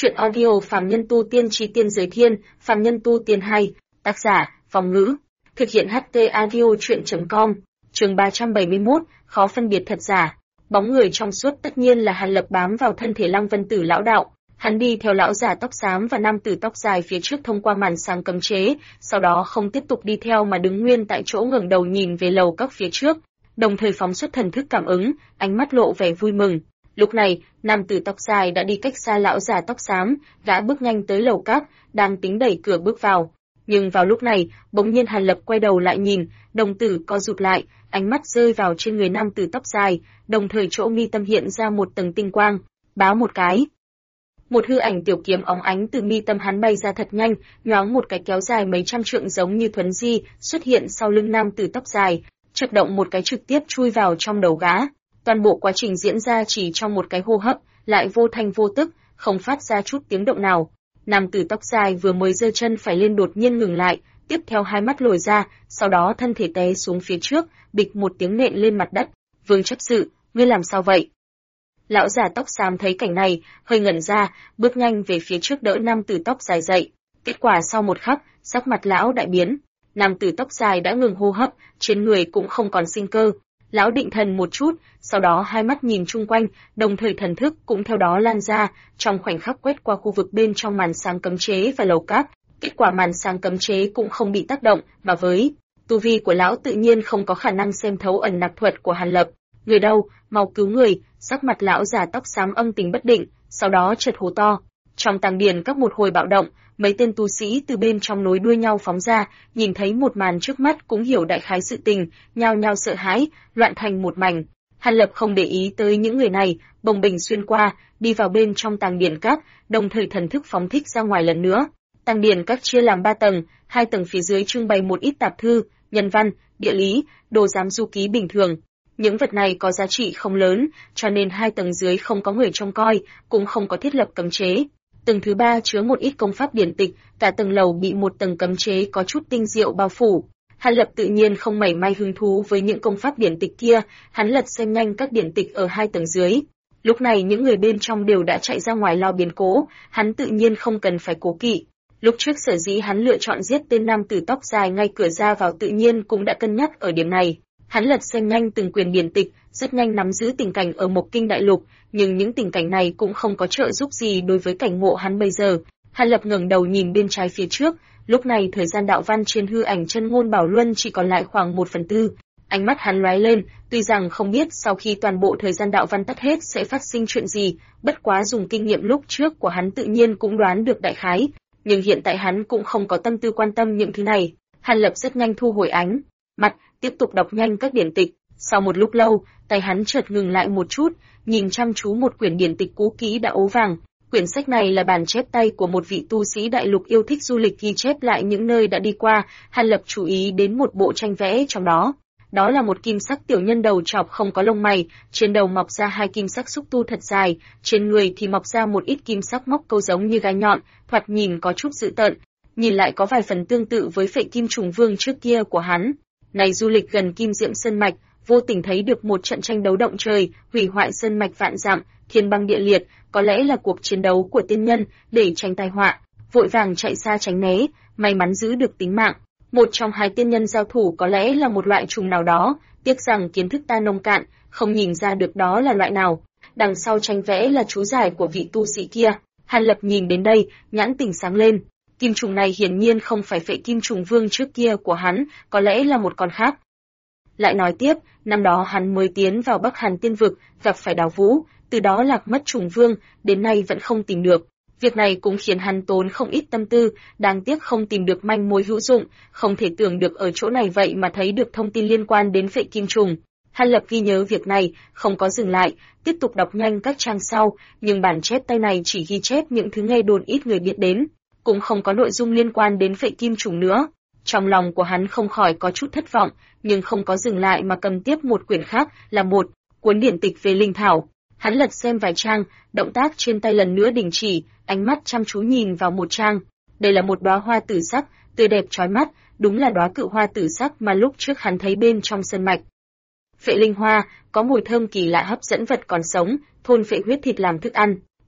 Chuyện audio Phàm Nhân Tu Tiên Chí Tiên Giới Thiên, Phàm Nhân Tu Tiên 2, tác giả, Phong Ngữ, thực hiện HT Audio Chuyện.com, chương 371, khó phân biệt thật giả. Bóng người trong suốt tất nhiên là Hàn Lập bám vào thân thể Lăng Vân Tử lão đạo, hắn đi theo lão giả tóc xám và nam tử tóc dài phía trước thông qua màn sáng cấm chế, sau đó không tiếp tục đi theo mà đứng nguyên tại chỗ ngẩng đầu nhìn về lầu các phía trước, đồng thời phóng xuất thần thức cảm ứng, ánh mắt lộ vẻ vui mừng. Lúc này, nam tử tóc dài đã đi cách xa lão già tóc xám, gã bước nhanh tới lầu các, đang tính đẩy cửa bước vào. Nhưng vào lúc này, bỗng nhiên Hàn Lập quay đầu lại nhìn, đồng tử co rụt lại, ánh mắt rơi vào trên người nam tử tóc dài, đồng thời chỗ mi tâm hiện ra một tầng tinh quang, bá một cái. Một hư ảnh tiểu kiếm óng ánh từ mi tâm hắn bay ra thật nhanh, nhoáng một cái kéo dài mấy trăm trượng giống như thuấn di, xuất hiện sau lưng nam tử tóc dài, chợt động một cái trực tiếp chui vào trong đầu gã. Toàn bộ quá trình diễn ra chỉ trong một cái hô hấp, lại vô thanh vô tức, không phát ra chút tiếng động nào. Nam tử tóc dài vừa mới giơ chân phải lên đột nhiên ngừng lại, tiếp theo hai mắt lồi ra, sau đó thân thể té xuống phía trước, bịch một tiếng nện lên mặt đất. Vương chấp sự, ngươi làm sao vậy? Lão già tóc xám thấy cảnh này, hơi ngẩn ra, bước nhanh về phía trước đỡ nam tử tóc dài dậy. Kết quả sau một khắc, sắc mặt lão đại biến. Nam tử tóc dài đã ngừng hô hấp, trên người cũng không còn sinh cơ. Lão định thần một chút, sau đó hai mắt nhìn chung quanh, đồng thời thần thức cũng theo đó lan ra, trong khoảnh khắc quét qua khu vực bên trong màn sáng cấm chế và lầu các. Kết quả màn sáng cấm chế cũng không bị tác động, mà với tu vi của lão tự nhiên không có khả năng xem thấu ẩn nặc thuật của Hàn Lập. Người đâu, mau cứu người! Sắc mặt lão già tóc xám âm tình bất định, sau đó chợt hô to. Trong tàng điền các một hồi bạo động, mấy tên tu sĩ từ bên trong nối đuôi nhau phóng ra, nhìn thấy một màn trước mắt cũng hiểu đại khái sự tình, nhao nhao sợ hãi, loạn thành một mảnh. Hàn Lập không để ý tới những người này, bồng bềnh xuyên qua, đi vào bên trong tàng điền các, đồng thời thần thức phóng thích ra ngoài lần nữa. Tàng điền các chia làm 3 tầng, 2 tầng phía dưới trưng bày một ít tạp thư, nhân văn, địa lý, đồ giám du ký bình thường. Những vật này có giá trị không lớn, cho nên 2 tầng dưới không có người trông coi, cũng không có thiết lập cấm chế. Tầng thứ 3 chứa một ít công pháp điển tịch, cả tầng lầu bị một tầng cấm chế có chút tinh diệu bao phủ. Hàn Lập tự nhiên không mảy may hứng thú với những công pháp điển tịch kia, hắn lật xem nhanh các điển tịch ở 2 tầng dưới. Lúc này những người bên trong đều đã chạy ra ngoài lo biến cố, hắn tự nhiên không cần phải cố kỵ. Lúc trước sở dĩ hắn lựa chọn giết tên nam tử tóc dài ngay cửa ra vào tự nhiên cũng đã cân nhắc ở điểm này. Hắn lật xem nhanh từng quyển điển tịch, rất nhanh nắm giữ tình cảnh ở Mộc Kinh Đại Lục, nhưng những tình cảnh này cũng không có trợ giúp gì đối với cảnh ngộ hắn bây giờ. Hàn Lập ngẩng đầu nhìn bên trái phía trước, lúc này thời gian đạo văn trên hư ảnh chân ngôn bảo luân chỉ còn lại khoảng 1/4. Ánh mắt hắn lóe lên, tuy rằng không biết sau khi toàn bộ thời gian đạo văn tắt hết sẽ phát sinh chuyện gì, bất quá dùng kinh nghiệm lúc trước của hắn tự nhiên cũng đoán được đại khái, nhưng hiện tại hắn cũng không có tâm tư quan tâm những thứ này. Hàn Lập rất nhanh thu hồi ánh mặt, tiếp tục đọc nhanh các điển tịch. Sau một lúc lâu, tay hắn chợt ngừng lại một chút, nhìn chăm chú một quyển điển tịch cũ kỹ đã ố vàng. Quyển sách này là bản chép tay của một vị tu sĩ đại lục yêu thích du lịch ghi chép lại những nơi đã đi qua. Hàn Lập chú ý đến một bộ tranh vẽ trong đó. Đó là một kim sắc tiểu nhân đầu trọc không có lông mày, trên đầu mọc ra 2 kim sắc xúc tu thật dài, trên người thì mọc ra một ít kim sắc móc câu giống như gai nhọn, thoạt nhìn có chút dữ tợn, nhìn lại có vài phần tương tự với Phệ Kim Trùng Vương trước kia của hắn. Này du lịch gần Kim Diệm Sơn Mạch, vô tình thấy được một trận tranh đấu động trời, hủy hoại sơn mạch vạn dặm, thiên băng địa liệt, có lẽ là cuộc chiến đấu của tiên nhân, để tránh tai họa, vội vàng chạy xa tránh né, may mắn giữ được tính mạng. Một trong 2 tiên nhân giao thủ có lẽ là một loại trùng nào đó, tiếc rằng kiến thức ta nông cạn, không nhìn ra được đó là loại nào. Đằng sau tranh vẽ là chú giải của vị tu sĩ kia. Hàn Lập nhìn đến đây, nhãn tình sáng lên. Kim trùng này hiển nhiên không phải Phệ Kim Trùng Vương trước kia của hắn, có lẽ là một con khác. Lại nói tiếp, năm đó hắn mới tiến vào Bắc Hàn Tiên Vực, gặp phải Đào Vũ, từ đó lạc mất Trùng Vương, đến nay vẫn không tìm được. Việc này cũng khiến hắn tốn không ít tâm tư, đáng tiếc không tìm được manh mối hữu dụng, không thể tưởng được ở chỗ này vậy mà thấy được thông tin liên quan đến Phệ Kim Trùng. Hàn Lập ghi nhớ việc này, không có dừng lại, tiếp tục đọc nhanh các trang sau, nhưng bản chép tay này chỉ ghi chép những thứ nghe đồn ít người biết đến, cũng không có nội dung liên quan đến Phệ Kim Trùng nữa. Trong lòng của hắn không khỏi có chút thất vọng, nhưng không có dừng lại mà cầm tiếp một quyển khác, là một cuốn điển tịch về linh thảo. Hắn lật xem vài trang, động tác trên tay lần nữa đình chỉ, ánh mắt chăm chú nhìn vào một trang. Đây là một đóa hoa tử sắc, tươi đẹp chói mắt, đúng là đóa cự hoa tử sắc mà lúc trước hắn thấy bên trong sơn mạch. Phệ linh hoa, có mùi thơm kỳ lạ hấp dẫn vật còn sống, thôn phệ huyết thịt làm thức ăn.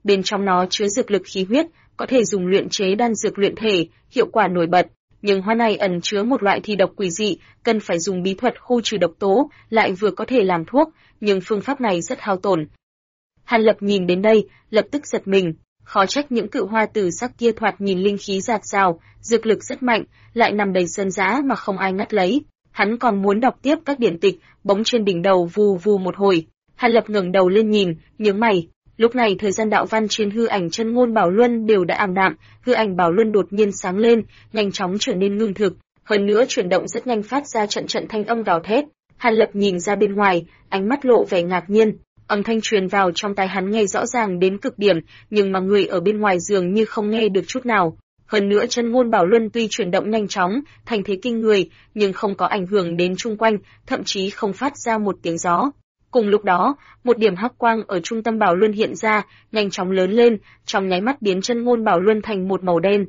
bên trong nó chứa dược lực khí huyết, có thể dùng luyện chế đan dược luyện thể, hiệu quả nổi bật. Nhưng hoa này ẩn chứa một loại thi độc quỷ dị, cần phải dùng bí thuật khu trừ độc tố, lại vừa có thể làm thuốc, nhưng phương pháp này rất hao tổn. Hàn Lập nhìn đến đây, lập tức giật mình, khó trách những cự hoa tử sắc kia thoạt nhìn linh khí dạt dào, dược lực rất mạnh, lại nằm đầy sơn giã mà không ai ngắt lấy. Hắn còn muốn đọc tiếp các điển tịch, bỗng trên đỉnh đầu vù vù một hồi. Hàn Lập ngẩng đầu lên nhìn, nhướng mày. Lúc này thời gian đạo văn trên hư ảnh chân ngôn bảo luân đều đã ảm đạm, hư ảnh bảo luân đột nhiên sáng lên, nhanh chóng trở nên ngưng thực, hơn nữa chuyển động rất nhanh phát ra trận trận thanh âm gào thét. Hàn Lập nhìn ra bên ngoài, ánh mắt lộ vẻ ngạc nhiên. Âm thanh truyền vào trong tai hắn nghe rõ ràng đến cực điểm, nhưng mà người ở bên ngoài dường như không nghe được chút nào. Hơn nữa chân ngôn bảo luân tuy chuyển động nhanh chóng, thành thế kinh người, nhưng không có ảnh hưởng đến chung quanh, thậm chí không phát ra một tiếng gió. Cùng lúc đó, một điểm hắc quang ở trung tâm bảo luân hiện ra, nhanh chóng lớn lên, trong nháy mắt biến chân ngôn bảo luân thành một màu đen.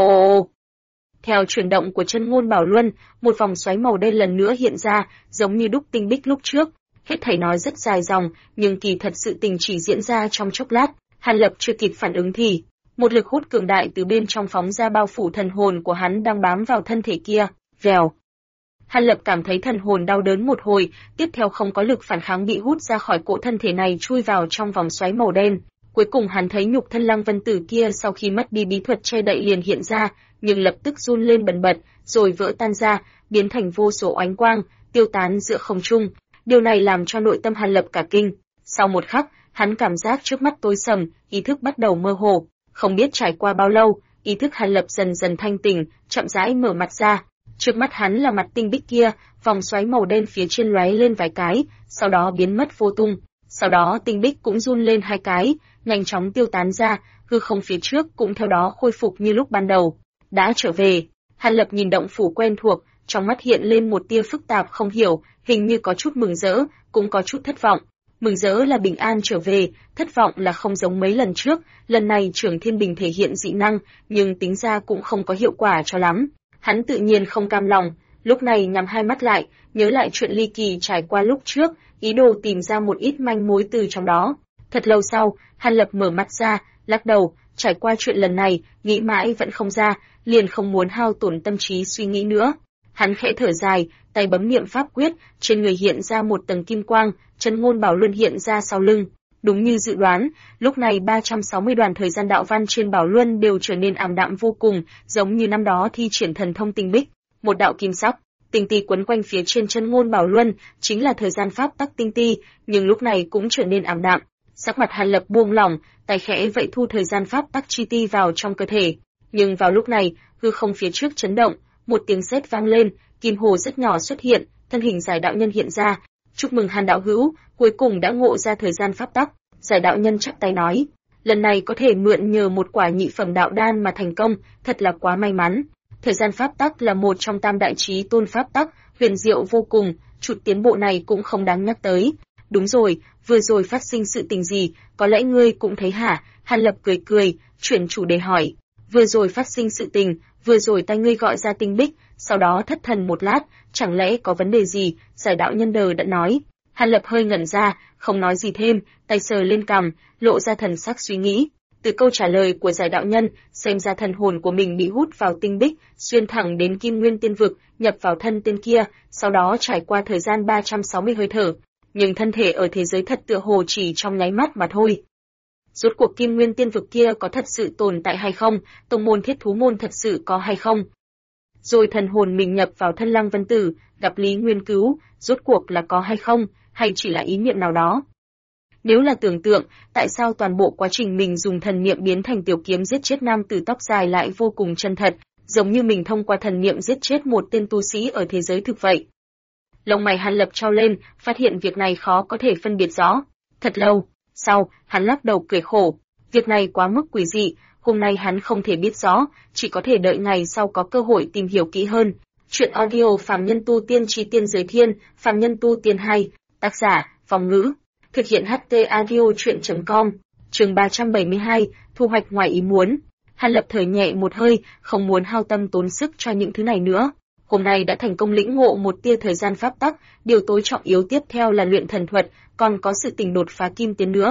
Ồ! Theo chuyển động của chân ngôn bảo luân, một vòng xoáy màu đen lần nữa hiện ra, giống như đúc tinh bích lúc trước. Hết thảy nói rất dài dòng, nhưng kỳ thật sự tình chỉ diễn ra trong chốc lát. Hàn Lập chưa kịp phản ứng thì một lực hút cường đại từ bên trong phóng ra bao phủ thần hồn của hắn đang bám vào thân thể kia. Vèo. Hàn Lập cảm thấy thần hồn đau đớn một hồi, tiếp theo không có lực phản kháng bị hút ra khỏi cỗ thân thể này chui vào trong vòng xoáy màu đen. Cuối cùng hắn thấy nhục thân Lăng Vân Tử kia sau khi mất đi bí thuật che đậy liền hiện ra, nhưng lập tức run lên bần bật, rồi vỡ tan ra, biến thành vô số ánh quang, tiêu tán giữa không trung. Điều này làm cho nội tâm Hàn Lập cả kinh. Sau một khắc, hắn cảm giác trước mắt tối sầm, ý thức bắt đầu mơ hồ. Không biết trải qua bao lâu, ý thức Hàn Lập dần dần thanh tỉnh, chậm rãi mở mặt ra. Trước mắt hắn là mặt tinh bích kia, vòng xoáy màu đen phía trên lóe lên vài cái, sau đó biến mất vô tung. Sau đó tinh bích cũng run lên hai cái, nhanh chóng tiêu tán ra, hư không phía trước cũng theo đó khôi phục như lúc ban đầu. Đã trở về, Hàn Lập nhìn động phủ quen thuộc, trong mắt hiện lên một tia phức tạp không hiểu, hình như có chút mừng rỡ, cũng có chút thất vọng. Mừng rỡ là bình an trở về, thất vọng là không giống mấy lần trước, lần này Trưởng Thiên Bình thể hiện dị năng, nhưng tính ra cũng không có hiệu quả cho lắm. Hắn tự nhiên không cam lòng, lúc này nhắm hai mắt lại, nhớ lại chuyện ly kỳ trải qua lúc trước, ý đồ tìm ra một ít manh mối từ trong đó. Thật lâu sau, Hàn Lập mở mắt ra, lắc đầu, trải qua chuyện lần này, nghĩ mãi vẫn không ra, liền không muốn hao tổn tâm trí suy nghĩ nữa. Hắn khẽ thở dài, tay bấm niệm pháp quyết, trên người hiện ra một tầng kim quang, chân ngôn bảo luân hiện ra sau lưng. Đúng như dự đoán, lúc này 360 đoàn thời gian đạo văn trên bảo luân đều trở nên ảm đạm vô cùng, giống như năm đó thi triển thần thông tinh bích. Một đạo kim sắc, tinh ti quấn quanh phía trên chân ngôn bảo luân, chính là thời gian pháp tắc tinh ti, nhưng lúc này cũng trở nên ảm đạm. Sắc mặt Hàn Lập buông lỏng, tay khẽ vậy thu thời gian pháp tắc chi ti vào trong cơ thể. Nhưng vào lúc này, hư không phía trước chấn động, một tiếng sét vang lên, kim hồ rất nhỏ xuất hiện, thân hình Giải đạo nhân hiện ra. Chúc mừng Hàn đạo hữu, cuối cùng đã ngộ ra thời gian pháp tắc. Giải đạo nhân chắp tay nói, lần này có thể mượn nhờ một quả nhị phẩm đạo đan mà thành công, thật là quá may mắn. Thời gian pháp tắc là một trong tam đại chí tôn pháp tắc, huyền diệu vô cùng, chút tiến bộ này cũng không đáng nhắc tới. Đúng rồi, vừa rồi phát sinh sự tình gì, có lẽ ngươi cũng thấy hả? Hàn Lập cười cười, chuyển chủ đề hỏi. Vừa rồi phát sinh sự tình, vừa rồi tay ngươi gọi ra tinh bích, sau đó thất thần một lát, chẳng lẽ có vấn đề gì? Giải đạo nhân đờ đã nói. Hàn Lập hơi ngẩn ra, không nói gì thêm, tay sờ lên cằm, lộ ra thần sắc suy nghĩ. Từ câu trả lời của giải đạo nhân, xem ra thần hồn của mình bị hút vào tinh bích, xuyên thẳng đến Kim Nguyên Tiên Vực, nhập vào thân tên kia, sau đó trải qua thời gian 360 hơi thở. Nhưng thân thể ở thế giới thật tựa hồ chỉ trong nháy mắt mà thôi. Rốt cuộc Kim Nguyên Tiên Vực kia có thật sự tồn tại hay không, tông môn Thiết Thú môn thật sự có hay không? Rồi thần hồn mình nhập vào thân Lăng Vân Tử, gặp Lý Nguyên Cứu, rốt cuộc là có hay không, hay chỉ là ý niệm nào đó? Nếu là tưởng tượng, tại sao toàn bộ quá trình mình dùng thần niệm biến thành tiểu kiếm giết chết nam tử tóc dài lại vô cùng chân thật, giống như mình thông qua thần niệm giết chết một tên tu sĩ ở thế giới thực vậy? Lông mày Hàn Lập trao lên, phát hiện việc này khó có thể phân biệt rõ. Thật lâu, sau, hắn lắc đầu cười khổ. Việc này quá mức quỷ dị, hôm nay hắn không thể biết rõ, chỉ có thể đợi ngày sau có cơ hội tìm hiểu kỹ hơn. Chuyện audio Phàm Nhân Tu Tiên Chi Tiên Giới Thiên, Phàm Nhân Tu Tiên 2, tác giả, Phong Ngữ. Thực hiện HT Audio Chuyện.com, chương 372, thu hoạch ngoài ý muốn. Hàn Lập thở nhẹ một hơi, không muốn hao tâm tốn sức cho những thứ này nữa. Hôm nay đã thành công lĩnh ngộ một tia thời gian pháp tắc, điều tối trọng yếu tiếp theo là luyện thần thuật, còn có sự tình đột phá kim tiến nữa.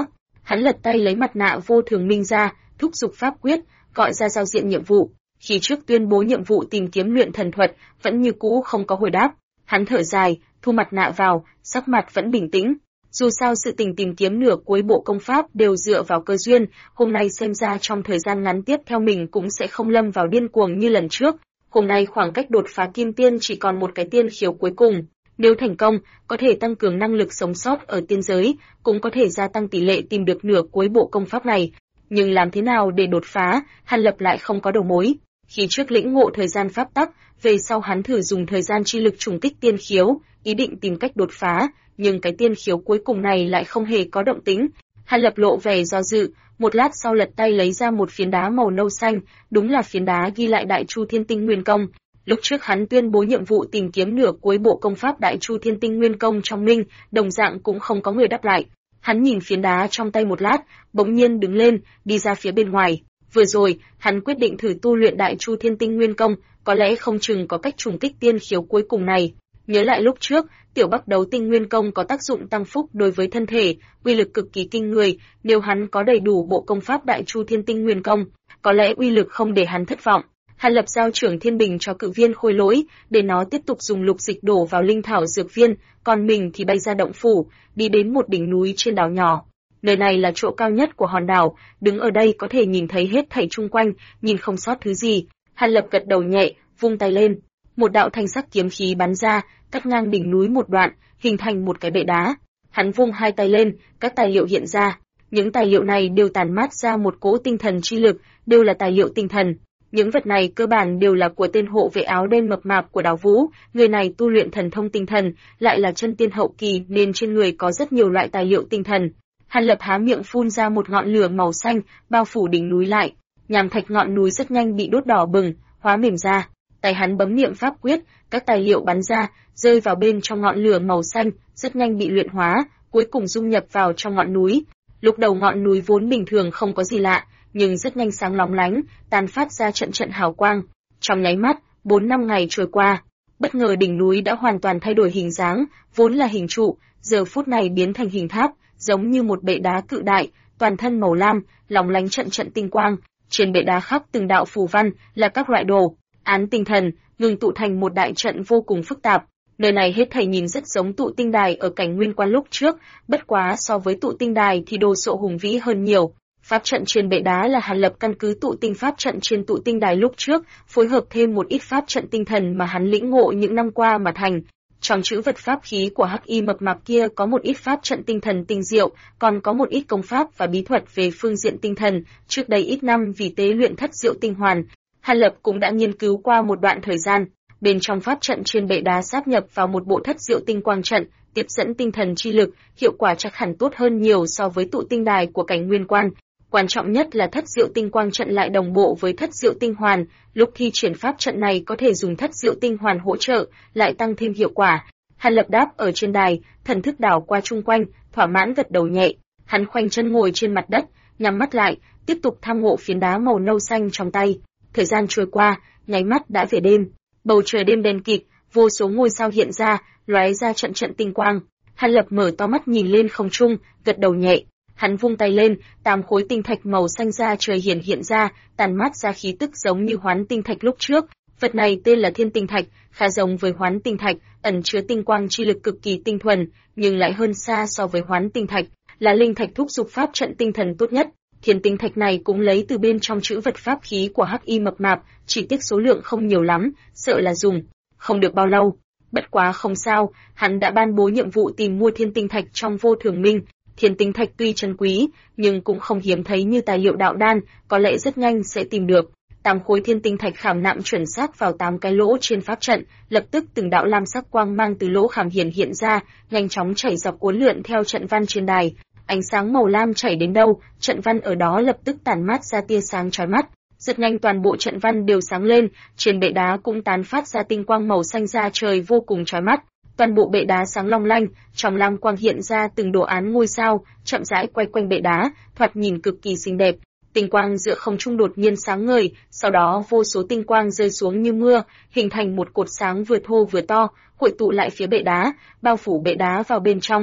Hắn lật tay lấy mặt nạ vô thường minh ra, thúc giục pháp quyết, gọi ra giao diện nhiệm vụ. Khi trước tuyên bố nhiệm vụ tìm kiếm luyện thần thuật, vẫn như cũ không có hồi đáp. Hắn thở dài, thu mặt nạ vào, sắc mặt vẫn bình tĩnh. Dù sao sự tình tìm kiếm nửa cuối bộ công pháp đều dựa vào cơ duyên, hôm nay xem ra trong thời gian ngắn tiếp theo mình cũng sẽ không lâm vào điên cuồng như lần trước. Hôm nay khoảng cách đột phá kim tiên chỉ còn một cái tiên khiếu cuối cùng. Nếu thành công, có thể tăng cường năng lực sống sót ở tiên giới, cũng có thể gia tăng tỷ lệ tìm được nửa cuối bộ công pháp này. Nhưng làm thế nào để đột phá, Hàn Lập lại không có đầu mối. Khi trước lĩnh ngộ thời gian pháp tắc, về sau hắn thử dùng thời gian chi lực trùng kích tiên khiếu, ý định tìm cách đột phá, nhưng cái tiên khiếu cuối cùng này lại không hề có động tĩnh. Hàn Lập lộ vẻ do dự, một lát sau lật tay lấy ra một phiến đá màu nâu xanh, đúng là phiến đá ghi lại Đại Chu Thiên Tinh Nguyên Công. Lúc trước hắn tuyên bố nhiệm vụ tìm kiếm nửa cuối bộ công pháp Đại Chu Thiên Tinh Nguyên Công trong minh, đồng dạng cũng không có người đáp lại. Hắn nhìn phiến đá trong tay một lát, bỗng nhiên đứng lên, đi ra phía bên ngoài. Vừa rồi, hắn quyết định thử tu luyện Đại Chu Thiên Tinh Nguyên Công, có lẽ không chừng có cách trùng kích tiên khiếu cuối cùng này. Nhớ lại lúc trước, Tiểu Bắc Đấu Tinh Nguyên Công có tác dụng tăng phúc đối với thân thể, uy lực cực kỳ kinh người, nếu hắn có đầy đủ bộ công pháp Đại Chu Thiên Tinh Nguyên Công, có lẽ uy lực không để hắn thất vọng. Hàn Lập giao trưởng thiên bình cho cự viên khôi lỗi, để nó tiếp tục dùng lục dịch đổ vào linh thảo dược viên, còn mình thì bay ra động phủ, đi đến một đỉnh núi trên đảo nhỏ. Nơi này là chỗ cao nhất của hòn đảo, đứng ở đây có thể nhìn thấy hết thảy chung quanh, nhìn không sót thứ gì. Hàn Lập gật đầu nhẹ, vung tay lên, một đạo thanh sắc kiếm khí bắn ra, cắt ngang đỉnh núi một đoạn, hình thành một cái bệ đá. Hắn vung hai tay lên, các tài liệu hiện ra. Những tài liệu này đều tản mát ra một cỗ tinh thần chi lực, đều là tài liệu tinh thần. Những vật này cơ bản đều là của tên hộ vệ áo đen mập mạp của Đào Vũ, người này tu luyện thần thông tinh thần, lại là chân tiên hậu kỳ nên trên người có rất nhiều loại tài liệu tinh thần. Hàn Lập há miệng phun ra một ngọn lửa màu xanh, bao phủ đỉnh núi lại. Nham thạch ngọn núi rất nhanh bị đốt đỏ bừng, hóa mềm ra. Tay hắn bấm niệm pháp quyết, các tài liệu bắn ra, rơi vào bên trong ngọn lửa màu xanh, rất nhanh bị luyện hóa, cuối cùng dung nhập vào trong ngọn núi. Lúc đầu ngọn núi vốn bình thường không có gì lạ, nhưng rất nhanh sáng lóng lánh, tàn phát ra trận trận hào quang. Trong nháy mắt, 4 năm ngày trôi qua, bất ngờ đỉnh núi đã hoàn toàn thay đổi hình dáng, vốn là hình trụ, giờ phút này biến thành hình tháp, giống như một bệ đá cự đại, toàn thân màu lam, lóng lánh trận trận tinh quang. Trên bệ đá khắc từng đạo phù văn, là các loại đồ án tinh thần, ngừng tụ thành một đại trận vô cùng phức tạp. Nơi này hết thảy nhìn rất giống tụ tinh đài ở cảnh Nguyên Quan lúc trước, bất quá so với tụ tinh đài thì đồ sộ hùng vĩ hơn nhiều. Pháp trận trên bệ đá là Hàn Lập căn cứ tụ tinh pháp trận trên tụ tinh đài lúc trước, phối hợp thêm một ít pháp trận tinh thần mà hắn lĩnh ngộ những năm qua mà thành. Trong chữ vật pháp khí của Hắc Y mập mạp kia có một ít pháp trận tinh thần tinh diệu, còn có một ít công pháp và bí thuật về phương diện tinh thần, trước đây ít năm vì tế luyện thất diệu tinh hoàn, Hàn Lập cũng đã nghiên cứu qua một đoạn thời gian. Bên trong pháp trận trên bệ đá sáp nhập vào một bộ thất diệu tinh quang trận, tiếp dẫn tinh thần chi lực, hiệu quả chắc hẳn tốt hơn nhiều so với tụ tinh đài của cảnh Nguyên Quan. Quan trọng nhất là thất diệu tinh quang trận lại đồng bộ với thất diệu tinh hoàn, lúc thi triển pháp trận này có thể dùng thất diệu tinh hoàn hỗ trợ, lại tăng thêm hiệu quả. Hàn Lập đáp ở trên đài, thần thức đảo qua chung quanh, thỏa mãn gật đầu nhẹ. Hắn khoanh chân ngồi trên mặt đất, nhắm mắt lại, tiếp tục tham ngộ phiến đá màu nâu xanh trong tay. Thời gian trôi qua, nháy mắt đã về đêm. Bầu trời đêm đen kịt, vô số ngôi sao hiện ra, lóe ra trận trận tinh quang. Hàn Lập mở to mắt nhìn lên không trung, gật đầu nhẹ. Hắn vung tay lên, 8 khối tinh thạch màu xanh ra trời hiện ra, tàn mát ra khí tức giống như hoán tinh thạch lúc trước. Vật này tên là Thiên Tinh Thạch, khá giống với hoán tinh thạch, ẩn chứa tinh quang chi lực cực kỳ tinh thuần, nhưng lại hơn xa so với hoán tinh thạch, là linh thạch thúc giục pháp trận tinh thần tốt nhất. Thiên Tinh Thạch này cũng lấy từ bên trong chữ vật pháp khí của Hắc Y mập mạp, chỉ tiếc số lượng không nhiều lắm, sợ là dùng không được bao lâu. Bất quá không sao, hắn đã ban bố nhiệm vụ tìm mua Thiên Tinh Thạch trong Vô Thường Minh. Thiên Tinh Thạch tuy trân quý, nhưng cũng không hiếm thấy như tài liệu đạo đan, có lẽ rất nhanh sẽ tìm được. 8 khối Thiên Tinh Thạch khảm nạm chuẩn xác vào 8 cái lỗ trên pháp trận, lập tức từng đạo lam sắc quang mang từ lỗ khảm hiện ra, nhanh chóng chảy dọc uốn lượn theo trận văn trên đài. Ánh sáng màu lam chảy đến đâu, trận văn ở đó lập tức tản mát ra tia sáng chói mắt. Rất nhanh toàn bộ trận văn đều sáng lên, trên bệ đá cũng tán phát ra tinh quang màu xanh da trời vô cùng chói mắt. Toàn bộ bệ đá sáng long lanh, trong lam quang hiện ra từng đồ án ngôi sao, chậm rãi quay quanh bệ đá, thoạt nhìn cực kỳ xinh đẹp. Tinh quang giữa không trung đột nhiên sáng ngời, sau đó vô số tinh quang rơi xuống như mưa, hình thành một cột sáng vừa thô vừa to, hội tụ lại phía bệ đá, bao phủ bệ đá vào bên trong.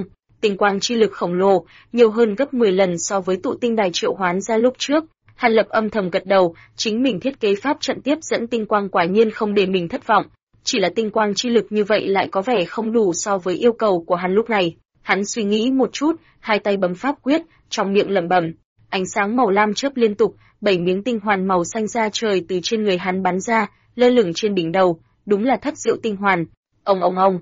tinh quang chi lực khổng lồ, nhiều hơn gấp 10 lần so với tụ tinh đài triệu hoán ra lúc trước. Hàn Lập âm thầm gật đầu, chính mình thiết kế pháp trận tiếp dẫn tinh quang quả nhiên không để mình thất vọng. Chỉ là tinh quang chi lực như vậy lại có vẻ không đủ so với yêu cầu của hắn lúc này. Hắn suy nghĩ một chút, hai tay bấm pháp quyết, trong miệng lẩm bẩm. Ánh sáng màu lam chớp liên tục, 7 miếng tinh hoàn màu xanh ra trời từ trên người hắn bắn ra, lơ lửng trên đỉnh đầu, đúng là thất diệu tinh hoàn. Ông.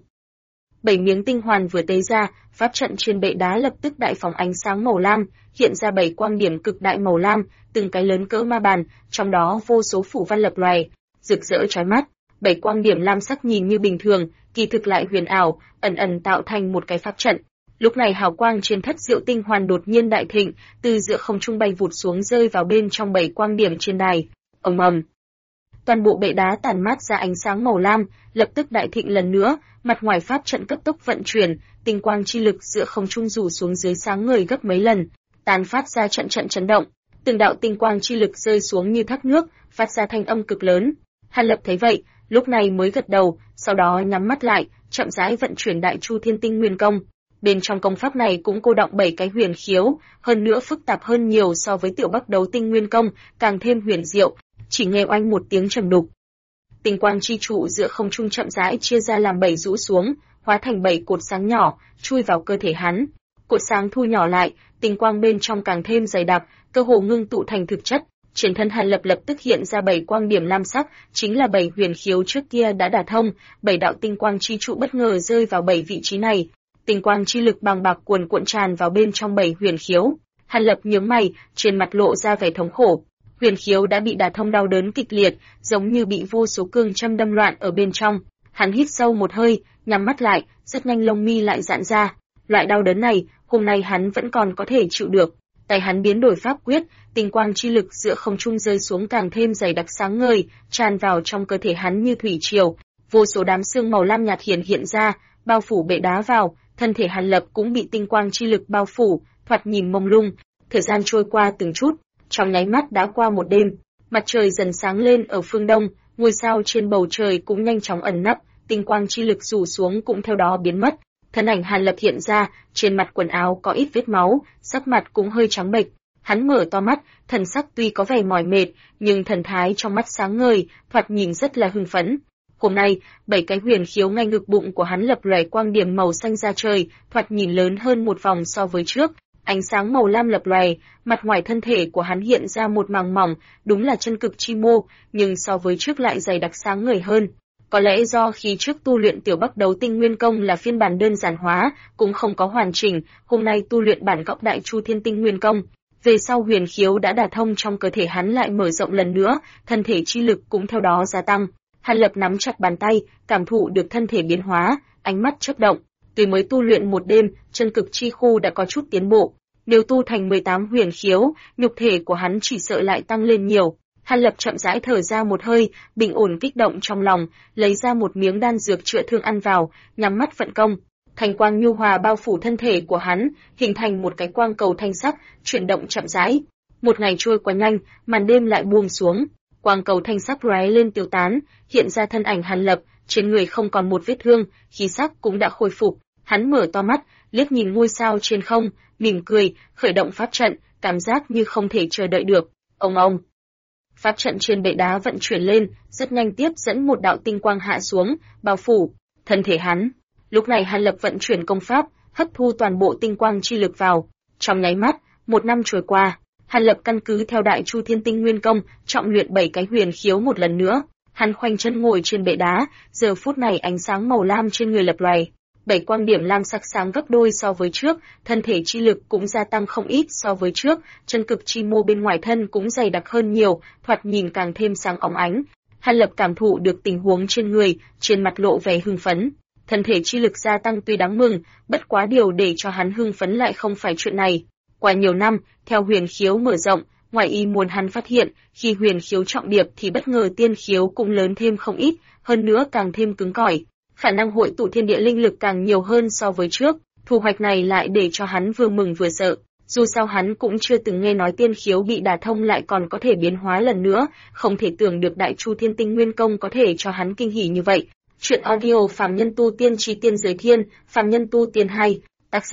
7 miếng tinh hoàn vừa tế ra, pháp trận trên bệ đá lập tức đại phóng ánh sáng màu lam, hiện ra 7 quang điểm cực đại màu lam, từng cái lớn cỡ ma bàn, trong đó vô số phủ văn lập lòe, rực rỡ chói mắt. 7 quang điểm lam sắc nhìn như bình thường, kỳ thực lại huyền ảo, ẩn ẩn tạo thành một cái pháp trận. Lúc này hào quang trên thất diệu tinh hoàn đột nhiên đại thịnh, từ giữa không trung bay vụt xuống rơi vào bên trong 7 quang điểm trên đài. Ầm. Toàn bộ bệ đá tản mát ra ánh sáng màu lam, lập tức đại thịnh lần nữa, mặt ngoài pháp trận cấp tốc vận chuyển, tinh quang chi lực giữa không trung rủ xuống dưới sáng ngời gấp mấy lần, tán phát ra trận chấn động. Từng đạo tinh quang chi lực rơi xuống như thác nước, phát ra thanh âm cực lớn. Hàn Lập thấy vậy, lúc này mới gật đầu, sau đó nhắm mắt lại, chậm rãi vận chuyển Đại Chu Thiên Tinh Nguyên Công. Bên trong công pháp này cũng cô động 7 cái huyền khiếu, hơn nữa phức tạp hơn nhiều so với Tiểu Bắc Đấu Tinh Nguyên Công, càng thêm huyền diệu. Chỉ nghe oanh một tiếng trầm đục, tinh quang chi trụ giữa không trung chậm rãi chia ra làm 7 rũ xuống, hóa thành 7 cột sáng nhỏ, chui vào cơ thể hắn. Cột sáng thu nhỏ lại, tinh quang bên trong càng thêm dày đặc, cơ hồ ngưng tụ thành thực chất. Trên thân Hàn Lập lập tức hiện ra 7 quang điểm lam sắc, chính là 7 huyền khiếu trước kia đã đả thông, 7 đạo tinh quang chi trụ bất ngờ rơi vào 7 vị trí này. Tinh quang chi lực bàng bạc cuồn tràn vào bên trong 7 huyền khiếu. Hàn Lập nhướng mày, trên mặt lộ ra vẻ thống khổ. Huyền khiếu đã bị đả thông, đau đớn kịch liệt, giống như bị vô số cương châm đâm loạn ở bên trong. Hắn hít sâu một hơi, nhắm mắt lại, rất nhanh lông mi lại giãn ra. Loại đau đớn này, hôm nay hắn vẫn còn có thể chịu được. Tay hắn biến đổi pháp quyết, tinh quang chi lực giữa không trung rơi xuống càng thêm dày đặc sáng ngời, tràn vào trong cơ thể hắn như thủy triều. Vô số đám sương màu lam nhạt hiện ra, bao phủ bệ đá vào, thân thể Hàn Lập cũng bị tinh quang chi lực bao phủ, thoạt nhìn mông lung. Thời gian trôi qua từng chút, trong nháy mắt đã qua một đêm, mặt trời dần sáng lên ở phương đông, ngôi sao trên bầu trời cũng nhanh chóng ẩn nấp, tinh quang chi lực rủ xuống cũng theo đó biến mất. Thân ảnh Hàn Lập hiện ra, trên mặt quần áo có ít vết máu, sắc mặt cũng hơi trắng bệch. Hắn mở to mắt, thần sắc tuy có vẻ mỏi mệt, nhưng thần thái trong mắt sáng ngời, thoạt nhìn rất là hưng phấn. Hôm nay, 7 cái huyền khiếu ngay ngực bụng của hắn lập lòe quang điểm màu xanh ra trời, thoạt nhìn lớn hơn một vòng so với trước. Ánh sáng màu lam lập lòe, mặt ngoài thân thể của hắn hiện ra một màng mỏng, đúng là chân cực chi mô, nhưng so với trước lại dày đặc sáng ngời hơn. Có lẽ do khi trước tu luyện Tiểu Bắc Đấu Tinh Nguyên Công là phiên bản đơn giản hóa, cũng không có hoàn chỉnh, hôm nay tu luyện bản gốc Đại Chu Thiên Tinh Nguyên Công. Về sau huyền khiếu đã đả thông trong cơ thể hắn lại mở rộng lần nữa, thân thể chi lực cũng theo đó gia tăng. Hàn Lập nắm chặt bàn tay, cảm thụ được thân thể biến hóa, ánh mắt chớp động. Tuy mới tu luyện một đêm, chân cực chi khu đã có chút tiến bộ. Nếu tu thành 18 huyền khiếu, nhục thể của hắn chỉ sợ lại tăng lên nhiều. Hàn Lập chậm rãi thở ra một hơi, bình ổn kích động trong lòng, lấy ra một miếng đan dược chữa thương ăn vào, nhắm mắt vận công. Thành quang nhu hòa bao phủ thân thể của hắn, hình thành một cái quang cầu thanh sắc, chuyển động chậm rãi. Một ngày trôi qua nhanh, màn đêm lại buông xuống. Quang cầu thanh sắc lóe lên tiêu tán, hiện ra thân ảnh Hàn Lập, trên người không còn một vết thương, khí sắc cũng đã khôi phục. Hắn mở to mắt, liếc nhìn ngôi sao trên không, mỉm cười, khởi động pháp trận, cảm giác như không thể chờ đợi được. Ông. Pháp trận trên bệ đá vận chuyển lên, rất nhanh tiếp dẫn một đạo tinh quang hạ xuống, bao phủ thân thể hắn. Lúc này Hàn Lập vận chuyển công pháp, hấp thu toàn bộ tinh quang chi lực vào. Trong nháy mắt, một năm trôi qua, Hàn Lập căn cứ theo Đại Chu Thiên Tinh Nguyên Công, trọng luyện 7 cái huyền khiếu một lần nữa. Hắn khoanh chân ngồi trên bệ đá, giờ phút này ánh sáng màu lam trên người lập lòe. 7 quang điểm lam sắc sáng gấp đôi so với trước, thân thể chi lực cũng gia tăng không ít so với trước, chân cực chi mô bên ngoài thân cũng dày đặc hơn nhiều, thoạt nhìn càng thêm sáng óng ánh. Hàn Lập cảm thụ được tình huống trên người, trên mặt lộ vẻ hưng phấn. Thân thể chi lực gia tăng tuy đáng mừng, bất quá điều để cho hắn hưng phấn lại không phải chuyện này. Qua nhiều năm, theo huyền khiếu mở rộng, ngoài ý muốn hắn phát hiện, khi huyền khiếu trọng điệp thì bất ngờ tiên khiếu cũng lớn thêm không ít, hơn nữa càng thêm cứng cỏi. Khả năng hội tụ thiên địa linh lực càng nhiều hơn so với trước, thu hoạch này lại để cho hắn vừa mừng vừa sợ. Dù sao hắn cũng chưa từng nghe nói tiên khiếu bị đả thông lại còn có thể biến hóa lần nữa, không thể tưởng được Đại Chu Thiên Tinh Nguyên Công có thể cho hắn kinh hỉ như vậy. Chuyện audio Phàm Nhân Tu Tiên Chí Tiên Giới Thiên, Phàm Nhân Tu Tiên 2, tác giả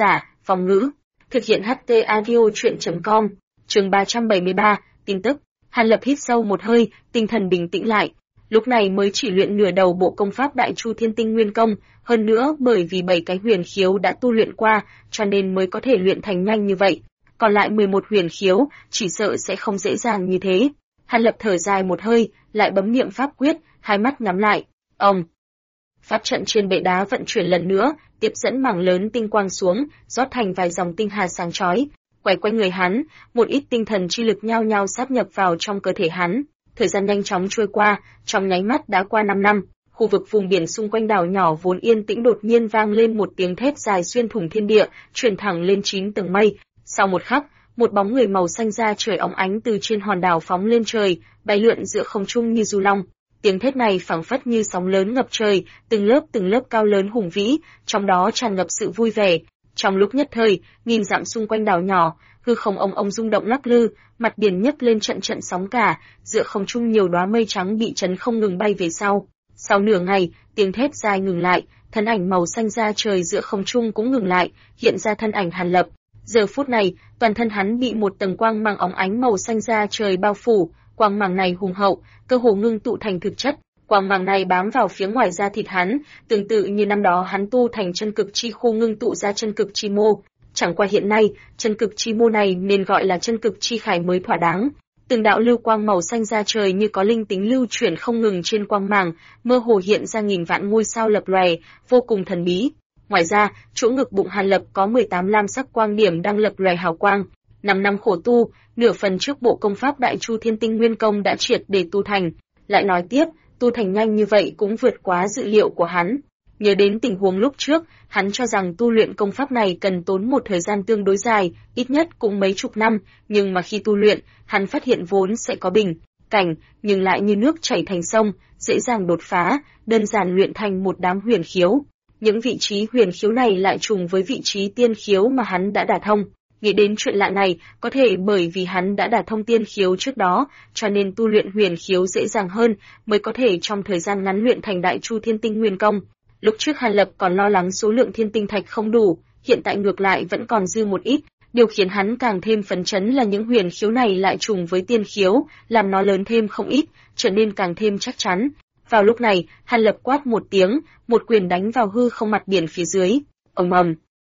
Phòng ngữ. Thực hiện HT Audio chuyện.com. Chương 373, tin tức. Hàn Lập hít sâu một hơi, tinh thần bình tĩnh lại. Lúc này mới chỉ luyện nửa đầu bộ công pháp Đại Chu Thiên Tinh Nguyên Công, hơn nữa bởi vì 7 cái huyền khiếu đã tu luyện qua, cho nên mới có thể luyện thành nhanh như vậy. Còn lại 11 huyền khiếu, chỉ sợ sẽ không dễ dàng như thế. Hàn Lập thở dài một hơi, lại bấm niệm pháp quyết, hai mắt nhắm lại. Ông. Pháp trận trên bệ đá vận chuyển lần nữa, tiếp dẫn mảng lớn tinh quang xuống, rót thành vài dòng tinh hà sáng chói. Quay quanh người hắn, một ít tinh thần chi lực nhao nhao sáp nhập vào trong cơ thể hắn. Thời gian nhanh chóng trôi qua, trong nháy mắt đã qua 5 năm. Khu vực vùng biển xung quanh đảo nhỏ vốn yên tĩnh đột nhiên vang lên một tiếng thét dài xuyên thủng thiên địa, truyền thẳng lên 9 tầng mây. Sau một khắc, một bóng người màu xanh da trời óng ánh từ trên hòn đảo phóng lên trời, bay lượn giữa không trung như du long. Tiếng thét này phảng phất như sóng lớn ngập trời, từng lớp cao lớn hùng vĩ, trong đó tràn ngập sự vui vẻ. Trong lúc nhất thời, nghìn dặm xung quanh đảo nhỏ, hư không ông rung động lắc lư, mặt biển nhấc lên trận trận sóng cả, giữa không trung nhiều đóa mây trắng bị chấn không ngừng bay về sau. Sau nửa ngày, tiếng thét dài ngừng lại, thân ảnh màu xanh da trời giữa không trung cũng ngừng lại, hiện ra thân ảnh Hàn Lập. Giờ phút này, toàn thân hắn bị một tầng quang mang óng ánh màu xanh da trời bao phủ, quang mang này hùng hậu, cơ hồ ngưng tụ thành thực chất. Quang mang này bám vào phía ngoài da thịt hắn, tương tự như năm đó hắn tu thành chân cực chi khu ngưng tụ ra chân cực chi mô. Chẳng qua hiện nay, chân cực chi mô này nên gọi là chân cực chi khải mới thỏa đáng. Từng đạo lưu quang màu xanh da trời như có linh tính lưu chuyển không ngừng trên quang mang, mơ hồ hiện ra nghìn vạn ngôi sao lập lòe, vô cùng thần bí. Ngoài ra, chỗ ngực bụng Hàn Lập có 18 lam sắc quang điểm đang lập lòe hào quang. 5 năm khổ tu, nửa phần trước bộ công pháp Đại Chu Thiên Tinh Nguyên Công đã triệt để tu thành. Lại nói tiếp, tu thành nhanh như vậy cũng vượt quá dự liệu của hắn. Nhớ đến tình huống lúc trước, hắn cho rằng tu luyện công pháp này cần tốn một thời gian tương đối dài, ít nhất cũng mấy chục năm, nhưng mà khi tu luyện, hắn phát hiện vốn sẽ có bình cảnh, nhưng lại như nước chảy thành sông, dễ dàng đột phá, đơn giản luyện thành một đám huyền khiếu. Những vị trí huyền khiếu này lại trùng với vị trí tiên khiếu mà hắn đã đả thông. Nghĩ đến chuyện lạ này, có thể bởi vì hắn đã đả thông tiên khiếu trước đó, cho nên tu luyện huyền khiếu dễ dàng hơn, mới có thể trong thời gian ngắn luyện thành Đại Chu Thiên Tinh Nguyên Công. Lúc trước Hàn Lập còn lo lắng số lượng thiên tinh thạch không đủ, hiện tại ngược lại vẫn còn dư một ít. Điều khiến hắn càng thêm phấn chấn là những huyền khiếu này lại trùng với tiên khiếu, làm nó lớn thêm không ít, trở nên càng thêm chắc chắn. Vào lúc này, Hàn Lập quát một tiếng, một quyền đánh vào hư không mặt biển phía dưới. Ầm ầm.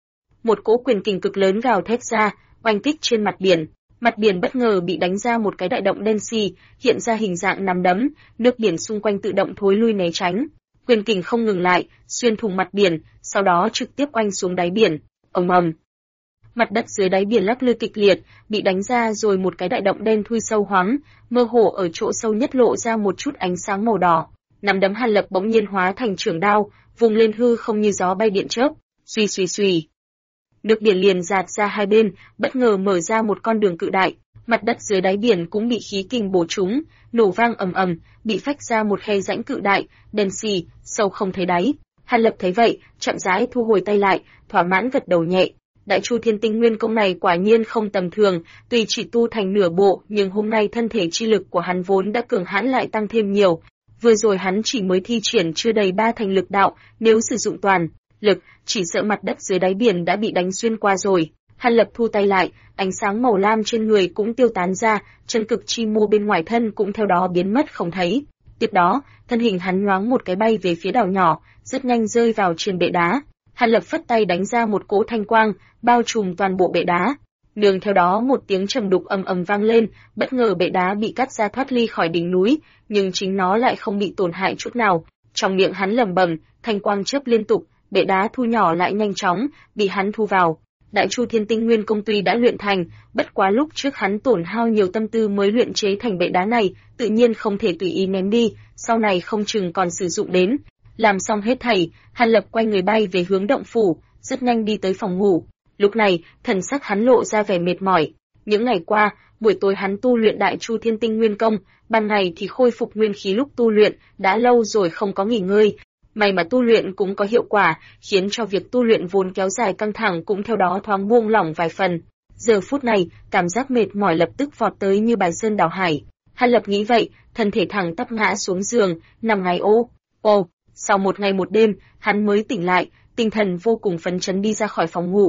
Một cỗ quyền kình cực lớn gào thét ra, oanh kích trên mặt biển. Mặt biển bất ngờ bị đánh ra một cái đại động đen xì, hiện ra hình dạng nắm đấm, nước biển xung quanh tự động thối lui né tránh. Quyền kình không ngừng lại, xuyên thủng mặt biển, sau đó trực tiếp oanh xuống đáy biển. Ầm ầm. Mặt đất dưới đáy biển lắc lư kịch liệt, bị đánh ra rồi một cái đại động đen thui sâu hoắm, mơ hồ ở chỗ sâu nhất lộ ra một chút ánh sáng màu đỏ. Nắm đấm Hàn Lập bỗng nhiên hóa thành chưởng đao, vùng lên hư không như gió bay điện chớp. Suy suy suy. Nước biển liền dạt ra hai bên, bất ngờ mở ra một con đường cự đại. Mặt đất dưới đáy biển cũng bị khí kình bổ trúng, nổ vang ầm ầm, bị phách ra một khe rãnh cự đại, đen xì, sâu không thấy đáy. Hàn Lập thấy vậy, chậm rãi thu hồi tay lại, thỏa mãn gật đầu nhẹ. Đại Chu Thiên Tinh Nguyên Công này quả nhiên không tầm thường, tuy chỉ tu thành nửa bộ, nhưng hôm nay thân thể chi lực của hắn vốn đã cường hãn lại tăng thêm nhiều. Vừa rồi hắn chỉ mới thi triển chưa đầy 3 thành lực đạo, nếu sử dụng toàn lực, chỉ sợ mặt đất dưới đáy biển đã bị đánh xuyên qua rồi. Hàn Lập thu tay lại, ánh sáng màu lam trên người cũng tiêu tán ra, chân cực chi mô bên ngoài thân cũng theo đó biến mất không thấy. Tiếp đó, thân hình hắn nhoáng một cái bay về phía đảo nhỏ, rất nhanh rơi vào trên bệ đá. Hàn Lập phất tay đánh ra một cỗ thanh quang, bao trùm toàn bộ bệ đá. Nương theo đó một tiếng trầm đục ầm ầm vang lên, bất ngờ bệ đá bị cắt ra thoát ly khỏi đỉnh núi, nhưng chính nó lại không bị tổn hại chút nào. Trong miệng hắn lẩm bẩm, thanh quang chớp liên tục, bệ đá thu nhỏ lại nhanh chóng, bị hắn thu vào. Đại Chu Thiên Tinh Nguyên Công tuy đã luyện thành, bất quá lúc trước hắn tổn hao nhiều tâm tư mới luyện chế thành bệ đá này, tự nhiên không thể tùy ý ném đi, sau này không chừng còn sử dụng đến. Làm xong hết thảy, Hàn Lập quay người bay về hướng động phủ, rất nhanh đi tới phòng ngủ. Lúc này, thần sắc hắn lộ ra vẻ mệt mỏi. Những ngày qua, buổi tối hắn tu luyện Đại Chu Thiên Tinh Nguyên Công, ban ngày thì khôi phục nguyên khí lúc tu luyện, đã lâu rồi không có nghỉ ngơi. May mà tu luyện cũng có hiệu quả, khiến cho việc tu luyện vốn kéo dài căng thẳng cũng theo đó thoáng buông lỏng vài phần. Giờ phút này, cảm giác mệt mỏi lập tức vọt tới như bài sơn đảo hải. Hàn Lập nghĩ vậy, thân thể thẳng tắp ngã xuống giường, nằm ngáy ô. Sau một ngày một đêm, hắn mới tỉnh lại, tinh thần vô cùng phấn chấn đi ra khỏi phòng ngủ.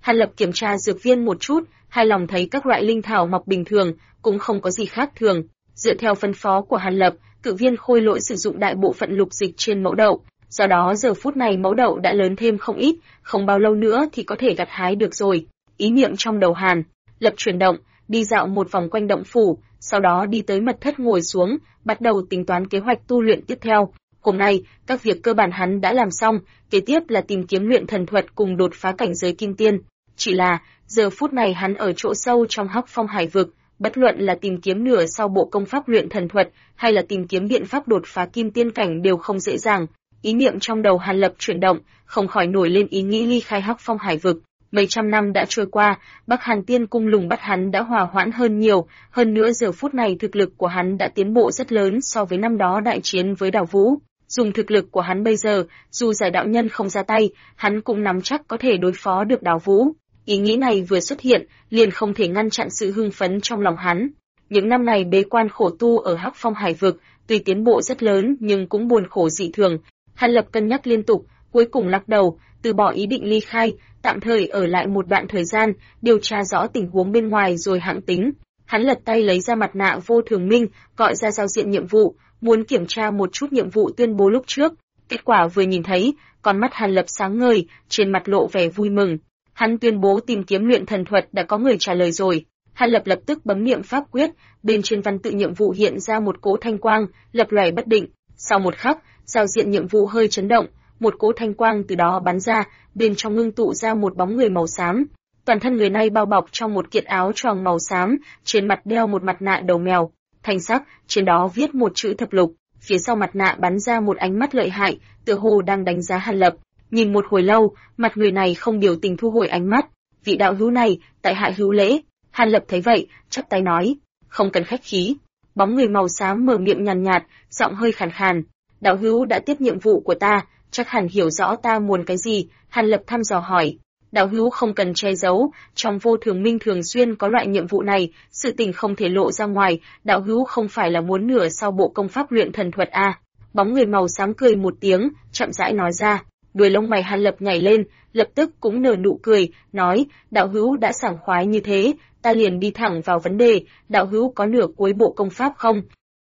Hàn Lập kiểm tra dược viên một chút, hài lòng thấy các loại linh thảo mọc bình thường, cũng không có gì khác thường. Dựa theo phân phó của Hàn Lập, cự viên khôi lỗi sử dụng đại bộ phận lục dịch trên mẫu đậu, do đó giờ phút này mẫu đậu đã lớn thêm không ít, không bao lâu nữa thì có thể gặt hái được rồi. Ý niệm trong đầu Hàn Lập chuyển động, đi dạo một vòng quanh động phủ, sau đó đi tới mật thất ngồi xuống, bắt đầu tính toán kế hoạch tu luyện tiếp theo. Hôm nay, các việc cơ bản hắn đã làm xong, kế tiếp là tìm kiếm luyện thần thuật cùng đột phá cảnh giới kim tiên. Chỉ là, giờ phút này hắn ở chỗ sâu trong Hắc Phong Hải vực, bất luận là tìm kiếm nửa sau bộ công pháp luyện thần thuật, hay là tìm kiếm biện pháp đột phá kim tiên cảnh đều không dễ dàng. Ý niệm trong đầu Hàn Lập chuyển động, không khỏi nổi lên ý nghĩ ly khai Hắc Phong Hải vực. Mấy trăm năm đã trôi qua, Bắc Hàn Tiên Cung lùng bắt hắn đã hòa hoãn hơn nhiều, hơn nữa giờ phút này thực lực của hắn đã tiến bộ rất lớn so với năm đó đại chiến với Đào Vũ. Dùng thực lực của hắn bây giờ, dù giải đạo nhân không ra tay, hắn cũng nắm chắc có thể đối phó được Đào Vũ. Ý nghĩ này vừa xuất hiện, liền không thể ngăn chặn sự hưng phấn trong lòng hắn. Những năm này bế quan khổ tu ở Hắc Phong Hải vực, tuy tiến bộ rất lớn nhưng cũng buồn khổ dị thường. Hàn Lập cân nhắc liên tục, cuối cùng lắc đầu, từ bỏ ý định ly khai, tạm thời ở lại một đoạn thời gian, điều tra rõ tình huống bên ngoài rồi hãng tính. Hắn lật tay lấy ra mặt nạ vô thường minh, gọi ra giao diện nhiệm vụ, muốn kiểm tra một chút nhiệm vụ tuyên bố lúc trước. Kết quả vừa nhìn thấy, con mắt Hàn Lập sáng ngời, trên mặt lộ vẻ vui mừng. Hắn tuyên bố tìm kiếm luyện thần thuật đã có người trả lời rồi. Hàn Lập lập tức bấm niệm pháp quyết, bên trên văn tự nhiệm vụ hiện ra một cỗ thanh quang, lập lòe bất định. Sau một khắc, giao diện nhiệm vụ hơi chấn động, một cỗ thanh quang từ đó bắn ra, bên trong ngưng tụ ra một bóng người màu xám. Toàn thân người này bao bọc trong một kiện áo choàng màu xám, trên mặt đeo một mặt nạ đầu mèo, thanh sắc, trên đó viết một chữ thập lục. Phía sau mặt nạ bắn ra một ánh mắt lợi hại, tựa hồ đang đánh giá Hàn Lập. Nhìn một hồi lâu, mặt người này không biểu tình thu hồi ánh mắt. Vị đạo hữu này, tại hạ hữu lễ. Hàn Lập thấy vậy, chắp tay nói, không cần khách khí. Bóng người màu xám mở miệng nhàn nhạt, giọng hơi khàn khàn. Đạo hữu đã tiếp nhiệm vụ của ta, chắc hẳn hiểu rõ ta muốn cái gì. Hàn Lập thăm dò hỏi. Đạo hữu không cần che giấu, trong vô thường minh thường xuyên có loại nhiệm vụ này, sự tình không thể lộ ra ngoài. Đạo hữu không phải là muốn nửa sau bộ công pháp luyện thần thuật à? Bóng người màu xám cười một tiếng, chậm rãi nói ra. Đuôi lông mày Hàn Lập nhảy lên, lập tức cũng nở nụ cười, nói, đạo hữu đã sảng khoái như thế, ta liền đi thẳng vào vấn đề, đạo hữu có nửa cuối bộ công pháp không?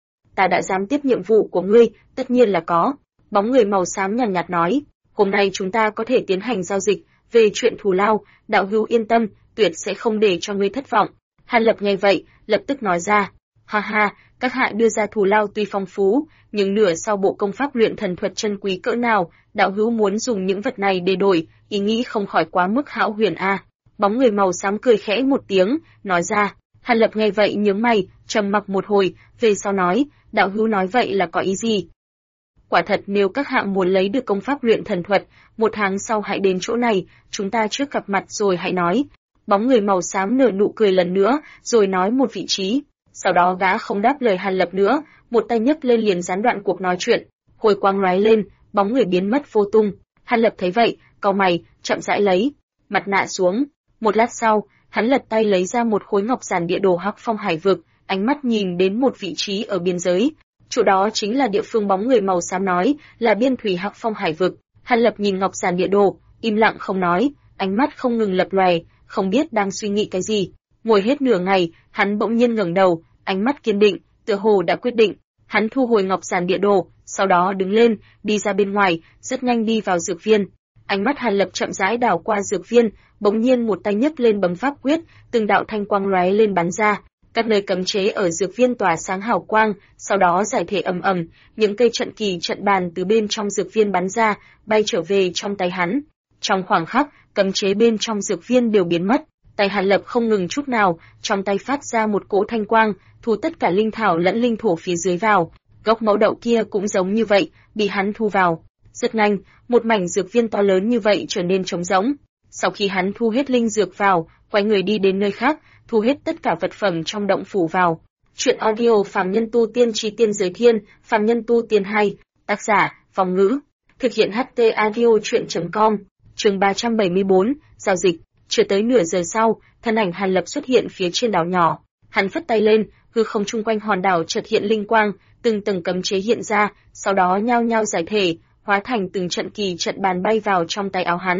Ta đã dám tiếp nhiệm vụ của ngươi, tất nhiên là có. Bóng người màu xám nhàn nhạt nói, hôm nay chúng ta có thể tiến hành giao dịch, về chuyện thù lao, đạo hữu yên tâm, tuyệt sẽ không để cho ngươi thất vọng. Hàn Lập nghe vậy, lập tức nói ra, ha ha, các hạ đưa ra thù lao tuy phong phú, nhưng nửa sau bộ công pháp luyện thần thuật chân quý cỡ nào, đạo hữu muốn dùng những vật này để đổi, ý nghĩ không khỏi quá mức hão huyền a. Bóng người màu xám cười khẽ một tiếng, nói ra. Hàn Lập nghe vậy nhướng mày, trầm mặc một hồi, về sau nói, đạo hữu nói vậy là có ý gì? Quả thật nếu các hạ muốn lấy được công pháp luyện thần thuật, một tháng sau hãy đến chỗ này, chúng ta trước gặp mặt rồi hãy nói. Bóng người màu xám nở nụ cười lần nữa, rồi nói một vị trí. Sau đó gã không đáp lời Hàn Lập nữa, một tay nhấc lên liền gián đoạn cuộc nói chuyện. Hồi quang lóe lên, bóng người biến mất vô tung. Hàn Lập thấy vậy, cau mày, chậm rãi lấy mặt nạ xuống. Một lát sau, hắn lật tay lấy ra một khối ngọc giản địa đồ Hắc Phong Hải vực, ánh mắt nhìn đến một vị trí ở biên giới. Chỗ đó chính là địa phương bóng người màu xám nói, là biên thủy Hắc Phong Hải vực. Hàn Lập nhìn ngọc giản địa đồ, im lặng không nói, ánh mắt không ngừng lập lòe, không biết đang suy nghĩ cái gì. Ngồi hết nửa ngày, hắn bỗng nhiên ngẩng đầu, ánh mắt kiên định, tựa hồ đã quyết định. Hắn thu hồi ngọc giản địa đồ, sau đó đứng lên, đi ra bên ngoài, rất nhanh đi vào dược viên. Ánh mắt Hàn Lập chậm rãi đảo qua dược viên, bỗng nhiên một tay nhấc lên bấm pháp quyết, từng đạo thanh quang lóe lên bắn ra. Các nơi cấm chế ở dược viên tỏa sáng hào quang, sau đó giải thể ầm ầm, những cây trận kỳ trận bàn từ bên trong dược viên bắn ra, bay trở về trong tay hắn. Trong khoảng khắc, cấm chế bên trong dược viên đều biến mất. Tay Hàn Lập không ngừng chút nào, trong tay phát ra một cỗ thanh quang, thu tất cả linh thảo lẫn linh thổ phía dưới vào. Gốc mẫu đậu kia cũng giống như vậy, bị hắn thu vào. Rất nhanh, một mảnh dược viên to lớn như vậy trở nên trống rỗng. Sau khi hắn thu hết linh dược vào, quay người đi đến nơi khác, thu hết tất cả vật phẩm trong động phủ vào. Chuyện audio Phàm Nhân Tu Tiên Chí Tiên Giới Thiên, Phàm Nhân Tu Tiên 2, tác giả, Phong Ngữ. Thực hiện HT audio chuyện.com, chương 374, giao dịch. Chưa tới nửa giờ sau, thân ảnh Hàn Lập xuất hiện phía trên đảo nhỏ. Hắn phất tay lên, hư không chung quanh hòn đảo chợt hiện linh quang, từng tầng cấm chế hiện ra, sau đó nhao nhao giải thể, hóa thành từng trận kỳ trận bàn bay vào trong tay áo hắn.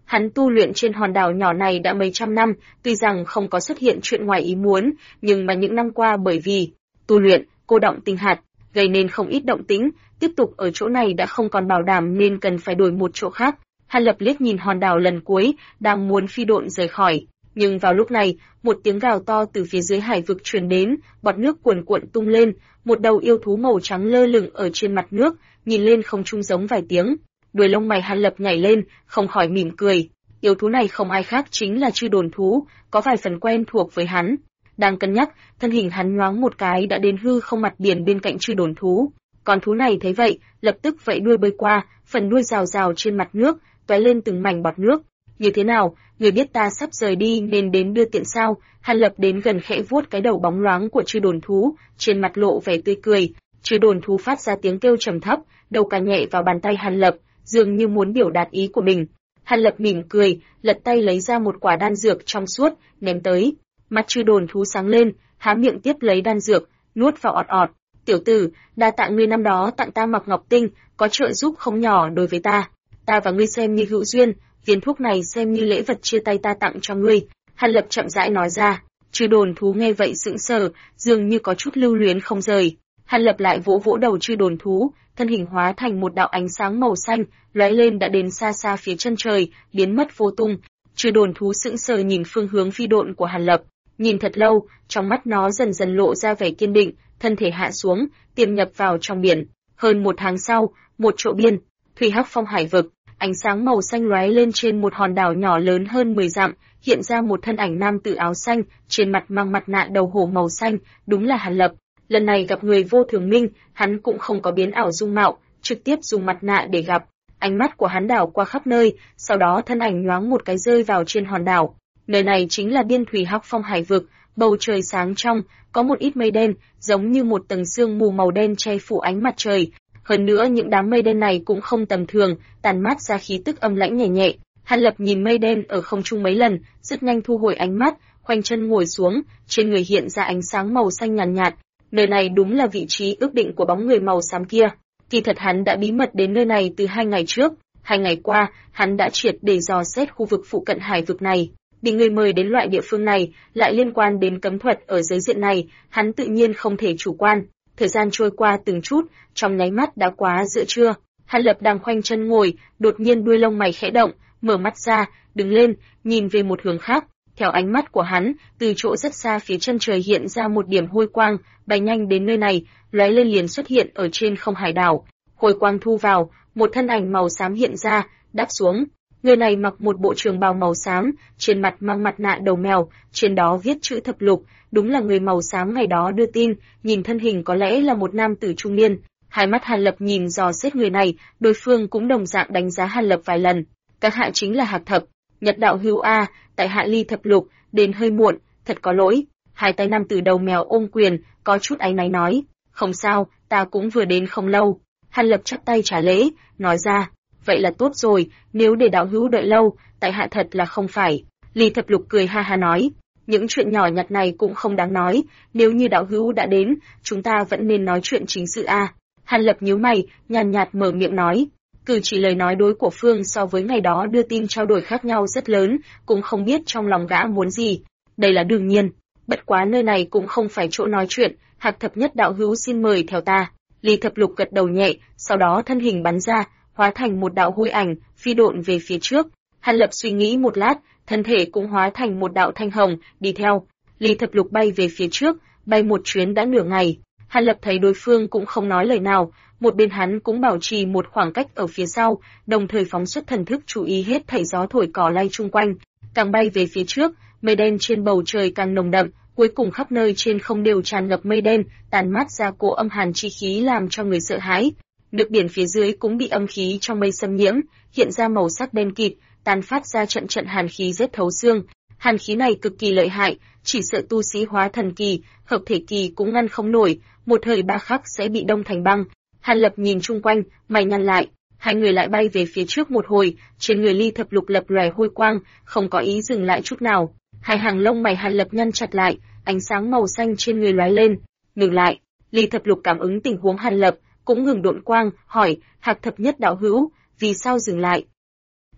Hắn tu luyện trên hòn đảo nhỏ này đã mấy trăm năm, tuy rằng không có xuất hiện chuyện ngoài ý muốn, nhưng mà những năm qua bởi vì tu luyện, cô đọng tinh hạt, gây nên không ít động tĩnh, tiếp tục ở chỗ này đã không còn bảo đảm nên cần phải đổi một chỗ khác. Hàn Lập liếc nhìn hòn đảo lần cuối, đang muốn phi độn rời khỏi, nhưng vào lúc này, một tiếng gào to từ phía dưới hải vực truyền đến, bọt nước cuồn cuộn tung lên, một đầu yêu thú màu trắng lơ lửng ở trên mặt nước, nhìn lên không trung giống vài tiếng. Đuôi lông mày Hàn Lập nhảy lên, không khỏi mỉm cười. Yêu thú này không ai khác chính là Chư Đồn thú, có vài phần quen thuộc với hắn. Đang cân nhắc, thân hình hắn nhoáng một cái đã đến hư không mặt biển bên cạnh Chư Đồn thú. Con thú này thấy vậy, lập tức vẫy đuôi bơi qua, phần đuôi rào rào trên mặt nước, tóe lên từng mảnh bọt nước. Như thế nào, người biết ta sắp rời đi nên đến đưa tiện sao? Hàn Lập đến gần khẽ vuốt cái đầu bóng loáng của Chư Đồn thú, trên mặt lộ vẻ tươi cười. Chư Đồn thú phát ra tiếng kêu trầm thấp, đầu cà nhẹ vào bàn tay Hàn Lập, dường như muốn biểu đạt ý của mình. Hàn Lập mỉm cười, lật tay lấy ra một quả đan dược trong suốt, ném tới. Mắt Chư Đồn thú sáng lên, há miệng tiếp lấy đan dược, nuốt vào ọt ọt. Tiểu tử, đa tạ ngươi năm đó tặng ta Mặc Ngọc Tinh, có trợ giúp không nhỏ đối với ta. Ta và ngươi xem như hữu duyên, viên thuốc này xem như lễ vật chia tay ta tặng cho ngươi. Hàn Lập chậm rãi nói ra. Chư Đồn thú nghe vậy sững sờ, dường như có chút lưu luyến không rời. Hàn Lập lại vỗ vỗ đầu Chư Đồn thú, thân hình hóa thành một đạo ánh sáng màu xanh, lóe lên đã đến xa xa phía chân trời, biến mất vô tung. Chư Đồn thú sững sờ nhìn phương hướng phi độn của Hàn Lập, nhìn thật lâu, trong mắt nó dần dần lộ ra vẻ kiên định, thân thể hạ xuống, tiềm nhập vào trong biển. Hơn một tháng sau, một chỗ biên, Thủy Hắc Phong hải vực, ánh sáng màu xanh lóe lên trên một hòn đảo nhỏ lớn hơn 10 dặm, hiện ra một thân ảnh nam tử áo xanh, trên mặt mang mặt nạ đầu hổ màu xanh, đúng là Hàn Lập. Lần này gặp người vô thường minh, hắn cũng không có biến ảo dung mạo, trực tiếp dùng mặt nạ để gặp. Ánh mắt của hắn đảo qua khắp nơi, sau đó thân ảnh nhoáng một cái rơi vào trên hòn đảo. Nơi này chính là biên Thủy Hắc Phong hải vực, bầu trời sáng trong, có một ít mây đen, giống như một tầng sương mù màu đen che phủ ánh mặt trời. Hơn nữa những đám mây đen này cũng không tầm thường, tàn mát ra khí tức âm lãnh nhẹ nhẹ. Hàn Lập nhìn mây đen ở không trung mấy lần, rất nhanh thu hồi ánh mắt, khoanh chân ngồi xuống, trên người hiện ra ánh sáng màu xanh nhàn nhạt. Nơi này đúng là vị trí ước định của bóng người màu xám kia. Kỳ thật hắn đã bí mật đến nơi này từ 2 ngày trước. 2 ngày qua, hắn đã triệt để dò xét khu vực phụ cận hải vực này. Bị người mời đến loại địa phương này, lại liên quan đến cấm thuật ở giới diện này, hắn tự nhiên không thể chủ quan. Thời gian trôi qua từng chút, trong nháy mắt đã quá giữa trưa. Hàn Lập đang khoanh chân ngồi, đột nhiên đuôi lông mày khẽ động, mở mắt ra, đứng lên, nhìn về một hướng khác. Theo ánh mắt của hắn, từ chỗ rất xa phía chân trời hiện ra một điểm hôi quang, bay nhanh đến nơi này, lóe lên liền xuất hiện ở trên không hải đảo. Hôi quang thu vào, một thân ảnh màu xám hiện ra, đáp xuống. Người này mặc một bộ trường bào màu xám, trên mặt mang mặt nạ đầu mèo, trên đó viết chữ thập lục, đúng là người màu xám ngày đó đưa tin, nhìn thân hình có lẽ là một nam tử trung niên. Hai mắt Hàn Lập nhìn dò xét người này, đối phương cũng đồng dạng đánh giá Hàn Lập vài lần. Các hạ chính là Hạc Thập, Nhật đạo hữu a, tại hạ ly thập lục, đến hơi muộn, thật có lỗi. Hai tay nam tử đầu mèo ôm quyền, có chút áy náy nói, không sao, ta cũng vừa đến không lâu. Hàn Lập chắp tay trả lễ, nói ra, vậy là tốt rồi, nếu để đạo hữu đợi lâu, tại hạ thật là không phải. Ly thập lục cười ha ha nói, những chuyện nhỏ nhặt này cũng không đáng nói, nếu như đạo hữu đã đến, chúng ta vẫn nên nói chuyện chính sự a. Hàn Lập nhíu mày, nhàn nhạt mở miệng nói, cử chỉ lời nói đối của Phương so với ngày đó đưa tin trao đổi khác nhau rất lớn, cũng không biết trong lòng gã muốn gì. Đây là đương nhiên, bất quá nơi này cũng không phải chỗ nói chuyện, Hạc Thập Nhất đạo hữu xin mời theo ta. Ly thập lục gật đầu nhẹ, sau đó thân hình bắn ra, hóa thành một đạo hôi ảnh, phi độn về phía trước. Hàn Lập suy nghĩ một lát, thân thể cũng hóa thành một đạo thanh hồng, đi theo. Ly thập lục bay về phía trước, bay một chuyến đã nửa ngày. Hàn Lập thấy đối phương cũng không nói lời nào, một bên hắn cũng bảo trì một khoảng cách ở phía sau, đồng thời phóng xuất thần thức chú ý hết thảy gió thổi cỏ lay chung quanh. Càng bay về phía trước, mây đen trên bầu trời càng nồng đậm, cuối cùng khắp nơi trên không đều tràn ngập mây đen, tàn mát ra cỗ âm hàn chi khí làm cho người sợ hãi. Nước biển phía dưới cũng bị âm khí trong mây xâm nhiễm, hiện ra màu sắc đen kịt, tàn phát ra trận trận hàn khí rét thấu xương. Hàn khí này cực kỳ lợi hại, chỉ sợ tu sĩ hóa thần kỳ, hợp thể kỳ cũng ngăn không nổi, một thời ba khắc sẽ bị đông thành băng. Hàn Lập nhìn chung quanh, mày nhăn lại, hai người lại bay về phía trước một hồi, trên người Ly thập lục lập lòe hôi quang, không có ý dừng lại chút nào. Hai hàng lông mày Hàn Lập nhăn chặt lại, ánh sáng màu xanh trên người lóe lên, ngừng lại. Ly thập lục cảm ứng tình huống Hàn Lập, cũng ngừng độn quang, hỏi, Hạc Thập Nhất đạo hữu, vì sao dừng lại?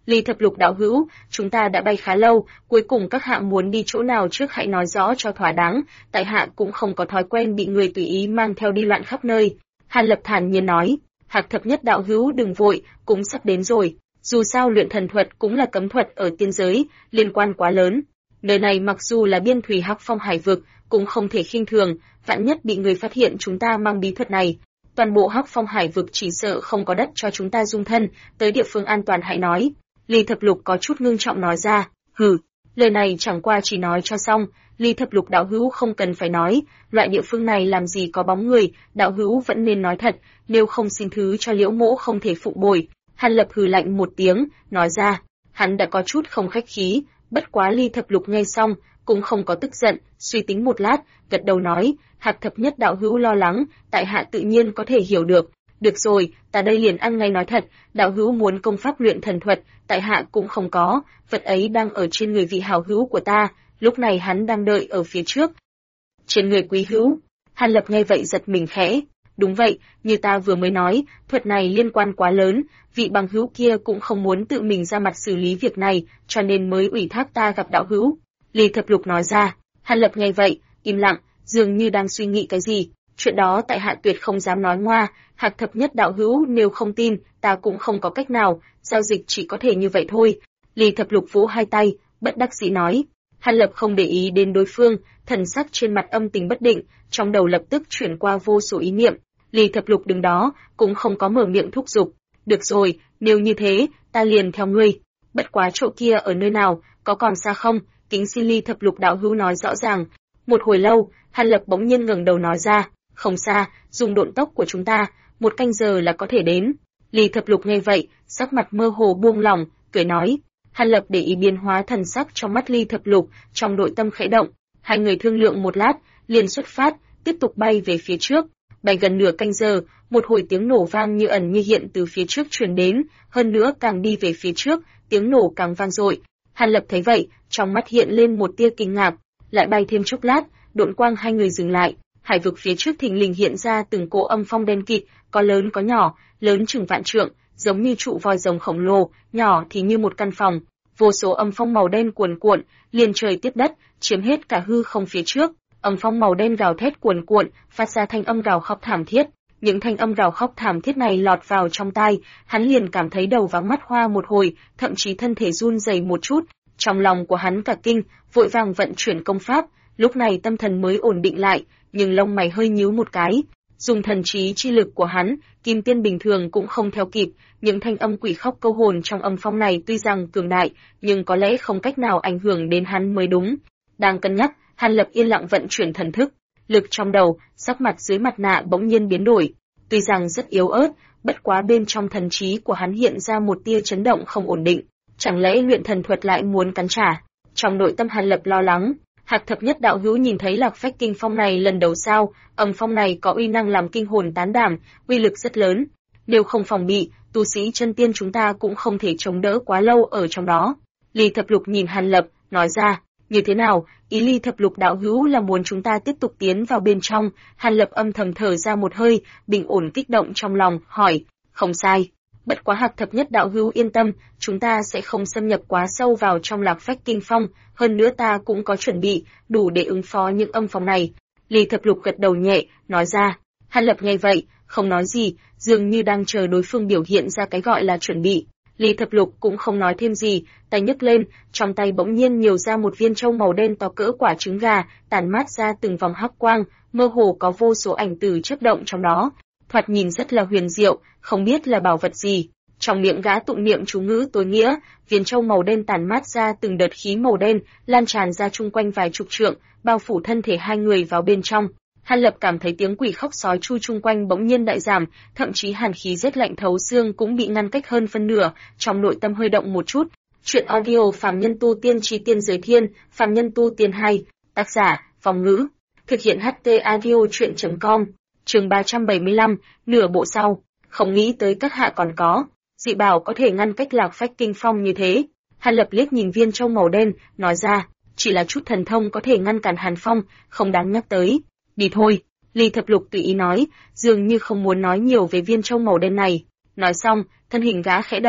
Ly Thập Lục đạo hữu, chúng ta đã bay khá lâu, cuối cùng các hạ muốn đi chỗ nào trước hãy nói rõ cho thỏa đáng, tại hạ cũng không có thói quen bị người tùy ý mang theo đi loạn khắp nơi. Hàn Lập thản nhiên nói, Hạc Thập Nhất đạo hữu đừng vội, cũng sắp đến rồi, dù sao luyện thần thuật cũng là cấm thuật ở tiên giới, liên quan quá lớn. Nơi này mặc dù là biên thủy Hắc Phong hải vực, cũng không thể khinh thường, vạn nhất bị người phát hiện chúng ta mang bí thuật này. Toàn bộ Hắc Phong hải vực chỉ sợ không có đất cho chúng ta dung thân, tới địa phương an toàn hãy nói. Ly Thập Lục có chút ngưng trọng nói ra, hừ, lời này chẳng qua chỉ nói cho xong, Ly Thập Lục đạo hữu không cần phải nói, loại địa phương này làm gì có bóng người, đạo hữu vẫn nên nói thật, nếu không xin thứ cho Liễu mỗ không thể phụ bồi. Hàn Lập hừ lạnh một tiếng, nói ra, hắn đã có chút không khách khí, bất quá Ly Thập Lục nghe xong, cũng không có tức giận, suy tính một lát, gật đầu nói, Hạc Thập Nhất đạo hữu lo lắng, tại hạ tự nhiên có thể hiểu được. Được rồi, ta đây liền ăn ngay nói thật, đạo hữu muốn công pháp luyện thần thuật, tại hạ cũng không có, vật ấy đang ở trên người vị hảo hữu của ta, lúc này hắn đang đợi ở phía trước. Trên người quý hữu, Hàn Lập nghe vậy giật mình khẽ, đúng vậy, như ta vừa mới nói, thuật này liên quan quá lớn, vị bằng hữu kia cũng không muốn tự mình ra mặt xử lý việc này, cho nên mới ủy thác ta gặp đạo hữu. Ly Thập Lục nói ra, Hàn Lập nghe vậy, im lặng, dường như đang suy nghĩ cái gì. Chuyện đó tại hạ tuyệt không dám nói ngoa, Hạc Thập Nhất đạo hữu nếu không tin, ta cũng không có cách nào, giao dịch chỉ có thể như vậy thôi. Ly Thập Lục vỗ hai tay, bất đắc dĩ nói. Hàn Lập không để ý đến đối phương, thần sắc trên mặt âm tình bất định, trong đầu lập tức chuyển qua vô số ý niệm. Ly Thập Lục đứng đó, cũng không có mở miệng thúc giục. Được rồi, nếu như thế, ta liền theo ngươi. Bất quá chỗ kia ở nơi nào, có còn xa không? Kính xin Ly Thập Lục đạo hữu nói rõ ràng. Một hồi lâu, Hàn Lập bỗng nhiên ngẩng đầu nói ra, không xa, dùng độn tốc của chúng ta, 1 canh giờ là có thể đến. Ly Thập Lục nghe vậy, sắc mặt mơ hồ buông lỏng, cười nói. Hàn Lập để ý biến hóa thần sắc trong mắt Ly Thập Lục, trong nội tâm khẽ động. Hai người thương lượng một lát, liền xuất phát, tiếp tục bay về phía trước. Bay gần nửa canh giờ, một hồi tiếng nổ vang như ẩn như hiện từ phía trước truyền đến, hơn nữa càng đi về phía trước, tiếng nổ càng vang dội. Hàn Lập thấy vậy, trong mắt hiện lên một tia kinh ngạc, lại bay thêm chốc lát, độn quang hai người dừng lại. Hải vực phía trước thình lình hiện ra từng cỗ âm phong đen kịt, có lớn có nhỏ, lớn chừng vạn trượng, giống như trụ voi rồng khổng lồ, nhỏ thì như một căn phòng. Vô số âm phong màu đen cuồn cuộn, liền trời tiếp đất, chiếm hết cả hư không phía trước. Âm phong màu đen gào thét cuồn cuộn, phát ra thanh âm gào khóc thảm thiết. Những thanh âm gào khóc thảm thiết này lọt vào trong tai, hắn liền cảm thấy đầu váng mắt hoa một hồi, thậm chí thân thể run rẩy một chút. Trong lòng của hắn cả kinh, vội vàng vận chuyển công pháp, lúc này tâm thần mới ổn định lại, nhưng lông mày hơi nhíu một cái. Dùng thần trí chi lực của hắn, kim tiên bình thường cũng không theo kịp, những thanh âm quỷ khóc câu hồn trong âm phong này tuy rằng cường đại, nhưng có lẽ không cách nào ảnh hưởng đến hắn mới đúng. Đang cân nhắc, Hàn Lập yên lặng vận chuyển thần thức, lực trong đầu, sắc mặt dưới mặt nạ bỗng nhiên biến đổi. Tuy rằng rất yếu ớt, bất quá bên trong thần trí của hắn hiện ra một tia chấn động không ổn định. Chẳng lẽ luyện thần thuật lại muốn cắn trả? Trong nội tâm Hàn Lập lo lắng. Hạc Thập Nhất đạo hữu nhìn thấy Lạc Phách Kinh Phong này lần đầu sao? Âm phong này có uy năng làm kinh hồn tán đảm, uy lực rất lớn. Nếu không phòng bị, tu sĩ chân tiên chúng ta cũng không thể chống đỡ quá lâu ở trong đó. Ly Thập Lục nhìn Hàn Lập, nói ra, như thế nào? Ý Ly Thập Lục đạo hữu là muốn chúng ta tiếp tục tiến vào bên trong. Hàn Lập âm thầm thở ra một hơi, bình ổn kích động trong lòng, hỏi, không sai. Bất quá Hạc Thập Nhất đạo hữu yên tâm, chúng ta sẽ không xâm nhập quá sâu vào trong Lạc Phách Kinh Phong, hơn nữa ta cũng có chuẩn bị, đủ để ứng phó những âm phong này. Ly Thập Lục gật đầu nhẹ, nói ra. Hàn Lập nghe vậy, không nói gì, dường như đang chờ đối phương biểu hiện ra cái gọi là chuẩn bị. Ly Thập Lục cũng không nói thêm gì, tay nhấc lên, trong tay bỗng nhiên nhiều ra một viên châu màu đen to cỡ quả trứng gà, tản mát ra từng vòng hắc quang, mơ hồ có vô số ảnh tử chớp động trong đó. Thoạt nhìn rất là huyền diệu, không biết là bảo vật gì. Trong miệng gã tụng niệm chú ngữ tối nghĩa, viên châu màu đen tản mát ra từng đợt khí màu đen, lan tràn ra chung quanh vài chục trượng, bao phủ thân thể hai người vào bên trong. Hàn Lập cảm thấy tiếng quỷ khóc sói chu chung quanh bỗng nhiên đại giảm, thậm chí hàn khí rét lạnh thấu xương cũng bị ngăn cách hơn phân nửa, trong nội tâm hơi động một chút. Chuyện audio Phàm Nhân Tu Tiên Chi Tiên Giới Thiên, Phàm Nhân Tu Tiên 2, tác giả, Vong Ngữ, thực hiện HT audio chuyện.com. Chương 375, nửa bộ sau, không nghĩ tới các hạ còn có dị bảo có thể ngăn cách Lạc Phách Kinh Phong như thế. Hàn Lập liếc nhìn viên châu màu đen, nói ra, chỉ là chút thần thông có thể ngăn cản Hàn Phong, không đáng nhắc tới. Đi thôi. Ly Thập Lục tùy ý nói, dường như không muốn nói nhiều về viên châu màu đen này. Nói xong, thân hình gã khẽ động,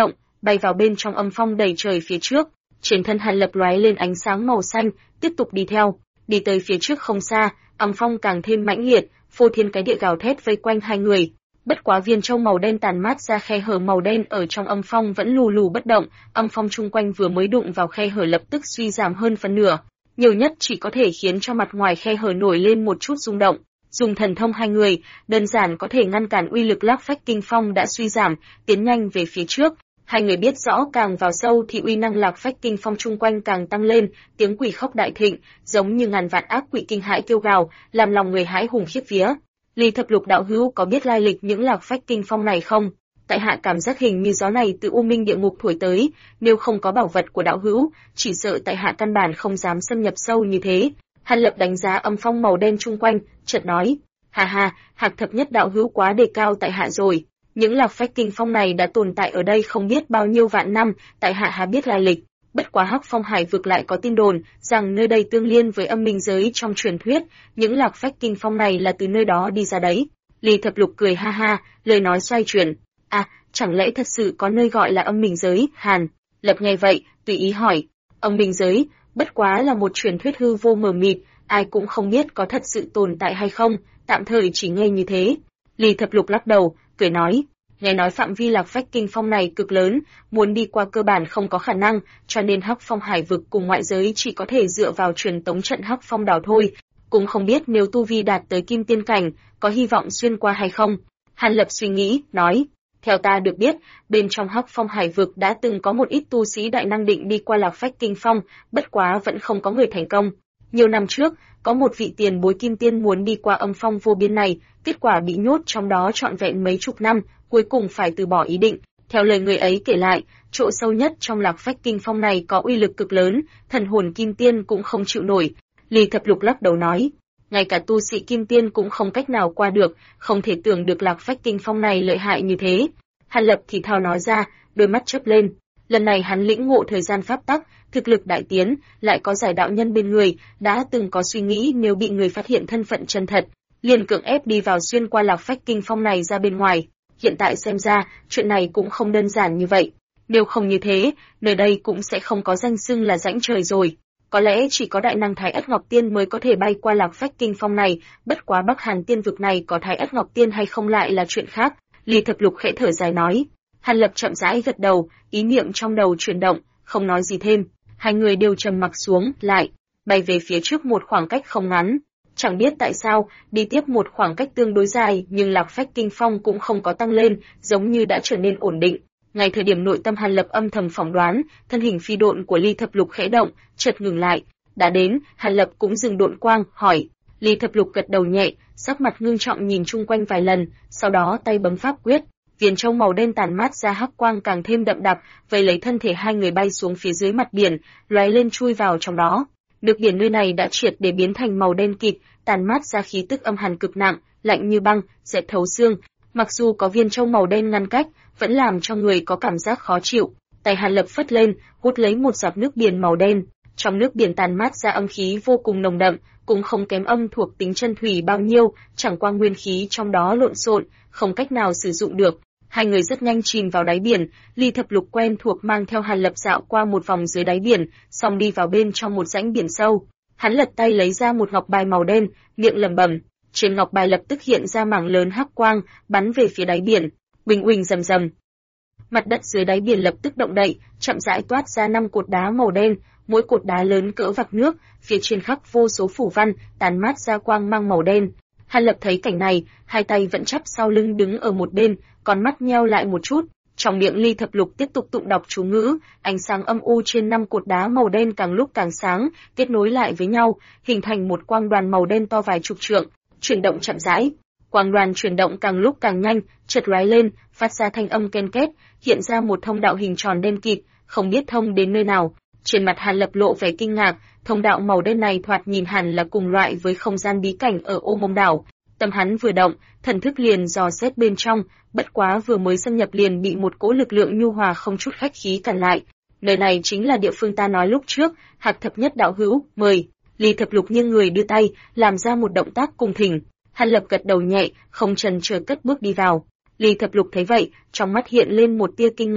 bay vào bên trong âm phong đầy trời phía trước. Trên thân Hàn Lập lóe lên ánh sáng màu xanh, tiếp tục đi theo. Đi tới phía trước không xa, âm phong càng thêm mãnh liệt, phô thiên cái địa gào thét vây quanh hai người. Bất quá viên châu màu đen tàn mát ra khe hở màu đen ở trong âm phong vẫn lù lù bất động, âm phong chung quanh vừa mới đụng vào khe hở lập tức suy giảm hơn phân nửa, nhiều nhất chỉ có thể khiến cho mặt ngoài khe hở nổi lên một chút rung động. Dùng thần thông hai người, đơn giản có thể ngăn cản uy lực Lắc Phách Kinh Phong đã suy giảm, tiến nhanh về phía trước. Hai người biết rõ càng vào sâu thì uy năng Lạc Phách Kinh Phong chung quanh càng tăng lên, tiếng quỷ khóc đại thịnh, giống như ngàn vạn ác quỷ kinh hãi kêu gào, làm lòng người hãi hùng khiếp vía. Ly Thập Lục đạo hữu có biết lai lịch những Lạc Phách Kinh Phong này không? Tại hạ cảm giác hình như gió này từ U Minh địa ngục thổi tới, nếu không có bảo vật của đạo hữu, chỉ sợ tại hạ căn bản không dám xâm nhập sâu như thế. Hàn Lập đánh giá âm phong màu đen chung quanh, chợt nói: "Ha ha, Hạc Thập Nhất đạo hữu quá đề cao tại hạ rồi. Những Lạc Phách Kinh Phong này đã tồn tại ở đây không biết bao nhiêu vạn năm, tại hạ há biết lai lịch. Bất quá Hắc Phong Hải vực lại có tin đồn rằng nơi đây tương liên với âm minh giới trong truyền thuyết, những Lạc Phách Kinh Phong này là từ nơi đó đi ra đấy." Ly Thập Lục cười ha ha, lời nói xoay chuyển: "À, chẳng lẽ thật sự có nơi gọi là âm minh giới?" Hàn Lập nghe vậy, tùy ý hỏi: "Âm minh giới, bất quá là một truyền thuyết hư vô mờ mịt, ai cũng không biết có thật sự tồn tại hay không, tạm thời chỉ nghe như thế." Ly Thập Lục lắc đầu, cười nói: "Nghe nói phạm vi Lạc Phách Kinh Phong này cực lớn, muốn đi qua cơ bản không có khả năng, cho nên Hắc Phong Hải vực cùng ngoại giới chỉ có thể dựa vào truyền tống trận Hắc Phong đảo thôi, cũng không biết nếu tu vi đạt tới Kim Tiên cảnh, có hy vọng xuyên qua hay không." Hàn Lập suy nghĩ, nói: "Theo ta được biết, bên trong Hắc Phong Hải vực đã từng có một ít tu sĩ đại năng định đi qua Lạc Phách Kinh Phong, bất quá vẫn không có người thành công. Nhiều năm trước, có một vị tiền bối kim tiên muốn đi qua âm phong vô biên này, kết quả bị nhốt trong đó trọn vẹn mấy chục năm, cuối cùng phải từ bỏ ý định. Theo lời người ấy kể lại, chỗ sâu nhất trong Lạc Phách Kinh Phong này có uy lực cực lớn, thần hồn kim tiên cũng không chịu nổi." Ly Thập Lục lắc đầu nói: "Ngay cả tu sĩ kim tiên cũng không cách nào qua được, không thể tưởng được Lạc Phách Kinh Phong này lợi hại như thế." Hàn Lập thì thào nói ra, đôi mắt chớp lên. Lần này hắn lĩnh ngộ thời gian pháp tắc, thực lực đại tiến, lại có giải đạo nhân bên người, đã từng có suy nghĩ nếu bị người phát hiện thân phận chân thật, liền cưỡng ép đi vào xuyên qua Lạc Phách Kinh Phong này ra bên ngoài. Hiện tại xem ra, chuyện này cũng không đơn giản như vậy. Nếu không như thế, nơi đây cũng sẽ không có danh xưng là rãnh trời rồi. Có lẽ chỉ có đại năng Thái Ất Ngọc Tiên mới có thể bay qua Lạc Phách Kinh Phong này, bất quá Bắc Hàn Tiên vực này có Thái Ất Ngọc Tiên hay không lại là chuyện khác." Ly Thập Lục khẽ thở dài nói. Hàn Lập chậm rãi gật đầu, ý niệm trong đầu chuyển động, không nói gì thêm. Hai người đều trầm mặc xuống, lại bay về phía trước một khoảng cách không ngắn. Chẳng biết tại sao, đi tiếp một khoảng cách tương đối dài, nhưng Lạc Phách Kinh Phong cũng không có tăng lên, giống như đã trở nên ổn định. Ngay thời điểm nội tâm Hàn Lập âm thầm phỏng đoán, thân hình phi độn của Ly Thập Lục khẽ động, chợt ngừng lại. Đã đến, Hàn Lập cũng dừng độn quang, hỏi. Ly Thập Lục gật đầu nhẹ, sắc mặt ngưng trọng nhìn chung quanh vài lần, sau đó tay bấm pháp quyết, viền châu màu đen tàn mát ra hắc quang càng thêm đậm đặc, vây lấy thân thể hai người bay xuống phía dưới mặt biển, lóe lên chui vào trong đó. Nước biển nơi này đã triệt để biến thành màu đen kịt, tàn mát ra khí tức âm hàn cực nặng, lạnh như băng, rét thấu xương. Mặc dù có viên châu màu đen ngăn cách, vẫn làm cho người có cảm giác khó chịu. Tay Hàn Lập phất lên, hút lấy một giọt nước biển màu đen. Trong nước biển tàn mát ra âm khí vô cùng nồng đậm, cũng không kém âm thuộc tính chân thủy bao nhiêu, chẳng qua nguyên khí trong đó lộn xộn, không cách nào sử dụng được. Hai người rất nhanh chìm vào đáy biển, Ly Thập Lục quen thuộc mang theo Hàn Lập dạo qua một vòng dưới đáy biển, xong đi vào bên trong một rãnh biển sâu. Hắn lật tay lấy ra một ngọc bài màu đen, miệng lẩm bẩm, trên ngọc bài lập tức hiện ra mảng lớn hắc quang, bắn về phía đáy biển. Uỳnh uỳnh rầm rầm. Mặt đất dưới đáy biển lập tức động đậy, chậm rãi toát ra 5 cột đá màu đen, mỗi cột đá lớn cỡ vạc nước, phía trên khắc vô số phủ văn, tàn mát ra quang mang màu đen. Hàn Lập thấy cảnh này, hai tay vẫn chắp sau lưng đứng ở một bên, con mắt nheo lại một chút, trong miệng Ly Thập Lục tiếp tục tụng đọc chú ngữ, ánh sáng âm u trên 5 cột đá màu đen càng lúc càng sáng, kết nối lại với nhau, hình thành một quang đoàn màu đen to vài chục trượng, chuyển động chậm rãi. Quang đoàn chuyển động càng lúc càng nhanh, chợt lóe lên, phát ra thanh âm ken két, hiện ra một thông đạo hình tròn đen kịt, không biết thông đến nơi nào. Trên mặt Hàn Lập lộ vẻ kinh ngạc, thông đạo màu đen này thoạt nhìn hẳn là cùng loại với không gian bí cảnh ở Ô Mông đảo. Tâm hắn vừa động, thần thức liền dò xét bên trong, bất quá vừa mới xâm nhập liền bị một cỗ lực lượng nhu hòa không chút khách khí cản lại. Nơi này chính là địa phương ta nói lúc trước, Hạc Thập Nhất đạo hữu, mời. Ly Thập Lục nghiêng người đưa tay, làm ra một động tác cùng thỉnh. Hàn Lập gật đầu nhẹ, không chần chờ cất bước đi vào. Ly Thập Lục thấy vậy, trong mắt hiện lên một tia kinh ngạc,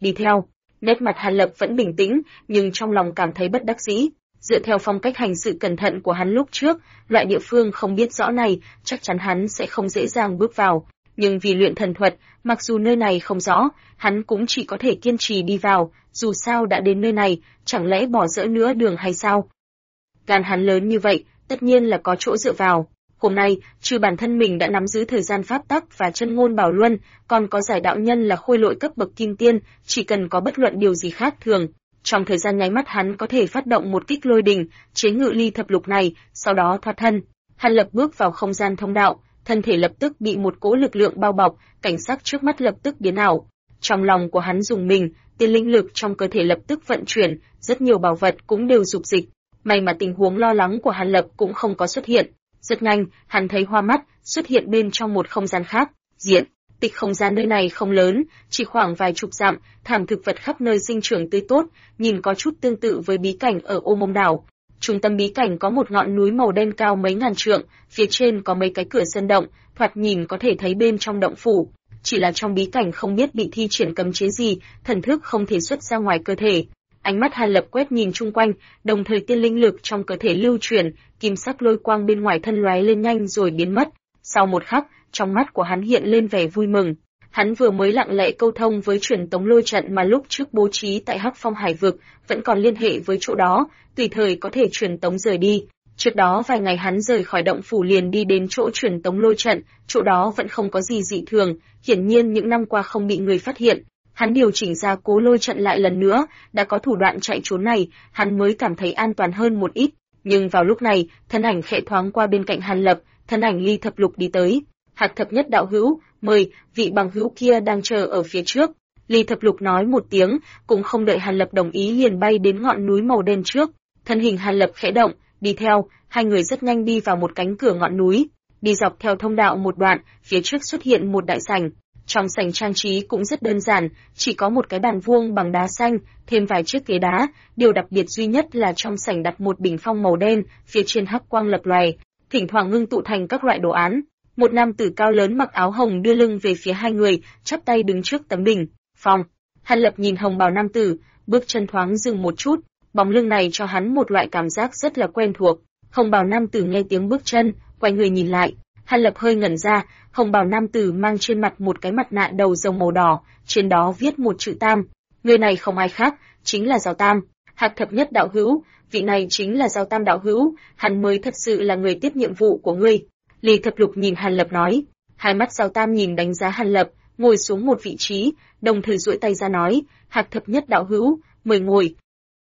đi theo. Nét mặt Hàn Lập vẫn bình tĩnh, nhưng trong lòng cảm thấy bất đắc dĩ. Dựa theo phong cách hành sự cẩn thận của hắn lúc trước, loại địa phương không biết rõ này, chắc chắn hắn sẽ không dễ dàng bước vào. Nhưng vì luyện thần thuật, mặc dù nơi này không rõ, hắn cũng chỉ có thể kiên trì đi vào, dù sao đã đến nơi này, chẳng lẽ bỏ dỡ nữa đường hay sao? Gan hắn lớn như vậy, tất nhiên là có chỗ dựa vào. Hôm nay, trừ bản thân mình đã nắm giữ thời gian pháp tắc và chân ngôn bảo luân, còn có giải đạo nhân là khôi lỗi cấp bậc kim tiên, chỉ cần có bất luận điều gì khác thường. Trong thời gian nháy mắt hắn có thể phát động một kích lôi đình, chế ngự ly thập lục này, sau đó thoát thân. Hàn Lập bước vào không gian thông đạo, thân thể lập tức bị một cỗ lực lượng bao bọc, cảnh sắc trước mắt lập tức biến ảo. Trong lòng của hắn rùng mình, tiên linh lực trong cơ thể lập tức vận chuyển, rất nhiều bảo vật cũng đều dục dịch. May mà tình huống lo lắng của Hàn Lập cũng không có xuất hiện. Rất nhanh, hắn thấy hoa mắt, xuất hiện bên trong một không gian khác. Diện tích không gian nơi này không lớn, chỉ khoảng vài chục dặm, thảm thực vật khắp nơi sinh trưởng tươi tốt, nhìn có chút tương tự với bí cảnh ở Ô Mông đảo. Trung tâm bí cảnh có một ngọn núi màu đen cao mấy ngàn trượng, phía trên có mấy cái cửa sơn động, thoạt nhìn có thể thấy bên trong động phủ. Chỉ là trong bí cảnh không biết bị thi triển cấm chế gì, thần thức không thể xuất ra ngoài cơ thể. Ánh mắt Hàn Lập quét nhìn chung quanh, đồng thời tiên linh lực trong cơ thể lưu chuyển, kim sắc lôi quang bên ngoài thân lóe lên nhanh rồi biến mất. Sau một khắc, trong mắt của hắn hiện lên vẻ vui mừng. Hắn vừa mới lặng lẽ câu thông với truyền tống lôi trận mà lúc trước bố trí tại Hắc Phong Hải vực, vẫn còn liên hệ với chỗ đó, tùy thời có thể truyền tống rời đi. Trước đó vài ngày hắn rời khỏi động phủ liền đi đến chỗ truyền tống lôi trận, chỗ đó vẫn không có gì dị thường, hiển nhiên những năm qua không bị người phát hiện. Hắn điều chỉnh ra cố lôi trận lại lần nữa, đã có thủ đoạn chạy trốn này, hắn mới cảm thấy an toàn hơn một ít. Nhưng vào lúc này, thân ảnh khẽ thoáng qua bên cạnh Hàn Lập, thân ảnh Ly Thập Lục đi tới. Hạc Thập Nhất đạo hữu, mời, vị bằng hữu kia đang chờ ở phía trước. Ly Thập Lục nói một tiếng, cũng không đợi Hàn Lập đồng ý liền bay đến ngọn núi màu đen trước. Thân hình Hàn Lập khẽ động, đi theo, hai người rất nhanh đi vào một cánh cửa ngọn núi. Đi dọc theo thông đạo một đoạn, phía trước xuất hiện một đại sảnh. Trong sảnh trang trí cũng rất đơn giản, chỉ có một cái bàn vuông bằng đá xanh, thêm vài chiếc ghế đá, điều đặc biệt duy nhất là trong sảnh đặt một bình phong màu đen, phía trên hắc quang lập lòe, thỉnh thoảng ngưng tụ thành các loại đồ án. Một nam tử cao lớn mặc áo hồng đưa lưng về phía hai người, chắp tay đứng trước tấm bình phong. Hàn Lập nhìn hồng bào nam tử, bước chân thoáng dừng một chút, bóng lưng này cho hắn một loại cảm giác rất là quen thuộc. Hồng bào nam tử nghe tiếng bước chân, quay người nhìn lại. Hàn Lập hơi ngẩn ra, hồng bào nam tử mang trên mặt một cái mặt nạ đầu rồng màu đỏ, trên đó viết một chữ Tam. Người này không ai khác, chính là Giao Tam. Hạc Thập Nhất đạo hữu, vị này chính là Giao Tam đạo hữu, hắn mới thật sự là người tiếp nhiệm vụ của ngươi. Ly Thập Lục nhìn Hàn Lập nói. Hai mắt Giao Tam nhìn đánh giá Hàn Lập, ngồi xuống một vị trí, đồng thời duỗi tay ra nói, Hạc Thập Nhất đạo hữu, mời ngồi.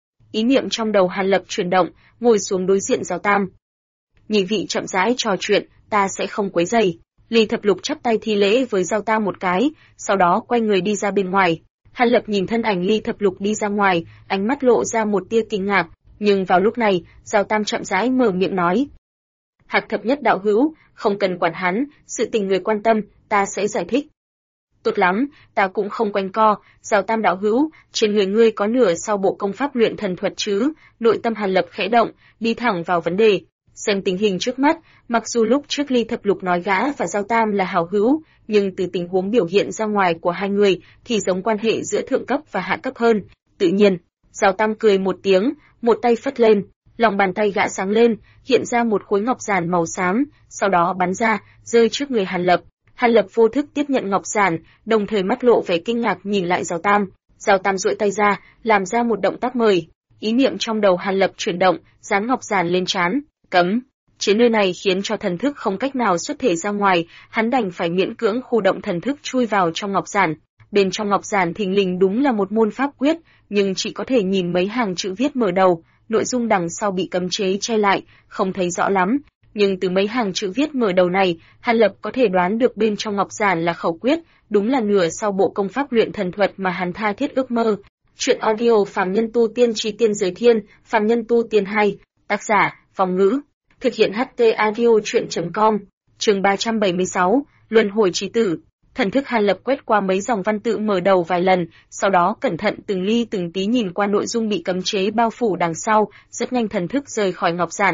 Ý niệm trong đầu Hàn Lập chuyển động, ngồi xuống đối diện Giao Tam. Nhị vị chậm rãi trò chuyện, ta sẽ không quấy rầy. Ly Thập Lục chắp tay thi lễ với Giao Tam một cái, sau đó quay người đi ra bên ngoài. Hàn Lập nhìn thân ảnh Ly Thập Lục đi ra ngoài, ánh mắt lộ ra một tia kinh ngạc, nhưng vào lúc này, Giao Tam chậm rãi mở miệng nói. Hạc Thập Nhất đạo hữu, không cần quản hắn, sự tình người quan tâm, ta sẽ giải thích. Tốt lắm, ta cũng không quanh co, Giao Tam đạo hữu, trên người ngươi có nửa sau bộ công pháp luyện thần thuật chứ? Nội tâm Hàn Lập khẽ động, đi thẳng vào vấn đề. Xem tình hình trước mắt, mặc dù lúc trước Ly Thập Lục nói gã và Giao Tam là hảo hữu, nhưng từ tình huống biểu hiện ra ngoài của hai người thì giống quan hệ giữa thượng cấp và hạ cấp hơn. Tự nhiên, Giao Tam cười một tiếng, một tay phất lên, lòng bàn tay gã sáng lên, hiện ra một khối ngọc giản màu xám, sau đó bắn ra, rơi trước người Hàn Lập. Hàn Lập vô thức tiếp nhận ngọc giản, đồng thời mắt lộ vẻ kinh ngạc nhìn lại Giao Tam. Giao Tam duỗi tay ra, làm ra một động tác mời. Ý niệm trong đầu Hàn Lập chuyển động, dán ngọc giản lên trán. Cấm. Chiến nơi này khiến cho thần thức không cách nào xuất thể ra ngoài, hắn đành phải miễn cưỡng khu động thần thức chui vào trong ngọc giản. Bên trong ngọc giản thình lình đúng là một môn pháp quyết, nhưng chỉ có thể nhìn mấy hàng chữ viết mở đầu, nội dung đằng sau bị cấm chế che lại, không thấy rõ lắm. Nhưng từ mấy hàng chữ viết mở đầu này, Hàn Lập có thể đoán được bên trong ngọc giản là khẩu quyết, đúng là nửa sau bộ công pháp luyện thần thuật mà hắn tha thiết ước mơ. Chuyện audio Phàm Nhân Tu Tiên Chí Tiên Giới Thiên, Phàm Nhân Tu Tiên 2, tác giả, Phong Ngữ. Thực hiện HT Audio Chuyện.com, chương 376, Luân Hồi Chí Tử. Thần thức Hàn Lập quét qua mấy dòng văn tự mở đầu vài lần, sau đó cẩn thận từng ly từng tí nhìn qua nội dung bị cấm chế bao phủ đằng sau, rất nhanh thần thức rời khỏi ngọc giản.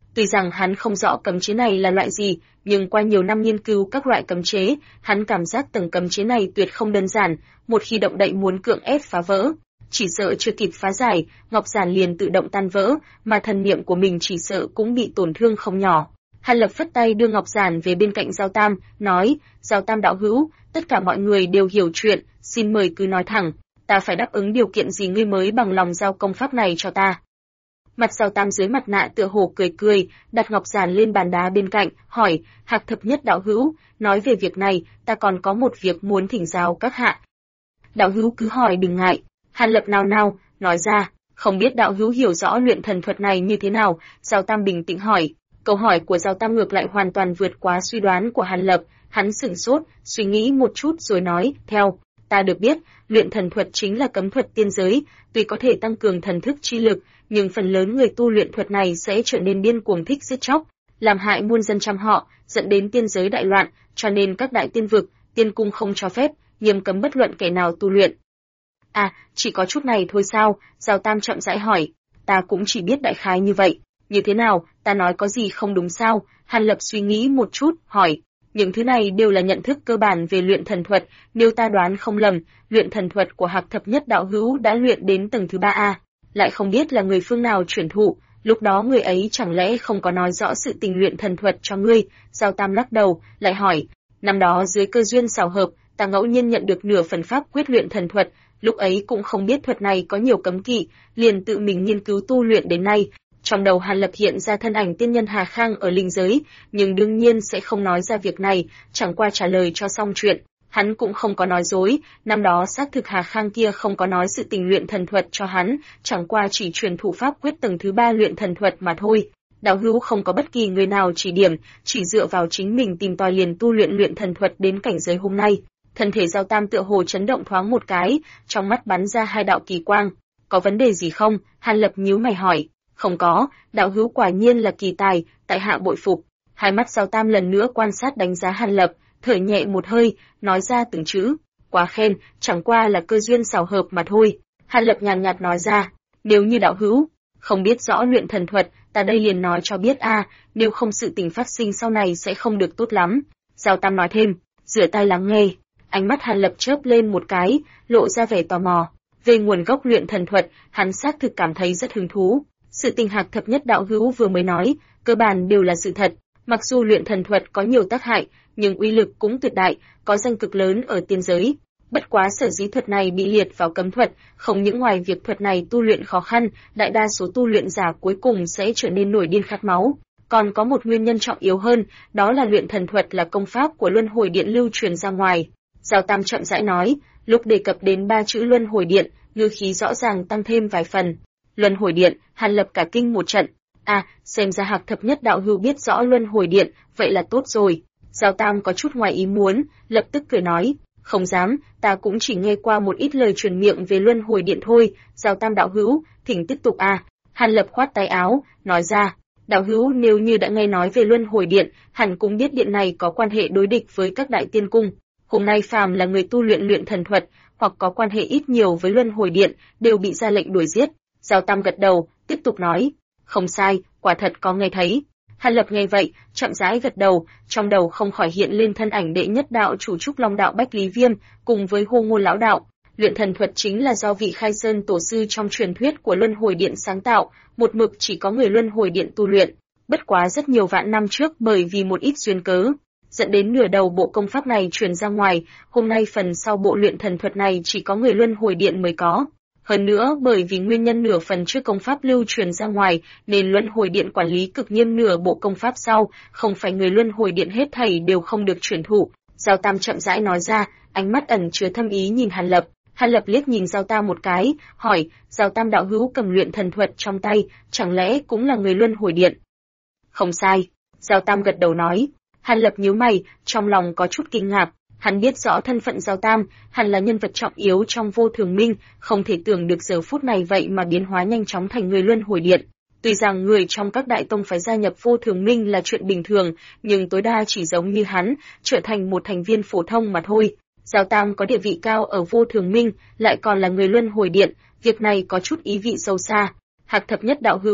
Tuy rằng hắn không rõ cấm chế này là loại gì, nhưng qua nhiều năm nghiên cứu các loại cấm chế, hắn cảm giác tầng cấm chế này tuyệt không đơn giản, một khi động đậy muốn cưỡng ép phá vỡ, chỉ sợ chưa kịp phá giải, ngọc giản liền tự động tan vỡ, mà thần niệm của mình chỉ sợ cũng bị tổn thương không nhỏ. Hàn Lập phất tay đưa ngọc giản về bên cạnh Giao Tam, nói: "Giao Tam đạo hữu, tất cả mọi người đều hiểu chuyện, xin mời cứ nói thẳng, ta phải đáp ứng điều kiện gì ngươi mới bằng lòng giao công pháp này cho ta?" Mặt Giao Tam dưới mặt nạ tựa hồ cười cười, đặt ngọc giản lên bàn đá bên cạnh, hỏi: "Hạc thập nhất đạo hữu, nói về việc này, ta còn có một việc muốn thỉnh giáo các hạ." "Đạo hữu cứ hỏi đừng ngại." Hàn Lập nào nào, nói ra: "Không biết đạo hữu hiểu rõ luyện thần thuật này như thế nào?" Giao Tam bình tĩnh hỏi. Câu hỏi của Giao Tam ngược lại hoàn toàn vượt quá suy đoán của Hàn Lập, hắn sửng sốt, suy nghĩ một chút rồi nói: "Theo ta được biết, luyện thần thuật chính là cấm thuật tiên giới, tuy có thể tăng cường thần thức chi lực, nhưng phần lớn người tu luyện thuật này sẽ trở nên điên cuồng thích giết chóc, làm hại muôn dân trăm họ, dẫn đến tiên giới đại loạn, cho nên các đại tiên vực, tiên cung không cho phép, nghiêm cấm bất luận kẻ nào tu luyện." "À, chỉ có chút này thôi sao?" Giao Tam chậm rãi hỏi. "Ta cũng chỉ biết đại khái như vậy." "Như thế nào, ta nói có gì không đúng sao?" Hàn Lập suy nghĩ một chút, hỏi. "Những thứ này đều là nhận thức cơ bản về luyện thần thuật, nếu ta đoán không lầm, luyện thần thuật của Hạc thập nhất đạo hữu đã luyện đến tầng thứ 3A, lại không biết là người phương nào truyền thụ, lúc đó người ấy chẳng lẽ không có nói rõ sự tình luyện thần thuật cho ngươi?" Giao Tam lắc đầu, lại hỏi. "Năm đó dưới cơ duyên xảo hợp, ta ngẫu nhiên nhận được nửa phần pháp quyết luyện thần thuật, lúc ấy cũng không biết thuật này có nhiều cấm kỵ, liền tự mình nghiên cứu tu luyện đến nay." Trong đầu Hàn Lập hiện ra thân ảnh tiên nhân Hà Khang ở linh giới, nhưng đương nhiên sẽ không nói ra việc này, chẳng qua trả lời cho xong chuyện. Hắn cũng không có nói dối, năm đó xác thực Hà Khang kia không có nói sự tình luyện thần thuật cho hắn, chẳng qua chỉ truyền thụ pháp quyết tầng thứ 3 luyện thần thuật mà thôi. Đạo hữu không có bất kỳ người nào chỉ điểm, chỉ dựa vào chính mình tìm tòi liền tu luyện luyện thần thuật đến cảnh giới hôm nay. Thân thể Giao Tam tựa hồ chấn động thoáng một cái, trong mắt bắn ra hai đạo kỳ quang. "Có vấn đề gì không?" Hàn Lập nhíu mày hỏi. "Không có, đạo hữu quả nhiên là kỳ tài, tại hạ bội phục." Hai mắt Giao Tam lần nữa quan sát đánh giá Hàn Lập, thở nhẹ một hơi, nói ra từng chữ: "Quá khen, chẳng qua là cơ duyên xảo hợp mà thôi." Hàn Lập nhàn nhạt nói ra: "Nếu như đạo hữu không biết rõ luyện thần thuật, ta đây liền nói cho biết a, nếu không sự tình phát sinh sau này sẽ không được tốt lắm." Giao Tam nói thêm, rửa tay lắng nghe. Ánh mắt Hàn Lập chớp lên một cái, lộ ra vẻ tò mò. Về nguồn gốc luyện thần thuật, hắn xác thực cảm thấy rất hứng thú. Sự tình Hạc thập nhất đạo hữu vừa mới nói, cơ bản đều là sự thật. Mặc dù luyện thần thuật có nhiều tác hại, nhưng uy lực cũng tuyệt đại, có danh cực lớn ở tiên giới. Bất quá sở dĩ thuật này bị liệt vào cấm thuật, không những ngoài việc thuật này tu luyện khó khăn, đại đa số tu luyện giả cuối cùng sẽ trở nên nổi điên khát máu. Còn có một nguyên nhân trọng yếu hơn, đó là luyện thần thuật là công pháp của Luân Hồi Điện lưu truyền ra ngoài. Giao Tam chậm rãi nói, lúc đề cập đến 3 chữ Luân Hồi Điện, ngữ khí rõ ràng tăng thêm vài phần. Luân Hồi Điện, Hàn Lập cả kinh một trận. À, xem ra Hạc thập nhất đạo hữu biết rõ Luân Hồi Điện, vậy là tốt rồi. Giao Tam có chút ngoài ý muốn, lập tức cười nói, không dám, ta cũng chỉ nghe qua một ít lời truyền miệng về Luân Hồi Điện thôi. Giao Tam đạo hữu, thỉnh tiếp tục à. Hàn Lập khoát tay áo, nói ra, đạo hữu nếu như đã nghe nói về Luân Hồi Điện, hẳn cũng biết điện này có quan hệ đối địch với các đại tiên cung. Hôm nay phàm là người tu luyện luyện thần thuật, hoặc có quan hệ ít nhiều với Luân Hồi Điện, đều bị ra lệnh đuổi giết. Giao Tam gật đầu, tiếp tục nói, không sai, quả thật có nghe thấy. Hàn Lập nghe vậy, chậm rãi gật đầu, trong đầu không khỏi hiện lên thân ảnh đệ nhất đạo chủ Trúc Long đạo Bách Lý Viêm, cùng với Hô Ngôn lão đạo. Luyện thần thuật chính là do vị Khai Sơn tổ sư trong truyền thuyết của Luân Hồi Điện sáng tạo, một mực chỉ có người Luân Hồi Điện tu luyện. Bất quá rất nhiều vạn năm trước bởi vì một ít duyên cớ, dẫn đến nửa đầu bộ công pháp này truyền ra ngoài, hôm nay phần sau bộ luyện thần thuật này chỉ có người Luân Hồi Điện mới có. Hơn nữa, bởi vì nguyên nhân nửa phần trước công pháp lưu truyền ra ngoài, nên Luân Hồi Điện quản lý cực nghiêm nửa bộ công pháp sau, không phải người Luân Hồi Điện hết thảy đều không được truyền thụ. Giao Tam chậm rãi nói ra, ánh mắt ẩn chứa thâm ý nhìn Hàn Lập. Hàn Lập liếc nhìn Giao Tam một cái, hỏi, Giao Tam đạo hữu cầm luyện thần thuật trong tay, chẳng lẽ cũng là người Luân Hồi Điện? Không sai. Giao Tam gật đầu nói. Hàn Lập nhíu mày, trong lòng có chút kinh ngạc. Hắn biết rõ thân phận Giao Tam, hẳn là nhân vật trọng yếu trong Vô Thường Minh, không thể tưởng được giờ phút này vậy mà biến hóa nhanh chóng thành người Luân Hồi Điện. Tuy rằng người trong các đại tông phái gia nhập Vô Thường Minh là chuyện bình thường, nhưng tối đa chỉ giống như hắn, trở thành một thành viên phổ thông mà thôi. Giao Tam có địa vị cao ở Vô Thường Minh, lại còn là người Luân Hồi Điện, việc này có chút ý vị sâu xa. Hạc thập nhất đạo hữu,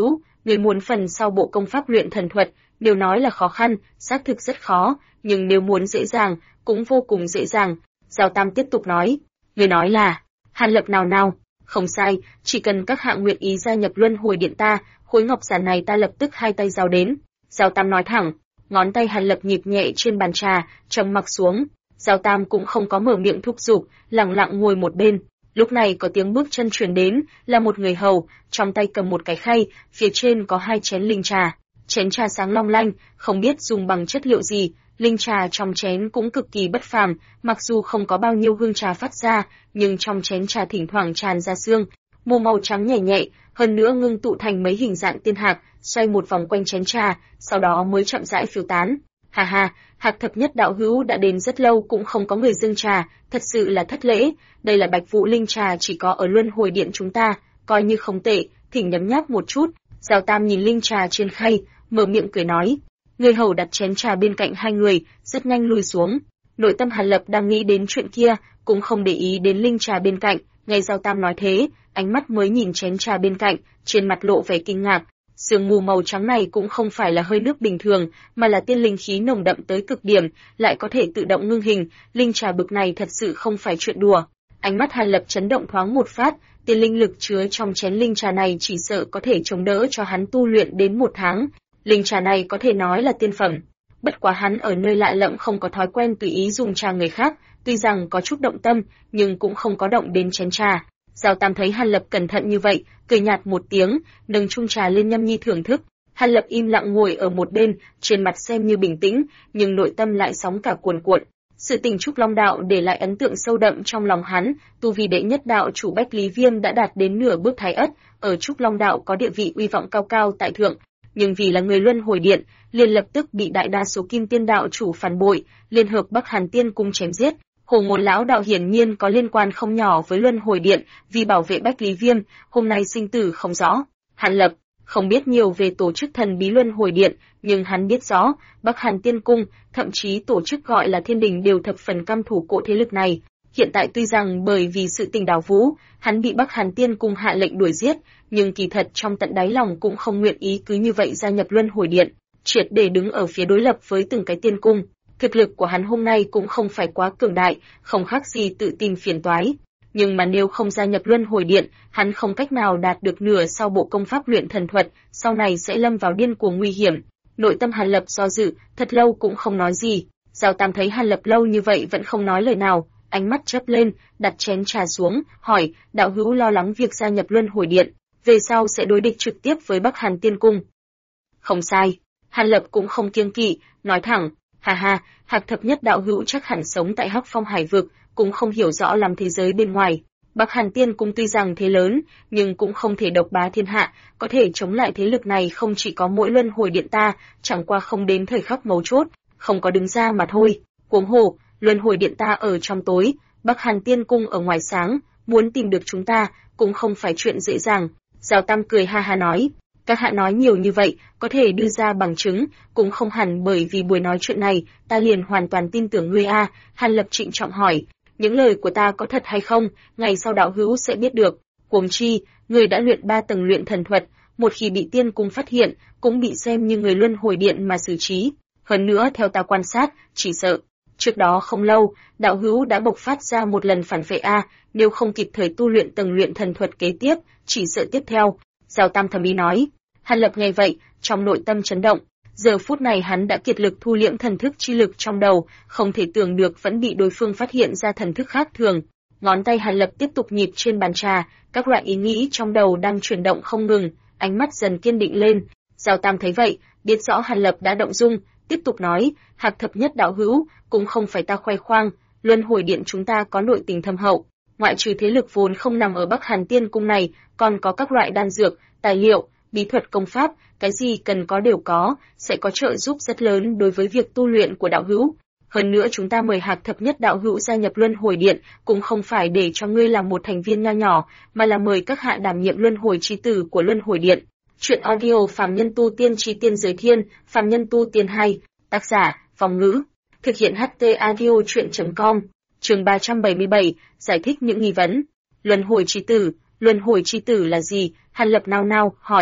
Người muốn phần sau bộ công pháp luyện thần thuật, nếu nói là khó khăn, xác thực rất khó, nhưng nếu muốn dễ dàng, cũng vô cùng dễ dàng. Giao Tam tiếp tục nói, người nói là, Hàn Lập nào, không sai, chỉ cần các hạ nguyện ý gia nhập luân hồi điện ta, khối ngọc giản này ta lập tức hai tay giao đến. Giao Tam nói thẳng, ngón tay Hàn Lập nhịp nhẹ trên bàn trà, trầm mặc xuống. Giao Tam cũng không có mở miệng thúc giục, lặng lặng ngồi một bên. Lúc này có tiếng bước chân truyền đến, là một người hầu, trong tay cầm một cái khay, phía trên có 2 chén linh trà. Chén trà sáng long lanh, không biết dùng bằng chất liệu gì, linh trà trong chén cũng cực kỳ bất phàm, mặc dù không có bao nhiêu hương trà phát ra, nhưng trong chén trà thỉnh thoảng tràn ra sương, màu trắng nhẹ nhẹ, hơn nữa ngưng tụ thành mấy hình dạng tiên hạc, xoay một vòng quanh chén trà, sau đó mới chậm rãi phiêu tán. Ha ha, Hạc Thập Nhất đạo hữu đã đến rất lâu cũng không có người dâng trà, thật sự là thất lễ, đây là Bạch Vũ linh trà chỉ có ở Luân Hồi Điện chúng ta, coi như không tệ, thỉnh nhấm nháp một chút. Giao Tam nhìn linh trà trên khay, mở miệng cười nói. Người hầu đặt chén trà bên cạnh hai người, rất nhanh lùi xuống. Nội tâm Hàn Lập đang nghĩ đến chuyện kia, cũng không để ý đến linh trà bên cạnh, nghe Giao Tam nói thế, ánh mắt mới nhìn chén trà bên cạnh, trên mặt lộ vẻ kinh ngạc. Sương mù màu trắng này cũng không phải là hơi nước bình thường, mà là tiên linh khí nồng đậm tới cực điểm, lại có thể tự động ngưng hình, linh trà bực này thật sự không phải chuyện đùa. Ánh mắt Hàn Lập chấn động thoáng một phát, tiên linh lực chứa trong chén linh trà này chỉ sợ có thể chống đỡ cho hắn tu luyện đến 1 tháng. Linh trà này có thể nói là tiên phẩm. Bất quá hắn ở nơi lạ lẫm không có thói quen tùy ý dùng trà người khác, tuy rằng có chút động tâm, nhưng cũng không có động đến chén trà. Giao Tam thấy Hàn Lập cẩn thận như vậy, cười nhạt một tiếng, nâng chung trà lên nhâm nhi thưởng thức. Hàn Lập im lặng ngồi ở một bên, trên mặt xem như bình tĩnh, nhưng nội tâm lại sóng cả cuồn cuộn. Sự tình Trúc Long đạo để lại ấn tượng sâu đậm trong lòng hắn, tu vi đệ nhất đạo chủ Bách Lý Viêm đã đạt đến nửa bước thái ất, ở Trúc Long đạo có địa vị uy vọng cao cao tại thượng, nhưng vì là người Luân Hồi Điện, liền lập tức bị đại đa số Kim Tiên đạo chủ phản bội, liên hợp Bắc Hàn Tiên cung chém giết. Hồ Ngôn lão đạo hiển nhiên có liên quan không nhỏ với Luân Hồi Điện, vì bảo vệ Bách Lý Viêm, hôm nay sinh tử không rõ. Hàn Lập không biết nhiều về tổ chức thần bí Luân Hồi Điện, nhưng hắn biết rõ, Bắc Hàn Tiên cung, thậm chí tổ chức gọi là Thiên Đình đều thập phần căm thù cỗ thế lực này. Hiện tại tuy rằng bởi vì sự tình Đào Vũ, hắn bị Bắc Hàn Tiên cung hạ lệnh đuổi giết, nhưng kỳ thật trong tận đáy lòng cũng không nguyện ý cứ như vậy gia nhập Luân Hồi Điện, triệt để đứng ở phía đối lập với từng cái tiên cung. Thực lực của hắn hôm nay cũng không phải quá cường đại, không khác gì tự tìm phiền toái. Nhưng mà nếu không gia nhập Luân Hồi Điện, hắn không cách nào đạt được nửa sau bộ công pháp luyện thần thuật, sau này sẽ lâm vào điên cuồng nguy hiểm. Nội tâm Hàn Lập do dự, thật lâu cũng không nói gì. Giao Tam thấy Hàn Lập lâu như vậy vẫn không nói lời nào, ánh mắt chớp lên, đặt chén trà xuống, hỏi, đạo hữu lo lắng việc gia nhập Luân Hồi Điện, về sau sẽ đối địch trực tiếp với Bắc Hàn Tiên cung. Không sai, Hàn Lập cũng không kiêng kỵ, nói thẳng, ha ha, Hạc Thập Nhất đạo hữu chắc hẳn sống tại Hắc Phong Hải vực, cũng không hiểu rõ lắm thế giới bên ngoài. Bắc Hàn Tiên cung tuy rằng thế lớn, nhưng cũng không thể độc bá thiên hạ, có thể chống lại thế lực này không chỉ có mỗi Luân Hồi Điện ta, chẳng qua không đến thời khắc mấu chốt, không có đứng ra mà thôi. Huống hồ, Luân Hồi Điện ta ở trong tối, Bắc Hàn Tiên cung ở ngoài sáng, muốn tìm được chúng ta cũng không phải chuyện dễ dàng. Giao Tam cười ha ha nói, các hạ nói nhiều như vậy, có thể đưa ra bằng chứng, cũng không hẳn bởi vì buổi nói chuyện này, ta liền hoàn toàn tin tưởng ngươi a. Hàn Lập trịnh trọng hỏi, những lời của ta có thật hay không, ngày sau đạo hữu sẽ biết được. Huống chi, ngươi đã luyện 3 tầng luyện thần thuật, một khi bị tiên cung phát hiện, cũng bị xem như người Luân Hồi Điện mà xử trí. Hơn nữa theo ta quan sát, chỉ sợ trước đó không lâu, đạo hữu đã bộc phát ra một lần phản vệ a, nếu không kịp thời tu luyện tầng luyện thần thuật kế tiếp, chỉ sợ tiếp theo. Giao Tam thầm ý nói. Hàn Lập nghe vậy, trong nội tâm chấn động. Giờ phút này hắn đã kiệt lực thu liễm thần thức chi lực trong đầu, không thể tưởng được vẫn bị đối phương phát hiện ra thần thức khác thường. Ngón tay Hàn Lập tiếp tục nhịp trên bàn trà, các loại ý nghĩ trong đầu đang chuyển động không ngừng, ánh mắt dần kiên định lên. Giao Tam thấy vậy, biết rõ Hàn Lập đã động dung, tiếp tục nói, Hạc Thập Nhất đạo hữu, cũng không phải ta khoe khoang, Luân Hồi Điện chúng ta có nội tình thâm hậu, ngoại trừ thế lực vốn không nằm ở Bắc Hàn Tiên cung này, còn có các loại đan dược, tài liệu, bí thuật công pháp, cái gì cần có đều có, sẽ có trợ giúp rất lớn đối với việc tu luyện của đạo hữu. Hơn nữa chúng ta mời Hạc Thập Nhất đạo hữu gia nhập Luân Hồi Điện, cũng không phải để cho ngươi làm một thành viên nho nhỏ, mà là mời các hạ đảm nhiệm Luân Hồi chi tử của Luân Hồi Điện. Chuyện audio Phàm Nhân Tu Tiên Chi Tiên Giới Thiên, Phàm Nhân Tu Tiên 2, tác giả, Phong Ngữ, thực hiện HT audio chuyện.com, chương 377, giải thích những nghi vấn. Luân Hồi chi tử là gì? Hàn Lập nao nao hỏi.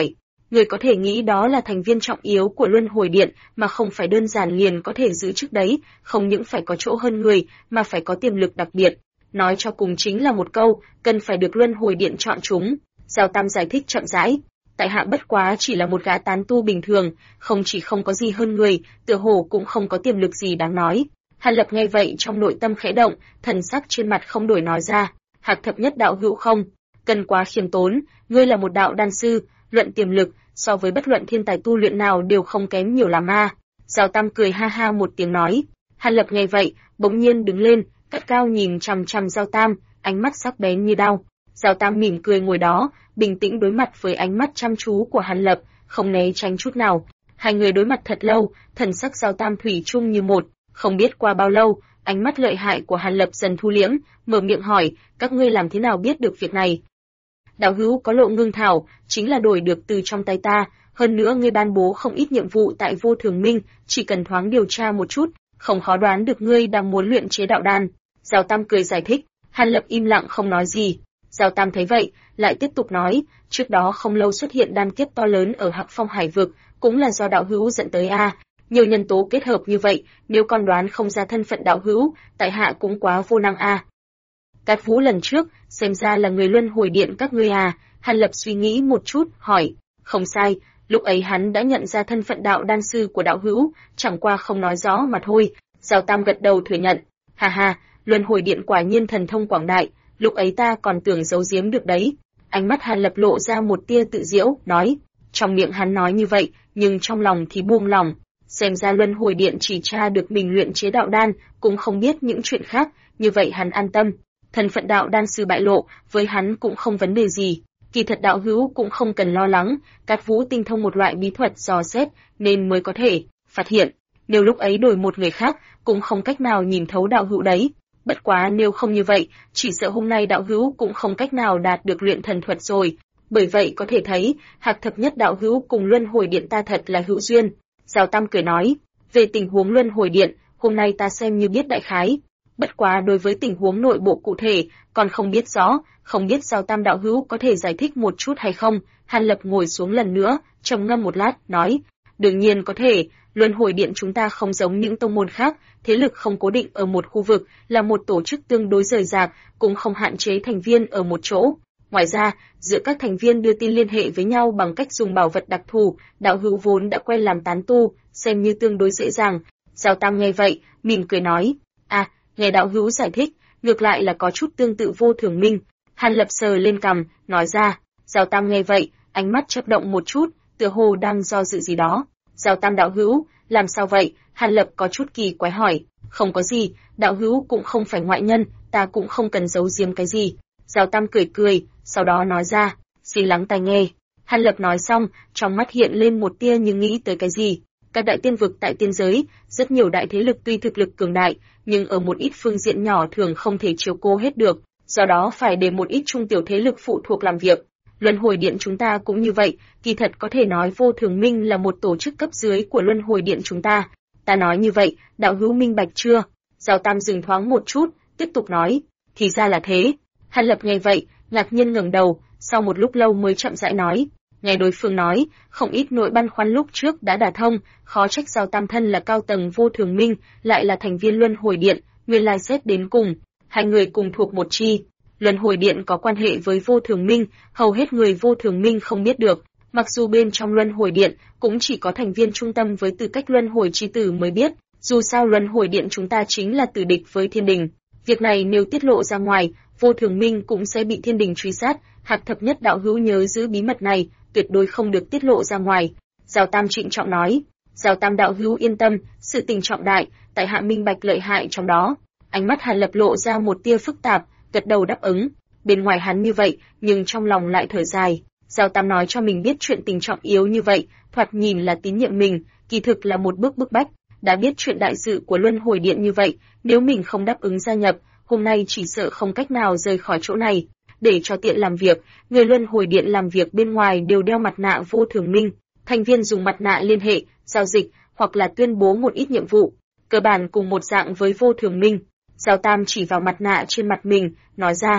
Người có thể nghĩ đó là thành viên trọng yếu của Luân Hồi Điện mà không phải đơn giản liền có thể giữ chức đấy, không những phải có chỗ hơn người mà phải có tiềm lực đặc biệt. Nói cho cùng chính là một câu, cần phải được Luân Hồi Điện chọn chúng. Giao Tam giải thích chậm rãi. Tại hạ bất quá chỉ là một gã tán tu bình thường, không chỉ không có gì hơn người, tựa hồ cũng không có tiềm lực gì đáng nói. Hàn Lập nghe vậy trong nội tâm khẽ động, thần sắc trên mặt không đổi nói ra. Hạc thập nhất đạo hữu không, cần quá khiêm tốn, ngươi là một đạo đan sư, luận tiềm lực, so với bất luận thiên tài tu luyện nào đều không kém nhiều lắm a. Giao Tam cười ha ha một tiếng nói. Hàn Lập nghe vậy, bỗng nhiên đứng lên, cất cao nhìn chằm chằm Giao Tam, ánh mắt sắc bén như đao. Giao Tam mỉm cười ngồi đó, bình tĩnh đối mặt với ánh mắt chăm chú của Hàn Lập, không né tránh chút nào. Hai người đối mặt thật lâu, thần sắc Giao Tam thủy chung như một. Không biết qua bao lâu, ánh mắt lợi hại của Hàn Lập dần thu liễm, mở miệng hỏi, các ngươi làm thế nào biết được việc này? Đạo hữu có Lộ Ngưng Thảo, chính là đổi được từ trong tay ta, hơn nữa ngươi ban bố không ít nhiệm vụ tại Vô Thường Minh, chỉ cần thoáng điều tra một chút, không khó đoán được ngươi đang muốn luyện chế đạo đan. Giao Tam cười giải thích, Hàn Lập im lặng không nói gì. Giao Tam thấy vậy, lại tiếp tục nói, trước đó không lâu xuất hiện đan kiếp to lớn ở Hắc Phong Hải vực, cũng là do đạo hữu dẫn tới a. Nhiều nhân tố kết hợp như vậy, nếu con đoán không ra thân phận đạo hữu, tại hạ cũng quá vô năng a. Cát Vũ lần trước, xem ra là người Luân Hồi Điện các ngươi à? Hàn Lập suy nghĩ một chút, hỏi. Không sai, lúc ấy hắn đã nhận ra thân phận đạo đan sư của đạo hữu, chẳng qua không nói rõ mà thôi. Giao Tam gật đầu thừa nhận. Ha ha, Luân Hồi Điện quả nhiên thần thông quảng đại, lúc ấy ta còn tưởng giấu giếm được đấy. Ánh mắt Hàn Lập lộ ra một tia tự giễu, nói. Trong miệng hắn nói như vậy, nhưng trong lòng thì buông lòng. Xem ra Luân Hồi Điện chỉ tra được mình luyện chế đạo đan, cũng không biết những chuyện khác, như vậy hắn an tâm. Thân phận đạo đan sư bại lộ, với hắn cũng không vấn đề gì. Kỳ thật đạo hữu cũng không cần lo lắng, Cát Vũ tinh thông một loại bí thuật dò xét, nên mới có thể phát hiện. Nếu lúc ấy đổi một người khác, cũng không cách nào nhìn thấu đạo hữu đấy. Bất quá nếu không như vậy, chỉ sợ hôm nay đạo hữu cũng không cách nào đạt được luyện thần thuật rồi. Bởi vậy có thể thấy, Hạc thập nhất đạo hữu cùng Luân Hồi Điện ta thật là hữu duyên. Giao Tam cười nói, về tình huống Luân Hồi Điện, hôm nay ta xem như biết đại khái. Bất quá đối với tình huống nội bộ cụ thể, còn không biết rõ, không biết Giao Tam đạo hữu có thể giải thích một chút hay không? Hàn Lập ngồi xuống lần nữa, trầm ngâm một lát, nói, đương nhiên có thể, Luân Hồi Điện chúng ta không giống những tông môn khác, thế lực không cố định ở một khu vực, là một tổ chức tương đối rời rạc, cũng không hạn chế thành viên ở một chỗ. Ngoài ra, giữa các thành viên đưa tin liên hệ với nhau bằng cách dùng bảo vật đặc thù, đạo hữu vốn đã quen làm tán tu, xem như tương đối dễ dàng. Giao Tam nghe vậy, mỉm cười nói, nghe đạo hữu giải thích, ngược lại là có chút tương tự Vô Thường Minh. Hàn Lập sờ lên cằm, nói ra. Giao Tam nghe vậy, ánh mắt chớp động một chút, tựa hồ đang do dự gì đó. Giao Tam đạo hữu, làm sao vậy? Hàn Lập có chút kỳ quái hỏi. Không có gì, đạo hữu cũng không phải ngoại nhân, ta cũng không cần giấu giếm cái gì. Giao Tam cười cười, sau đó nói ra, xin lắng tai nghe. Hàn Lập nói xong, trong mắt hiện lên một tia như nghĩ tới cái gì. Các đại tiên vực tại tiên giới, rất nhiều đại thế lực tuy thực lực cường đại, nhưng ở một ít phương diện nhỏ thường không thể chiếu cố hết được, do đó phải để một ít trung tiểu thế lực phụ thuộc làm việc. Luân Hồi Điện chúng ta cũng như vậy, kỳ thật có thể nói Vô Thường Minh là một tổ chức cấp dưới của Luân Hồi Điện chúng ta. Ta nói như vậy, đạo hữu minh bạch chưa? Giao Tam dừng thoáng một chút, tiếp tục nói, thì ra là thế. Hàn Lập nghe vậy, ngạc nhiên ngẩng đầu, sau một lúc lâu mới chậm rãi nói. Nghe đối phương nói, không ít nỗi băn khoăn lúc trước đã đả thông, khó trách Giao Tam thân là cao tầng Vô Thường Minh, lại là thành viên Luân Hồi Điện, nguyên lai xét đến cùng, hai người cùng thuộc một chi. Luân Hồi Điện có quan hệ với Vô Thường Minh, hầu hết người Vô Thường Minh không biết được, mặc dù bên trong Luân Hồi Điện cũng chỉ có thành viên trung tâm với tư cách Luân Hồi chi tử mới biết, dù sao Luân Hồi Điện chúng ta chính là tử địch với Thiên Đình. Việc này nếu tiết lộ ra ngoài, Vô Thường Minh cũng sẽ bị Thiên Đình truy sát, Hạc thập nhất đạo hữu nhớ giữ bí mật này, tuyệt đối không được tiết lộ ra ngoài. Giao Tam trịnh trọng nói. Giao Tam đạo hữu yên tâm, sự tình trọng đại, tại hạ minh bạch lợi hại trong đó. Ánh mắt Hàn Lập lộ ra một tia phức tạp, gật đầu đáp ứng. Bên ngoài hắn như vậy, nhưng trong lòng lại thở dài. Giao Tam nói cho mình biết chuyện tình trọng yếu như vậy, thoạt nhìn là tín nhiệm mình, kỳ thực là một bước bức bách. Đã biết chuyện đại sự của Luân Hồi Điện như vậy, nếu mình không đáp ứng gia nhập, hôm nay chỉ sợ không cách nào rời khỏi chỗ này. Để cho tiện làm việc, người Luân Hồi Điện làm việc bên ngoài đều đeo mặt nạ Vô Thường Minh. Thành viên dùng mặt nạ liên hệ, giao dịch, hoặc là tuyên bố một ít nhiệm vụ. Cơ bản cùng một dạng với Vô Thường Minh. Giao Tam chỉ vào mặt nạ trên mặt mình, nói ra,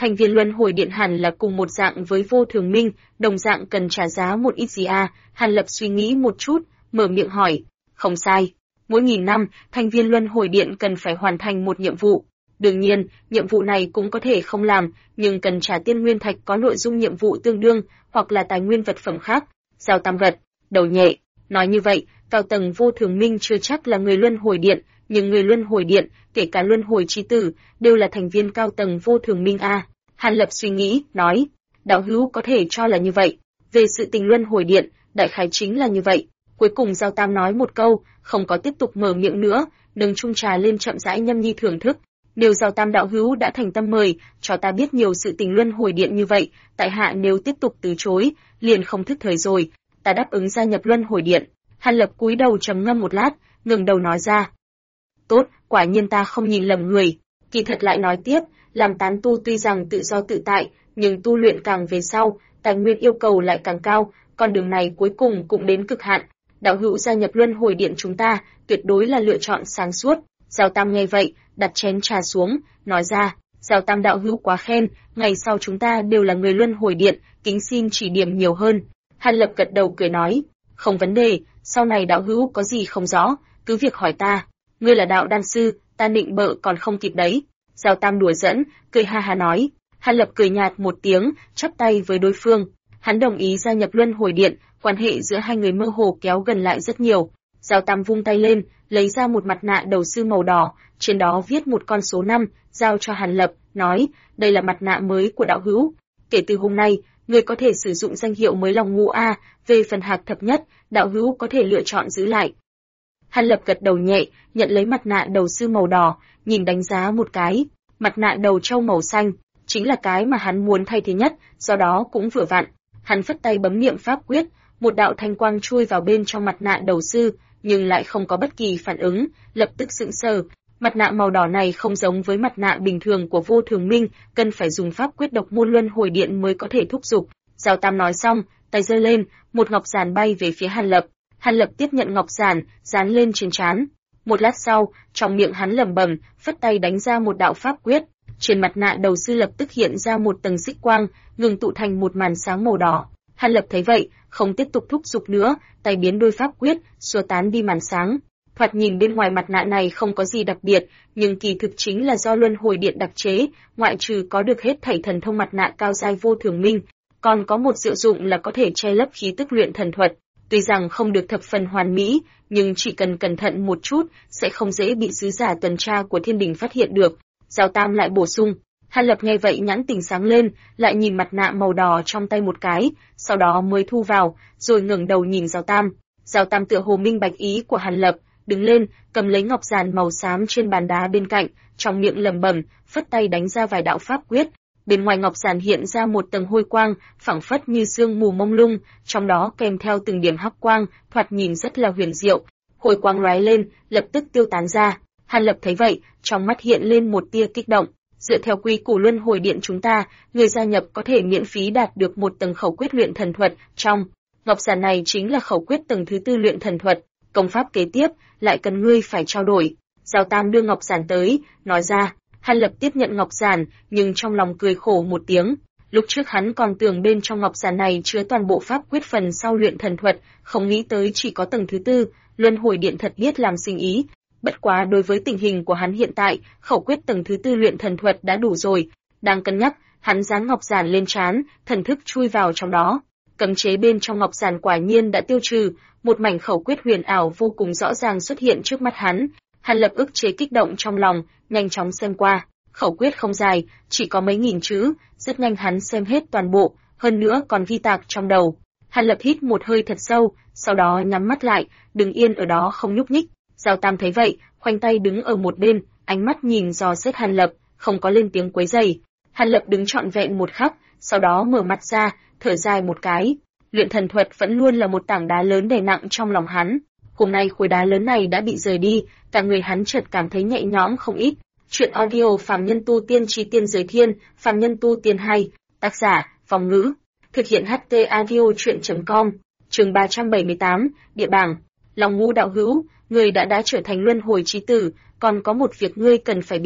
thành viên luân hồi điện hẳn là cùng một dạng với Vô Thường Minh, đồng dạng cần trả giá một ít gì à? Hàn Lập suy nghĩ một chút, mở miệng hỏi. Không sai. Mỗi 1000 năm, thành viên luân hồi điện cần phải hoàn thành một nhiệm vụ. Đương nhiên, nhiệm vụ này cũng có thể không làm, nhưng cần trả tiên nguyên thạch có nội dung nhiệm vụ tương đương, hoặc là tài nguyên vật phẩm khác. Giao Tam gật đầu nhẹ, nói như vậy, cao tầng Vô Thường Minh chưa chắc là người luân hồi điện, nhưng người luân hồi điện, kể cả luân hồi chi tử, đều là thành viên cao tầng Vô Thường Minh a. Hàn Lập suy nghĩ, nói, đạo hữu có thể cho là như vậy. Về sự tình luân hồi điện, đại khái chính là như vậy. Cuối cùng Giao Tam nói một câu, không có tiếp tục mở miệng nữa, nâng chung trà lên chậm rãi nhâm nhi thưởng thức. Nếu Giao Tam đạo hữu đã thành tâm mời, cho ta biết nhiều sự tình luân hồi điện như vậy, tại hạ nếu tiếp tục từ chối, liền không thức thời rồi, ta đáp ứng gia nhập luân hồi điện. Hàn Lập cúi đầu trầm ngâm một lát, ngừng đầu nói ra. Tốt, quả nhiên ta không nhìn lầm người. Kỳ thật lại nói tiếp, làm tán tu tuy rằng tự do tự tại, nhưng tu luyện càng về sau, tài nguyên yêu cầu lại càng cao, con đường này cuối cùng cũng đến cực hạn. Đạo hữu gia nhập luân hồi điện chúng ta, tuyệt đối là lựa chọn sáng suốt. Giao Tam nghe vậy, đặt chén trà xuống, nói ra, Giao Tam đạo hữu quá khen, ngày sau chúng ta đều là người luân hồi điện, kính xin chỉ điểm nhiều hơn. Hàn Lập gật đầu cười nói, không vấn đề, sau này đạo hữu có gì không rõ, cứ việc hỏi ta. Ngươi là đạo đan sư, ta nịnh bợ còn không kịp đấy. Giao Tam đùa giỡn, cười ha ha nói. Hàn Lập cười nhạt một tiếng, chắp tay với đối phương. Hắn đồng ý gia nhập luân hồi điện, quan hệ giữa hai người mơ hồ kéo gần lại rất nhiều. Giao Tam vung tay lên, lấy ra một mặt nạ đầu sư màu đỏ, trên đó viết một con số 5, giao cho Hàn Lập, nói, đây là mặt nạ mới của đạo hữu. Kể từ hôm nay, người có thể sử dụng danh hiệu mới Long Ngũ A, về phần hạc thập nhất, đạo hữu có thể lựa chọn giữ lại. Hàn Lập gật đầu nhẹ, nhận lấy mặt nạ đầu sư màu đỏ, nhìn đánh giá một cái, mặt nạ đầu trâu màu xanh, chính là cái mà hắn muốn thay thế nhất, do đó cũng vừa vặn. Hắn phất tay bấm niệm pháp quyết, một đạo thanh quang chui vào bên trong mặt nạ đầu sư, nhưng lại không có bất kỳ phản ứng, lập tức sững sờ. Mặt nạ màu đỏ này không giống với mặt nạ bình thường của Vô Thường Minh, cần phải dùng pháp quyết độc môn luân hồi điện mới có thể thúc giục. Giao Tam nói xong, tay giơ lên, một ngọc giản bay về phía Hàn Lập. Hàn Lập tiếp nhận ngọc giản, dán lên trên trán. Một lát sau, trong miệng hắn lẩm bẩm, phất tay đánh ra một đạo pháp quyết. Trên mặt nạ đầu sư lập tức hiện ra một tầng xích quang, ngừng tụ thành một màn sáng màu đỏ. Hàn Lập thấy vậy, không tiếp tục thúc giục nữa, tay biến đôi pháp quyết, xua tán đi màn sáng. Thoạt nhìn bên ngoài mặt nạ này không có gì đặc biệt, nhưng kỳ thực chính là do luân hồi điện đặc chế, ngoại trừ có được hết thảy thần thông mặt nạ cao giai Vô Thường Minh, còn có một diệu dụng là có thể che lấp khí tức luyện thần thuật. Tuy rằng không được thập phần hoàn mỹ, nhưng chỉ cần cẩn thận một chút, sẽ không dễ bị sứ giả tuần tra của thiên đình phát hiện được. Giao Tam lại bổ sung. Hàn Lập nghe vậy nhãn tình sáng lên, lại nhìn mặt nạ màu đỏ trong tay một cái, sau đó mới thu vào, rồi ngẩng đầu nhìn Giao Tam. Giao Tam tựa hồ minh bạch ý của Hàn Lập, đứng lên, cầm lấy ngọc giản màu xám trên bàn đá bên cạnh, trong miệng lẩm bẩm, phất tay đánh ra vài đạo pháp quyết. Bên ngoài ngọc giản hiện ra một tầng hôi quang, phảng phất như sương mù mông lung, trong đó kèm theo từng điểm hắc quang, thoạt nhìn rất là huyền diệu. Hôi quang lóe lên, lập tức tiêu tán ra. Hàn Lập thấy vậy, trong mắt hiện lên một tia kích động. Dựa theo quy củ luân hồi điện chúng ta, người gia nhập có thể miễn phí đạt được một tầng khẩu quyết luyện thần thuật. Trong ngọc giản này chính là khẩu quyết tầng thứ 4 luyện thần thuật. Công pháp kế tiếp lại cần ngươi phải trao đổi. Giao Tam đưa ngọc giản tới, nói ra. Hàn Lập tiếp nhận ngọc giản, nhưng trong lòng cười khổ một tiếng. Lúc trước hắn còn tưởng bên trong ngọc giản này chứa toàn bộ pháp quyết phần sau luyện thần thuật, không nghĩ tới chỉ có tầng thứ 4. Luân hồi điện thật biết làm sinh ý. Bất quá đối với tình hình của hắn hiện tại, khẩu quyết tầng thứ 4 luyện thần thuật đã đủ rồi. Đang cân nhắc, hắn dán ngọc giản lên trán, thần thức chui vào trong đó. Cấm chế bên trong ngọc giản quả nhiên đã tiêu trừ, một mảnh khẩu quyết huyền ảo vô cùng rõ ràng xuất hiện trước mắt hắn. Hàn Lập ức chế kích động trong lòng, nhanh chóng xem qua. Khẩu quyết không dài, chỉ có mấy nghìn chữ, rất nhanh hắn xem hết toàn bộ, hơn nữa còn ghi tạc trong đầu. Hàn Lập hít một hơi thật sâu, sau đó nhắm mắt lại, đứng yên ở đó không nhúc nhích. Giao Tam thấy vậy, khoanh tay đứng ở một bên, ánh mắt nhìn dò xét Hàn Lập, không có lên tiếng quấy rầy. Hàn Lập đứng trọn vẹn một khắc, sau đó mở mắt ra, thở dài một cái. Luyện thần thuật vẫn luôn là một tảng đá lớn đè nặng trong lòng hắn. Hôm nay khối đá lớn này đã bị rời đi, cả người hắn chợt cảm thấy nhẹ nhõm không ít. Chuyện audio Phàm Nhân Tu Tiên Chí Tiên Giới Thiên, Phàm Nhân Tu Tiên hay, tác giả, Phong Ngữ. Thực hiện HT audio chuyện.com, chương 378, địa bảng. Long Ngũ đạo hữu, ngươi đã trở thành luân hồi chí tử, còn có một việc ngươi cần phải biết.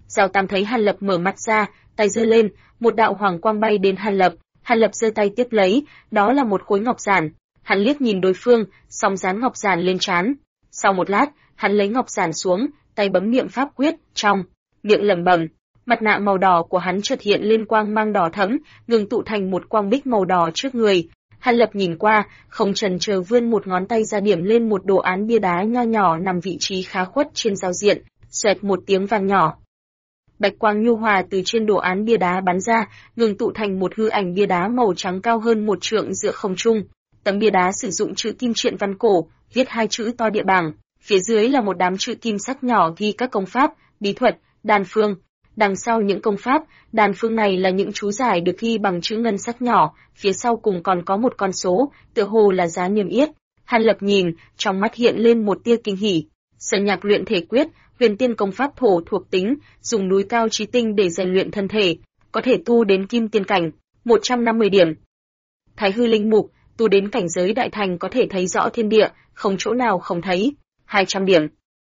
Giao Tam thấy Hàn Lập mở mắt ra, tay giơ lên, một đạo hoàng quang bay đến Hàn Lập. Hàn Lập giơ tay tiếp lấy, đó là một khối ngọc giản. Hắn liếc nhìn đối phương, xong dán ngọc giản lên trán. Sau một lát, hắn lấy ngọc giản xuống, tay bấm niệm pháp quyết, trong miệng lẩm bẩm. Mặt nạ màu đỏ của hắn chợt hiện lên quang mang đỏ thẫm, ngừng tụ thành một quang bích màu đỏ trước người. Hàn Lập nhìn qua, không chần chờ vươn một ngón tay ra điểm lên một đồ án bia đá nho nhỏ nằm vị trí khá khuất trên giao diện, xoẹt một tiếng vang nhỏ. Bạch quang nhu hòa từ trên đồ án bia đá bắn ra, ngừng tụ thành một hư ảnh bia đá màu trắng cao hơn một trượng giữa không trung. Tấm bia đá sử dụng chữ kim triện văn cổ, viết hai chữ to địa bảng, phía dưới là một đám chữ kim sắc nhỏ ghi các công pháp, bí thuật, đan phương. Đằng sau những công pháp, đan phương này là những chú giải được ghi bằng chữ ngân sắc nhỏ, phía sau cùng còn có một con số, tựa hồ là giá niêm yết. Hàn Lập nhìn, trong mắt hiện lên một tia kinh hỉ. Sơn Nhạc luyện thể quyết, huyền tiên công pháp thổ thuộc tính, dùng núi cao chí tinh để rèn luyện thân thể, có thể tu đến kim tiên cảnh, 150 điểm. Thái hư linh mục, tu đến cảnh giới đại thành có thể thấy rõ thiên địa, không chỗ nào không thấy, 200 điểm.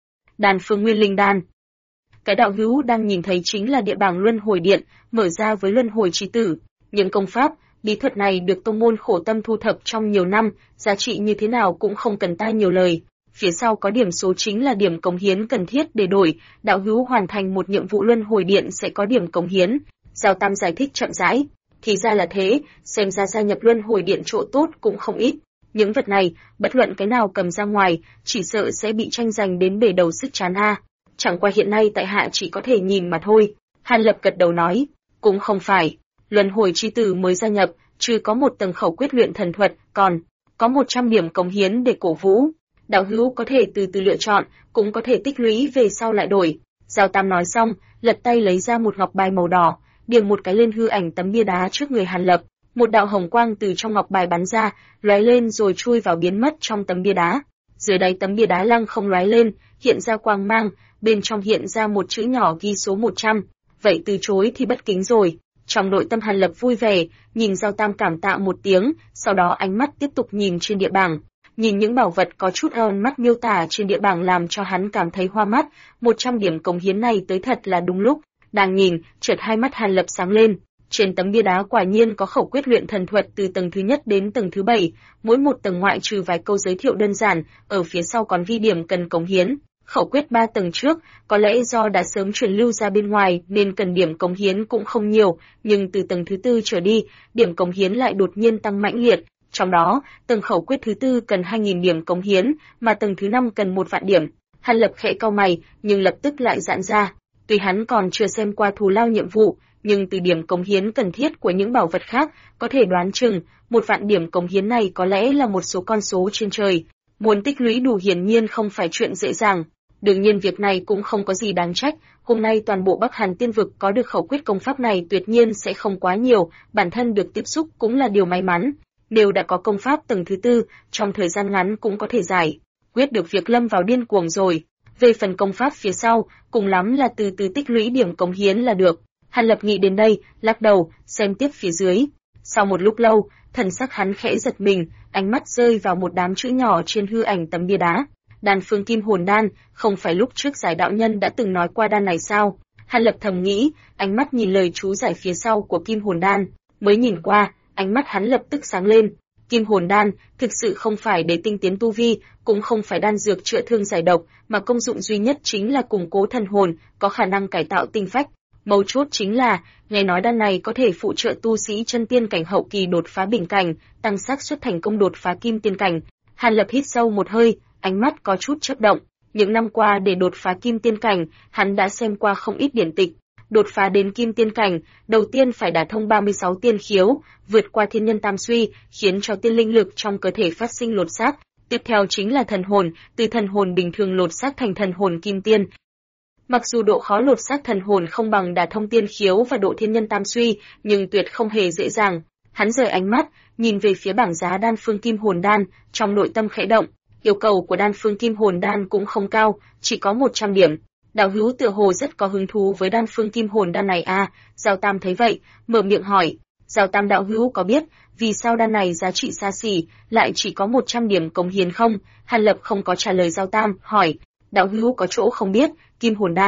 Đan phương nguyên linh đan. Cái đạo hữu đang nhìn thấy chính là địa bảng luân hồi điện, mở ra với luân hồi chí tử. Những công pháp, bí thuật này được tông môn khổ tâm thu thập trong nhiều năm, giá trị như thế nào cũng không cần ta nhiều lời. Phía sau có điểm số chính là điểm cống hiến cần thiết để đổi, đạo hữu hoàn thành một nhiệm vụ luân hồi điện sẽ có điểm cống hiến. Giao Tam giải thích chậm rãi. Thì ra là thế, xem ra gia nhập luân hồi điện chỗ tốt cũng không ít. Những vật này, bất luận cái nào cầm ra ngoài, chỉ sợ sẽ bị tranh giành đến bể đầu sức chán a. Chẳng qua hiện nay tại hạ chỉ có thể nhìn mà thôi. Hàn Lập gật đầu nói, cũng không phải. Luân hồi chi tử mới gia nhập, trừ có một tầng khẩu quyết luyện thần thuật, còn có 100 điểm cống hiến để cổ vũ. Đạo hữu có thể từ từ lựa chọn, cũng có thể tích lũy về sau lại đổi. Giao Tam nói xong, lật tay lấy ra một ngọc bài màu đỏ, điểm một cái lên hư ảnh tấm bia đá trước người Hàn Lập. Một đạo hồng quang từ trong ngọc bài bắn ra, lóe lên rồi chui vào biến mất trong tấm bia đá. Dưới đáy tấm bia đá lăng không lóe lên, hiện ra quang mang, bên trong hiện ra một chữ nhỏ ghi số 100. Vậy từ chối thì bất kính rồi. Trong nội tâm Hàn Lập vui vẻ, nhìn Giao Tam cảm tạ một tiếng, sau đó ánh mắt tiếp tục nhìn trên địa bảng. Nhìn những bảo vật có chút ơn mắt miêu tả trên địa bảng làm cho hắn cảm thấy hoa mắt, 100 điểm cống hiến này tới thật là đúng lúc. Đang nhìn, chợt hai mắt Hàn Lập sáng lên. Trên tấm bia đá quả nhiên có khẩu quyết luyện thần thuật từ tầng thứ nhất đến tầng thứ 7, mỗi một tầng ngoại trừ vài câu giới thiệu đơn giản, ở phía sau còn ghi điểm cần cống hiến. Khẩu quyết 3 tầng trước, có lẽ do đã sớm truyền lưu ra bên ngoài nên cần điểm cống hiến cũng không nhiều, nhưng từ tầng thứ 4 trở đi, điểm cống hiến lại đột nhiên tăng mãnh liệt. Trong đó, tầng khẩu quyết thứ 4 cần 2.000 điểm cống hiến, mà tầng thứ 5 cần 1 vạn điểm. Hàn Lập khẽ cau mày, nhưng lập tức lại giãn ra. Tuy hắn còn chưa xem qua thù lao nhiệm vụ, nhưng từ điểm cống hiến cần thiết của những bảo vật khác, có thể đoán chừng, 1 vạn điểm cống hiến này có lẽ là một số con số trên trời. Muốn tích lũy đủ hiển nhiên không phải chuyện dễ dàng. Đương nhiên việc này cũng không có gì đáng trách, hôm nay toàn bộ Bắc Hàn Tiên vực có được khẩu quyết công pháp này tuyệt nhiên sẽ không quá nhiều, bản thân được tiếp xúc cũng là điều may mắn. Nếu đã có công pháp tầng thứ 4, trong thời gian ngắn cũng có thể giải quyết được việc lâm vào điên cuồng rồi. Về phần công pháp phía sau, cùng lắm là từ từ tích lũy điểm cống hiến là được. Hàn Lập nghĩ đến đây, lắc đầu, xem tiếp phía dưới. Sau một lúc lâu, thần sắc hắn khẽ giật mình, ánh mắt rơi vào một đám chữ nhỏ trên hư ảnh tấm bia đá. Đan phương kim hồn đan, không phải lúc trước giải đạo nhân đã từng nói qua đan này sao? Hàn Lập thầm nghĩ, ánh mắt nhìn lời chú giải phía sau của kim hồn đan, mới nhìn qua, ánh mắt hắn lập tức sáng lên. Kim hồn đan thực sự không phải để tinh tiến tu vi, cũng không phải đan dược chữa thương giải độc, mà công dụng duy nhất chính là củng cố thần hồn, có khả năng cải tạo tinh phách. Mấu chốt chính là, nghe nói đan này có thể phụ trợ tu sĩ chân tiên cảnh hậu kỳ đột phá bình cảnh, tăng xác suất thành công đột phá kim tiên cảnh. Hàn Lập hít sâu một hơi, ánh mắt có chút chớp động. Những năm qua để đột phá kim tiên cảnh, hắn đã xem qua không ít điển tịch. Đột phá đến kim tiên cảnh, đầu tiên phải đả thông 36 tiên khiếu, vượt qua thiên nhân tam suy, khiến cho tiên linh lực trong cơ thể phát sinh lột xác. Tiếp theo chính là thần hồn, từ thần hồn bình thường lột xác thành thần hồn kim tiên. Mặc dù độ khó lột xác thần hồn không bằng đả thông tiên khiếu và độ thiên nhân tam suy, nhưng tuyệt không hề dễ dàng. Hắn rời ánh mắt, nhìn về phía bảng giá đan phương kim hồn đan, trong nội tâm khẽ động. Yêu cầu của đan phương kim hồn đan cũng không cao, chỉ có 100 điểm. Đạo hữu tựa hồ rất có hứng thú với đan phương kim hồn đan này à? Giao Tam thấy vậy, mở miệng hỏi. Giao Tam đạo hữu có biết vì sao đan này giá trị xa xỉ, lại chỉ có 100 điểm cống hiến không? Hàn Lập không có trả lời Giao Tam, hỏi. Đạo hữu có chỗ không biết, kim hồn đan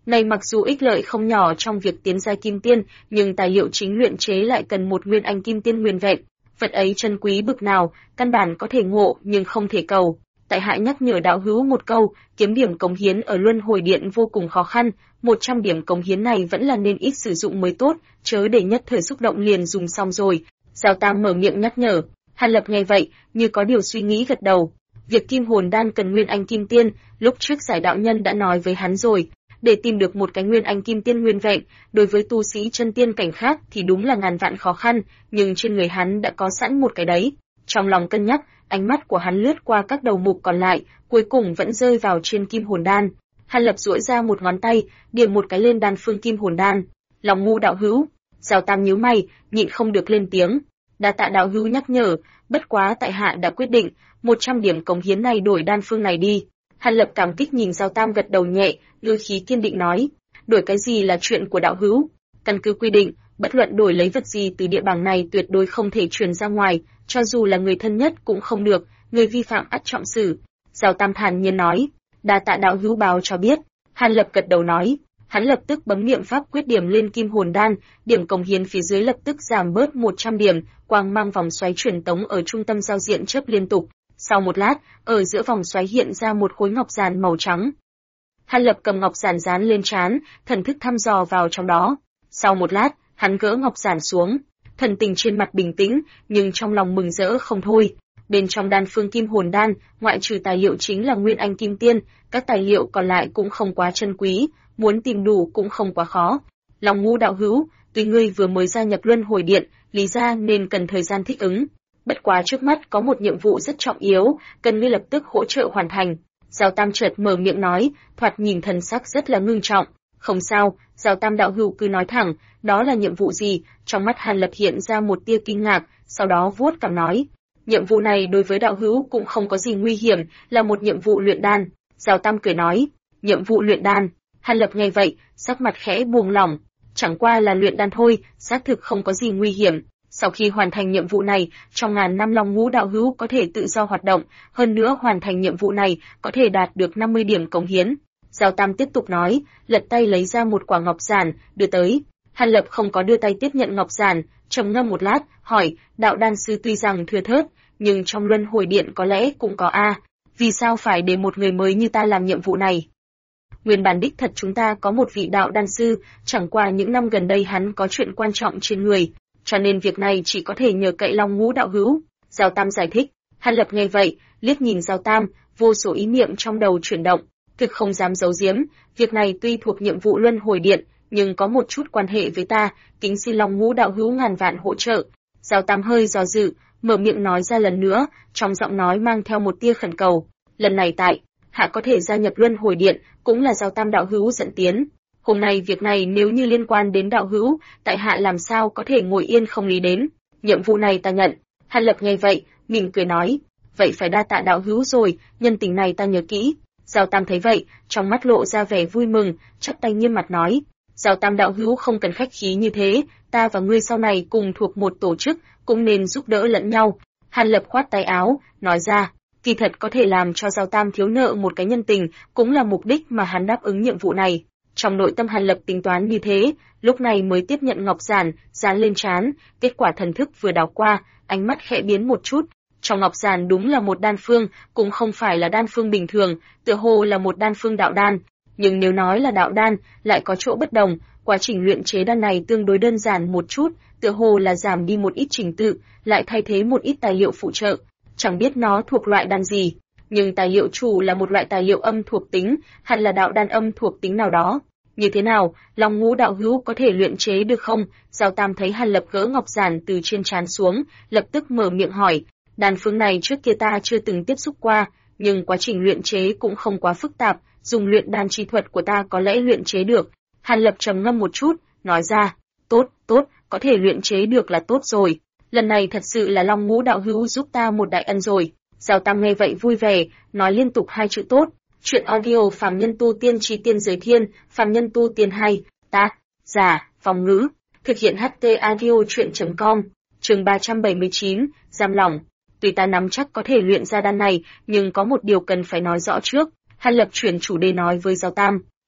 Này mặc dù ích lợi không nhỏ trong việc tiến giai kim tiên, nhưng tài liệu chính luyện chế lại cần một nguyên anh kim tiên nguyên vẹn. Vật ấy chân quý bực nào, căn bản có thể ngộ nhưng không thể cầu. Tại hạ nhắc nhở đạo hữu một câu, kiếm điểm cống hiến ở luân hồi điện vô cùng khó khăn, 100 điểm cống hiến này vẫn là nên ít sử dụng mới tốt, chớ để nhất thời xúc động liền dùng xong rồi. Giao Tam mở miệng nhắc nhở. Hàn Lập nghe vậy, như có điều suy nghĩ gật đầu. Việc kim hồn đan cần nguyên anh kim tiên, lúc trước giải đạo nhân đã nói với hắn rồi. Để tìm được một cái nguyên anh kim tiên nguyên vẹn, đối với tu sĩ chân tiên cảnh khác thì đúng là ngàn vạn khó khăn, nhưng trên người hắn đã có sẵn một cái đấy. Trong lòng cân nhắc, ánh mắt của hắn lướt qua các đầu mục còn lại, cuối cùng vẫn rơi vào trên kim hồn đan. Hàn Lập duỗi ra một ngón tay, điểm một cái lên đan phương kim hồn đan. Lòng ngu đạo hữu. Giao Tam nhíu mày, nhịn không được lên tiếng. Đa tạ đạo hữu nhắc nhở, bất quá tại hạ đã quyết định, 100 điểm cống hiến này đổi đan phương này đi. Hàn Lập cảm kích nhìn Giao Tam gật đầu nhẹ, ngữ khí kiên định nói, đổi cái gì là chuyện của đạo hữu. Căn cứ quy định, bất luận đổi lấy vật gì từ địa bảng này tuyệt đối không thể truyền ra ngoài, cho dù là người thân nhất cũng không được, người vi phạm ắt trọng xử. Giao Tam thản nhiên nói, đa tạ đạo hữu báo cho biết. Hàn Lập gật đầu nói, hắn lập tức bấm niệm pháp quyết điểm lên kim hồn đan, điểm cống hiến phía dưới lập tức giảm bớt 100 điểm, quang mang vòng xoáy truyền tống ở trung tâm giao diện chớp liên tục. Sau một lát, ở giữa vòng xoáy hiện ra một khối ngọc giản màu trắng. Hàn Lập cầm ngọc giản dán lên trán, thần thức thăm dò vào trong đó. Sau một lát, hắn gỡ ngọc giản xuống, thần tình trên mặt bình tĩnh, nhưng trong lòng mừng rỡ không thôi. Bên trong đan phương kim hồn đan, ngoại trừ tài liệu chính là nguyên anh kim tiên, các tài liệu còn lại cũng không quá chân quý, muốn tìm đủ cũng không quá khó. Lòng ngu đạo hữu, tuy ngươi vừa mới gia nhập luân hồi điện, lý ra nên cần thời gian thích ứng. Bất quá trước mắt có một nhiệm vụ rất trọng yếu, cần ngươi lập tức hỗ trợ hoàn thành. Giao Tam chợt mở miệng nói, thoạt nhìn thần sắc rất là ngưng trọng. Không sao, Giao Tam đạo hữu cứ nói thẳng, đó là nhiệm vụ gì? Trong mắt Hàn Lập hiện ra một tia kinh ngạc, sau đó vuốt cằm nói, nhiệm vụ này đối với đạo hữu cũng không có gì nguy hiểm, là một nhiệm vụ luyện đan. Giao Tam cười nói, nhiệm vụ luyện đan. Hàn Lập nghe vậy, sắc mặt khẽ buông lỏng, chẳng qua là luyện đan thôi, xác thực không có gì nguy hiểm. Sau khi hoàn thành nhiệm vụ này, trong ngàn năm Long Ngũ đạo hữu có thể tự do hoạt động, hơn nữa hoàn thành nhiệm vụ này có thể đạt được 50 điểm cống hiến. Giao Tam tiếp tục nói, lật tay lấy ra một quả ngọc giản, đưa tới. Hàn Lập không có đưa tay tiếp nhận ngọc giản, trầm ngâm một lát, hỏi, đạo đan sư tuy rằng thưa thớt, nhưng trong luân hồi điện có lẽ cũng có vì sao phải để một người mới như ta làm nhiệm vụ này? Nguyên bản đích thật chúng ta có một vị đạo đan sư, chẳng qua những năm gần đây hắn có chuyện quan trọng trên người, cho nên việc này chỉ có thể nhờ cậy Long Ngũ đạo hữu. Giao Tam giải thích. Hàn Lập nghe vậy, liếc nhìn Giao Tam, vô số ý niệm trong đầu chuyển động, thực không dám giấu giếm, việc này tuy thuộc nhiệm vụ luân hồi điện, nhưng có một chút quan hệ với ta, kính xin Long Ngũ đạo hữu ngàn vạn hỗ trợ. Giao Tam hơi do dự, mở miệng nói ra lần nữa, trong giọng nói mang theo một tia khẩn cầu. Lần này tại hạ có thể gia nhập luân hồi điện, cũng là Giao Tam đạo hữu dẫn tiến. Hôm nay việc này nếu như liên quan đến đạo hữu, tại hạ làm sao có thể ngồi yên không lý đến. Nhiệm vụ này ta nhận. Hàn Lập nghe vậy, mỉm cười nói, vậy phải đa tạ đạo hữu rồi, nhân tình này ta nhớ kỹ. Giao Tam thấy vậy, trong mắt lộ ra vẻ vui mừng, chắp tay nghiêm mặt nói, Giao Tam đạo hữu không cần khách khí như thế, ta và ngươi sau này cùng thuộc một tổ chức, cũng nên giúp đỡ lẫn nhau. Hàn Lập khoát tay áo, nói ra, kỳ thật có thể làm cho Giao Tam thiếu nợ một cái nhân tình, cũng là mục đích mà hắn đáp ứng nhiệm vụ này. Trong nội tâm Hàn Lập tính toán như thế, lúc này mới tiếp nhận ngọc giản, dán lên trán, kết quả thần thức vừa đảo qua, ánh mắt khẽ biến một chút. Trong ngọc giản đúng là một đan phương, cũng không phải là đan phương bình thường, tựa hồ là một đan phương đạo đan. Nhưng nếu nói là đạo đan, lại có chỗ bất đồng, quá trình luyện chế đan này tương đối đơn giản một chút, tựa hồ là giảm đi một ít trình tự, lại thay thế một ít tài liệu phụ trợ. Chẳng biết nó thuộc loại đan gì, nhưng tài liệu chủ là một loại tài liệu âm thuộc tính, hẳn là đạo đan âm thuộc tính nào đó. Như thế nào, Long Ngũ đạo hữu có thể luyện chế được không? Giao Tam thấy Hàn Lập gỡ ngọc giản từ trên trán xuống, lập tức mở miệng hỏi. Đan phương này trước kia ta chưa từng tiếp xúc qua, nhưng quá trình luyện chế cũng không quá phức tạp, dùng luyện đan chi thuật của ta có lẽ luyện chế được. Hàn Lập trầm ngâm một chút, nói ra, tốt, có thể luyện chế được là tốt rồi. Lần này thật sự là Long Ngũ đạo hữu giúp ta một đại ân rồi. Giao Tam nghe vậy vui vẻ, nói liên tục hai chữ tốt. Chuyện audio phàm nhân tu tiên chi tiên giới thiên, phàm nhân tu tiên hay, tác, giả, Phong Ngữ, thực hiện HT audio chuyện.com, chương 379, giam lỏng. Tuy ta nắm chắc có thể luyện ra đan này, nhưng có một điều cần phải nói rõ trước. Hàn Lập chuyển chủ đề nói với Giao Tam.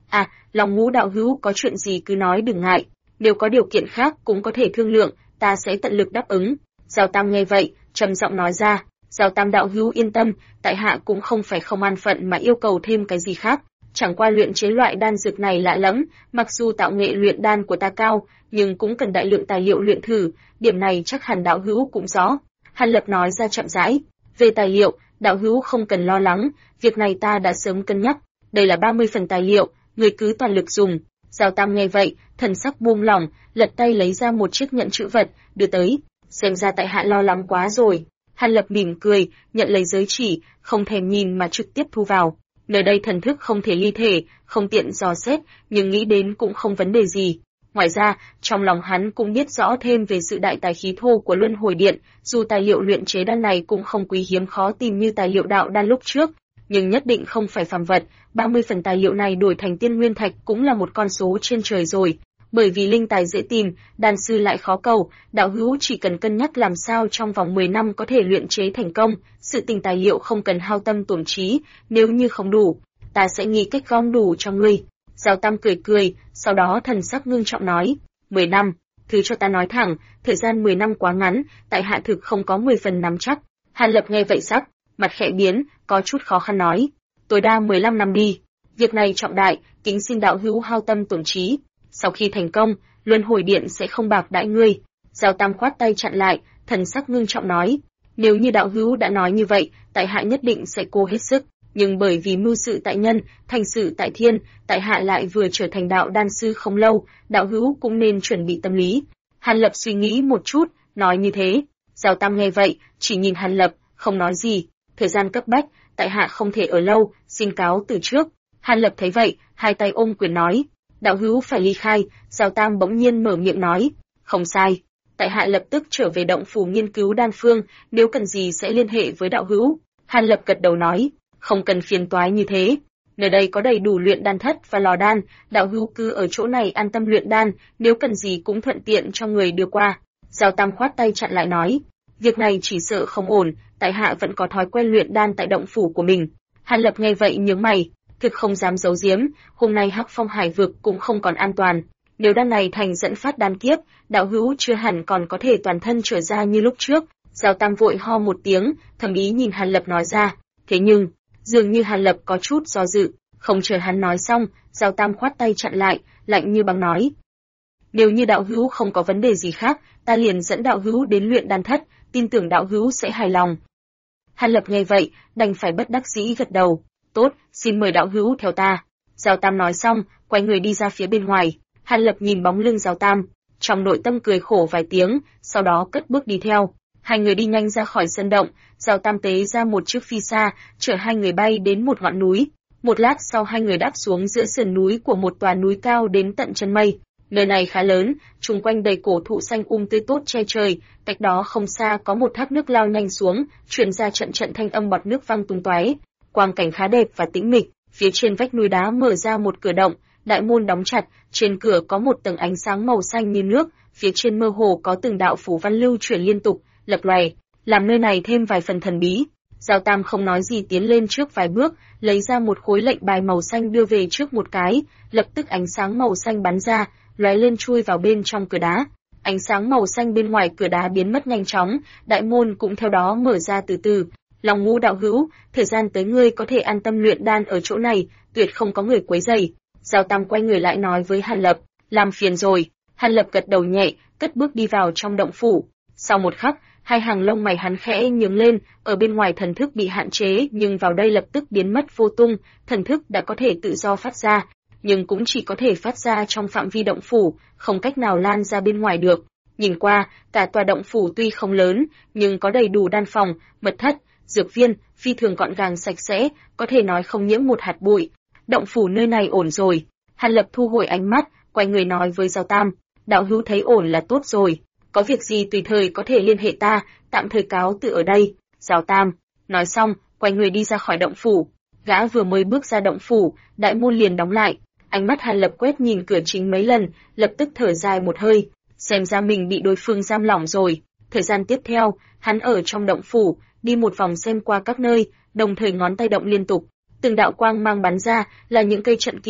Long Ngũ đạo hữu có chuyện gì cứ nói đừng ngại, nếu có điều kiện khác cũng có thể thương lượng, ta sẽ tận lực đáp ứng. Giao Tam nghe vậy, trầm giọng nói ra, Giao Tam đạo hữu yên tâm, tại hạ cũng không phải không an phận mà yêu cầu thêm cái gì khác. Chẳng qua luyện chế loại đan dược này lạ lẫm, mặc dù tạo nghệ luyện đan của ta cao, nhưng cũng cần đại lượng tài liệu luyện thử, điểm này chắc hẳn đạo hữu cũng rõ. Hàn Lập nói ra chậm rãi, về tài liệu, đạo hữu không cần lo lắng, việc này ta đã sớm cân nhắc, đây là 30 phần tài liệu, người cứ toàn lực dùng. Giao Tam nghe vậy, thần sắc buông lỏng, lật tay lấy ra một chiếc nhẫn chữ vật, đưa tới, xem ra tại hạ lo lắng quá rồi. Hàn Lập mỉm cười, nhận lấy giới chỉ, không thèm nhìn mà trực tiếp thu vào. Nơi đây thần thức không thể ly thể, không tiện dò xét, nhưng nghĩ đến cũng không vấn đề gì. Ngoài ra, trong lòng hắn cũng biết rõ thêm về sự đại tài khí thô của Luân Hồi Điện, dù tài liệu luyện chế đan này cũng không quý hiếm khó tìm như tài liệu đạo đan lúc trước, nhưng nhất định không phải phàm vật, 30 phần tài liệu này đổi thành tiên nguyên thạch cũng là một con số trên trời rồi. Bởi vì linh tài dễ tìm, đan sư lại khó cầu, đạo hữu chỉ cần cân nhắc làm sao trong vòng 10 năm có thể luyện chế thành công, sự tình tài liệu không cần hao tâm tổn trí, nếu như không đủ, ta sẽ nghĩ cách gom đủ cho ngươi. Giao Tam cười cười, sau đó thần sắc ngưng trọng nói, 10 năm, thứ cho ta nói thẳng, thời gian 10 năm quá ngắn, tại hạ thực không có 10 phần nắm chắc. Hàn Lập nghe vậy sắc, mặt khẽ biến, có chút khó khăn nói, tối đa 15 năm đi, việc này trọng đại, kính xin đạo hữu hao tâm tổn trí. Sau khi thành công, Luân Hồi Điện sẽ không bạc đãi ngươi. Giao Tam khoát tay chặn lại, thần sắc ngưng trọng nói, nếu như đạo hữu đã nói như vậy, tại hạ nhất định sẽ cố hết sức. Nhưng bởi vì mưu sự tại nhân, thành sự tại thiên, tại hạ lại vừa trở thành đạo đan sư không lâu, đạo hữu cũng nên chuẩn bị tâm lý. Hàn Lập suy nghĩ một chút, nói như thế. Giao Tam nghe vậy, chỉ nhìn Hàn Lập, không nói gì. Thời gian cấp bách, tại hạ không thể ở lâu, xin cáo từ trước. Hàn Lập thấy vậy, hai tay ôm quyền nói, đạo hữu phải ly khai. Giao Tam bỗng nhiên mở miệng nói, không sai, tại hạ lập tức trở về động phủ nghiên cứu đan phương, nếu cần gì sẽ liên hệ với đạo hữu. Hàn Lập gật đầu nói, không cần phiền toái như thế, nơi đây có đầy đủ luyện đan thất và lò đan, đạo hữu cứ ở chỗ này an tâm luyện đan, nếu cần gì cũng thuận tiện cho người đưa qua. Giao Tam khoát tay chặn lại nói, việc này chỉ sợ không ổn, tại hạ vẫn có thói quen luyện đan tại động phủ của mình. Hàn Lập nghe vậy nhướng mày, thực không dám giấu giếm, hôm nay Hắc Phong Hải vực cũng không còn an toàn. Nếu đan này thành dẫn phát đan kiếp, đạo hữu chưa hẳn còn có thể toàn thân trở ra như lúc trước. Giao Tam vội ho một tiếng, thầm ý nhìn Hàn Lập nói ra. Thế nhưng, dường như Hàn Lập có chút do dự, không chờ hắn nói xong, Giao Tam khoát tay chặn lại, lạnh như băng nói. Nếu như đạo hữu không có vấn đề gì khác, ta liền dẫn đạo hữu đến luyện đan thất, tin tưởng đạo hữu sẽ hài lòng. Hàn Lập nghe vậy, đành phải bất đắc dĩ gật đầu. Tốt, xin mời đạo hữu theo ta. Giao Tam nói xong, quay người đi ra phía bên ngoài. Hàn Lập nhìn bóng lưng Giao Tam, trong nội tâm cười khổ vài tiếng, sau đó cất bước đi theo. Hai người đi nhanh ra khỏi sân động, Giao Tam tế ra một chiếc phi xa, chở hai người bay đến một ngọn núi. Một lát sau hai người đáp xuống giữa sườn núi của một tòa núi cao đến tận chân mây. Nơi này khá lớn, chung quanh đầy cổ thụ xanh tươi tốt che trời, cách đó không xa có một thác nước lao nhanh xuống, truyền ra trận trận thanh âm bọt nước văng tung tóe. Quang cảnh khá đẹp và tĩnh mịch, phía trên vách núi đá mở ra một cửa động, đại môn đóng chặt, trên cửa có một tầng ánh sáng màu xanh như nước, phía trên mơ hồ có từng đạo phù văn lưu chuyển liên tục, lập lòe, làm nơi này thêm vài phần thần bí. Giao Tam không nói gì tiến lên trước vài bước, lấy ra một khối lệnh bài màu xanh đưa về trước một cái, lập tức ánh sáng màu xanh bắn ra, lóe lên chui vào bên trong cửa đá. Ánh sáng màu xanh bên ngoài cửa đá biến mất nhanh chóng, đại môn cũng theo đó mở ra từ từ. Long Ngũ đạo hữu, thời gian tới ngươi có thể an tâm luyện đan ở chỗ này, tuyệt không có người quấy rầy. Giao Tam quay người lại nói với Hàn Lập, làm phiền rồi. Hàn Lập gật đầu nhẹ, cất bước đi vào trong động phủ. Sau một khắc, hai hàng lông mày hắn khẽ nhướng lên, ở bên ngoài thần thức bị hạn chế nhưng vào đây lập tức biến mất vô tung, thần thức đã có thể tự do phát ra, nhưng cũng chỉ có thể phát ra trong phạm vi động phủ, không cách nào lan ra bên ngoài được. Nhìn qua, cả tòa động phủ tuy không lớn, nhưng có đầy đủ đan phòng, mật thất, dược viên, phi thường gọn gàng sạch sẽ, có thể nói không nhiễm một hạt bụi. Động phủ nơi này ổn rồi. Hàn Lập thu hồi ánh mắt, quay người nói với Giao Tam, đạo hữu thấy ổn là tốt rồi. Có việc gì tùy thời có thể liên hệ ta, tạm thời cáo từ ở đây. Giao Tam nói xong, quay người đi ra khỏi động phủ. Gã vừa mới bước ra động phủ, đại môn liền đóng lại. Ánh mắt Hàn Lập quét nhìn cửa chính mấy lần, lập tức thở dài một hơi, xem ra mình bị đối phương giam lỏng rồi. Thời gian tiếp theo, hắn ở trong động phủ, đi một vòng xem qua các nơi, đồng thời ngón tay động liên tục. Từng đạo quang mang bắn ra là những cây trận kỳ,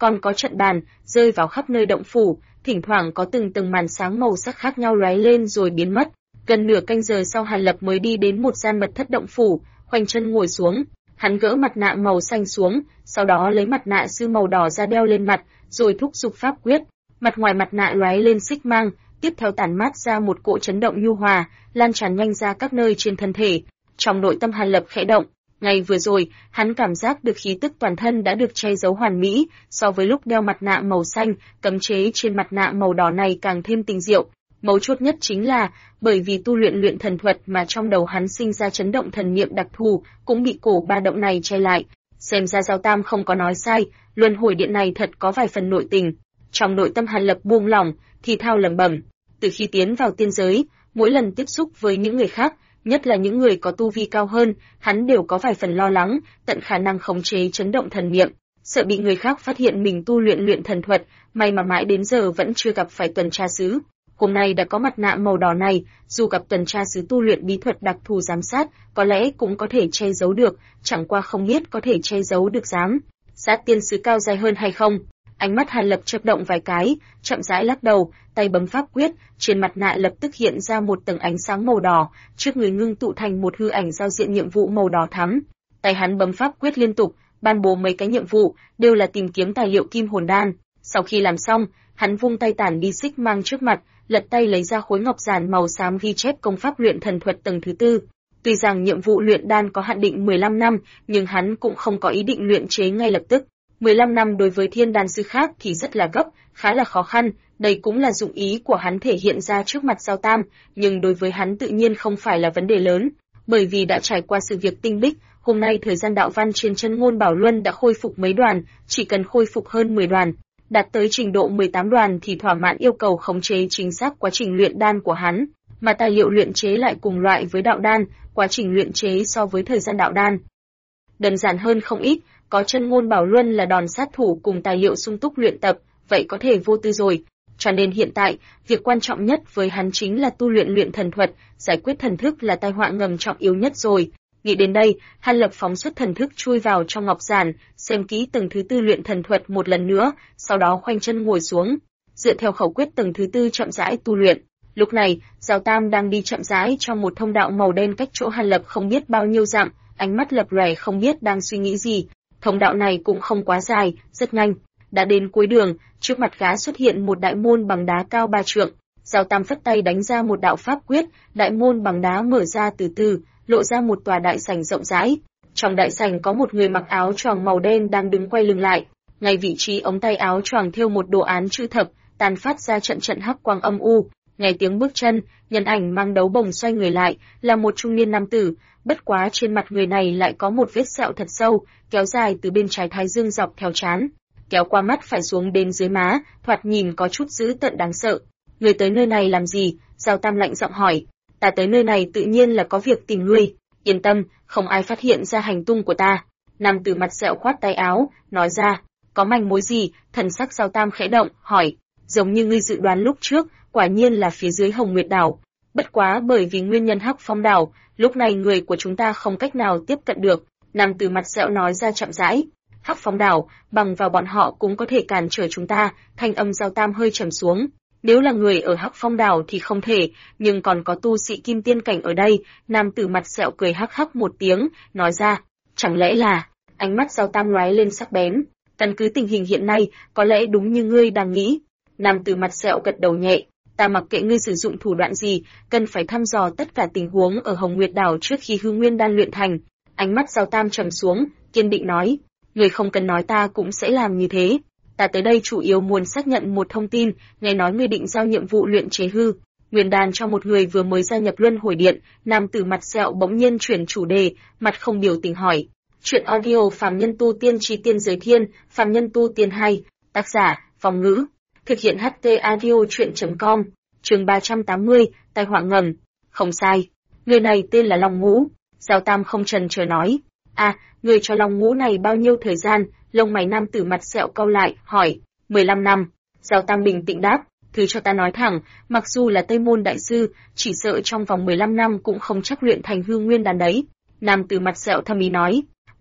còn có trận bàn, rơi vào khắp nơi động phủ, thỉnh thoảng có từng tầng màn sáng màu sắc khác nhau lóe lên rồi biến mất. Gần nửa canh giờ sau Hàn Lập mới đi đến một gian mật thất động phủ, khoanh chân ngồi xuống. Hắn gỡ mặt nạ màu xanh xuống, sau đó lấy mặt nạ sư màu đỏ ra đeo lên mặt, rồi thúc giục pháp quyết. Mặt ngoài mặt nạ lóe lên xích mang, tiếp theo tản mát ra một cỗ chấn động nhu hòa, lan tràn nhanh ra các nơi trên thân thể. Trong nội tâm Hàn Lập khẽ động, ngày vừa rồi, hắn cảm giác được khí tức toàn thân đã được che giấu hoàn mỹ, so với lúc đeo mặt nạ màu xanh, cấm chế trên mặt nạ màu đỏ này càng thêm tinh diệu. Mấu chốt nhất chính là, bởi vì tu luyện luyện thần thuật mà trong đầu hắn sinh ra chấn động thần niệm đặc thù, cũng bị cổ ba động này che lại. Xem ra Giao Tam không có nói sai, luân hồi điện này thật có vài phần nội tình. Trong nội tâm Hàn Lập buông lỏng, thì thào lẩm bẩm. Từ khi tiến vào tiên giới, mỗi lần tiếp xúc với những người khác, nhất là những người có tu vi cao hơn, hắn đều có vài phần lo lắng, tận khả năng khống chế chấn động thần niệm, sợ bị người khác phát hiện mình tu luyện luyện thần thuật, may mà mãi đến giờ vẫn chưa gặp phải tuần tra sứ. Hôm nay đã có mặt nạ màu đỏ này, dù gặp tuần tra sứ tu luyện bí thuật đặc thù giám sát, có lẽ cũng có thể che giấu được, chẳng qua không biết có thể che giấu được giám sát tiên sứ cao dài hơn hay không. Ánh mắt Hàn Lập chớp động vài cái, chậm rãi lắc đầu, tay bấm pháp quyết, trên mặt nạ lập tức hiện ra một tầng ánh sáng màu đỏ, trước người ngưng tụ thành một hư ảnh giao diện nhiệm vụ màu đỏ thắm. Tay hắn bấm pháp quyết liên tục, ban bố mấy cái nhiệm vụ, đều là tìm kiếm tài liệu kim hồn đan. Sau khi làm xong, hắn vung tay tản đi xích mang trước mặt, lật tay lấy ra khối ngọc giản màu xám ghi chép công pháp luyện thần thuật tầng thứ 4. Tuy rằng nhiệm vụ luyện đan có hạn định 15 năm, nhưng hắn cũng không có ý định luyện chế ngay lập tức. 15 năm đối với thiên đan sư khác thì rất là gấp, khá là khó khăn, đây cũng là dụng ý của hắn thể hiện ra trước mặt Giao Tam, nhưng đối với hắn tự nhiên không phải là vấn đề lớn, bởi vì đã trải qua sự việc tinh bích, hôm nay thời gian đạo văn trên chân ngôn bảo luân đã khôi phục mấy đoàn, chỉ cần khôi phục hơn 10 đoàn, đạt tới trình độ 18 đoàn thì thỏa mãn yêu cầu khống chế chính xác quá trình luyện đan của hắn, mà tài liệu luyện chế lại cùng loại với đạo đan, quá trình luyện chế so với thời gian đạo đan đơn giản hơn không ít. Có chân ngôn bảo luân là đòn sát thủ cùng tài liệu sung túc luyện tập, vậy có thể vô tư rồi. Cho nên hiện tại, việc quan trọng nhất với hắn chính là tu luyện luyện thần thuật, giải quyết thần thức là tai họa ngầm trọng yếu nhất rồi. Nghĩ đến đây, Hàn Lập phóng xuất thần thức chui vào trong ngọc giản, xem kỹ tầng thứ 4 luyện thần thuật một lần nữa, sau đó khoanh chân ngồi xuống, dựa theo khẩu quyết tầng thứ 4 chậm rãi tu luyện. Lúc này, Giao Tam đang đi chậm rãi trong một thông đạo màu đen cách chỗ Hàn Lập không biết bao nhiêu dặm, ánh mắt lập lòe không biết đang suy nghĩ gì. Thông đạo này cũng không quá dài, rất nhanh. Đã đến cuối đường, trước mặt gã xuất hiện một đại môn bằng đá cao 3 trượng. Giao Tam phất tay đánh ra một đạo pháp quyết, đại môn bằng đá mở ra từ từ, lộ ra một tòa đại sảnh rộng rãi. Trong đại sảnh có một người mặc áo choàng màu đen đang đứng quay lưng lại. Ngay vị trí ống tay áo choàng thêu một đồ án chữ thập, tàn phát ra trận trận hắc quang âm u. Nghe tiếng bước chân, nhân ảnh mang đấu bồng xoay người lại, là một trung niên nam tử. Bất quá trên mặt người này lại có một vết sẹo thật sâu, kéo dài từ bên trái thái dương dọc theo trán, kéo qua mắt phải xuống đến dưới má, thoạt nhìn có chút dữ tợn đáng sợ. Người tới nơi này làm gì? Giao Tam lạnh giọng hỏi. Ta tới nơi này tự nhiên là có việc tìm ngươi. Yên tâm, không ai phát hiện ra hành tung của ta. Nam tử mặt sẹo khoát tay áo, nói ra. Có manh mối gì? Thần sắc Giao Tam khẽ động, hỏi. Giống như ngươi dự đoán lúc trước, quả nhiên là phía dưới Hồng Nguyệt đảo. Bất quá bởi vì nguyên nhân Hắc Phong đảo, lúc này người của chúng ta không cách nào tiếp cận được. Nam tử mặt sẹo nói ra chậm rãi. Hắc Phong đảo, bằng vào bọn họ cũng có thể cản trở chúng ta. Thanh âm Giao Tam hơi trầm xuống. Nếu là người ở Hắc Phong đảo thì không thể, nhưng còn có tu sĩ kim tiên cảnh ở đây. Nam tử mặt sẹo cười hắc hắc một tiếng, nói ra. Chẳng lẽ là... Ánh mắt Giao Tam lóe lên sắc bén. Căn cứ tình hình hiện nay, có lẽ đúng như ngươi đang nghĩ. Nam tử mặt sẹo gật đầu nhẹ. Ta mặc kệ ngươi sử dụng thủ đoạn gì, cần phải thăm dò tất cả tình huống ở Hồng Nguyệt đảo trước khi hư nguyên đan luyện thành. Ánh mắt Giao Tam trầm xuống, kiên định nói, ngươi không cần nói ta cũng sẽ làm như thế. Ta tới đây chủ yếu muốn xác nhận một thông tin, nghe nói ngươi định giao nhiệm vụ luyện chế hư nguyên đan cho một người vừa mới gia nhập luân hồi điện. Nam tử mặt sẹo bỗng nhiên chuyển chủ đề, mặt không biểu tình hỏi. Chuyện audio Phàm Nhân Tu Tiên Chí Tiên Giới Thiên, Phàm Nhân Tu Tiên 2, tác giả, Phong Ngữ. Thực hiện HT Audio Chuyện.com, chương 380, tai họa ngầm. Không sai, người này tên là Long Ngũ. Giao Tam không chần chờ nói. Người cho Long Ngũ này bao nhiêu thời gian? Lông mày nam tử mặt sẹo cau lại, hỏi. 15 năm. Giao Tam bình tĩnh đáp. Thứ cho ta nói thẳng, mặc dù là Tây Môn Đại Sư, chỉ sợ trong vòng 15 năm cũng không chắc luyện thành hư nguyên đan đấy. Nam tử mặt sẹo thâm ý nói.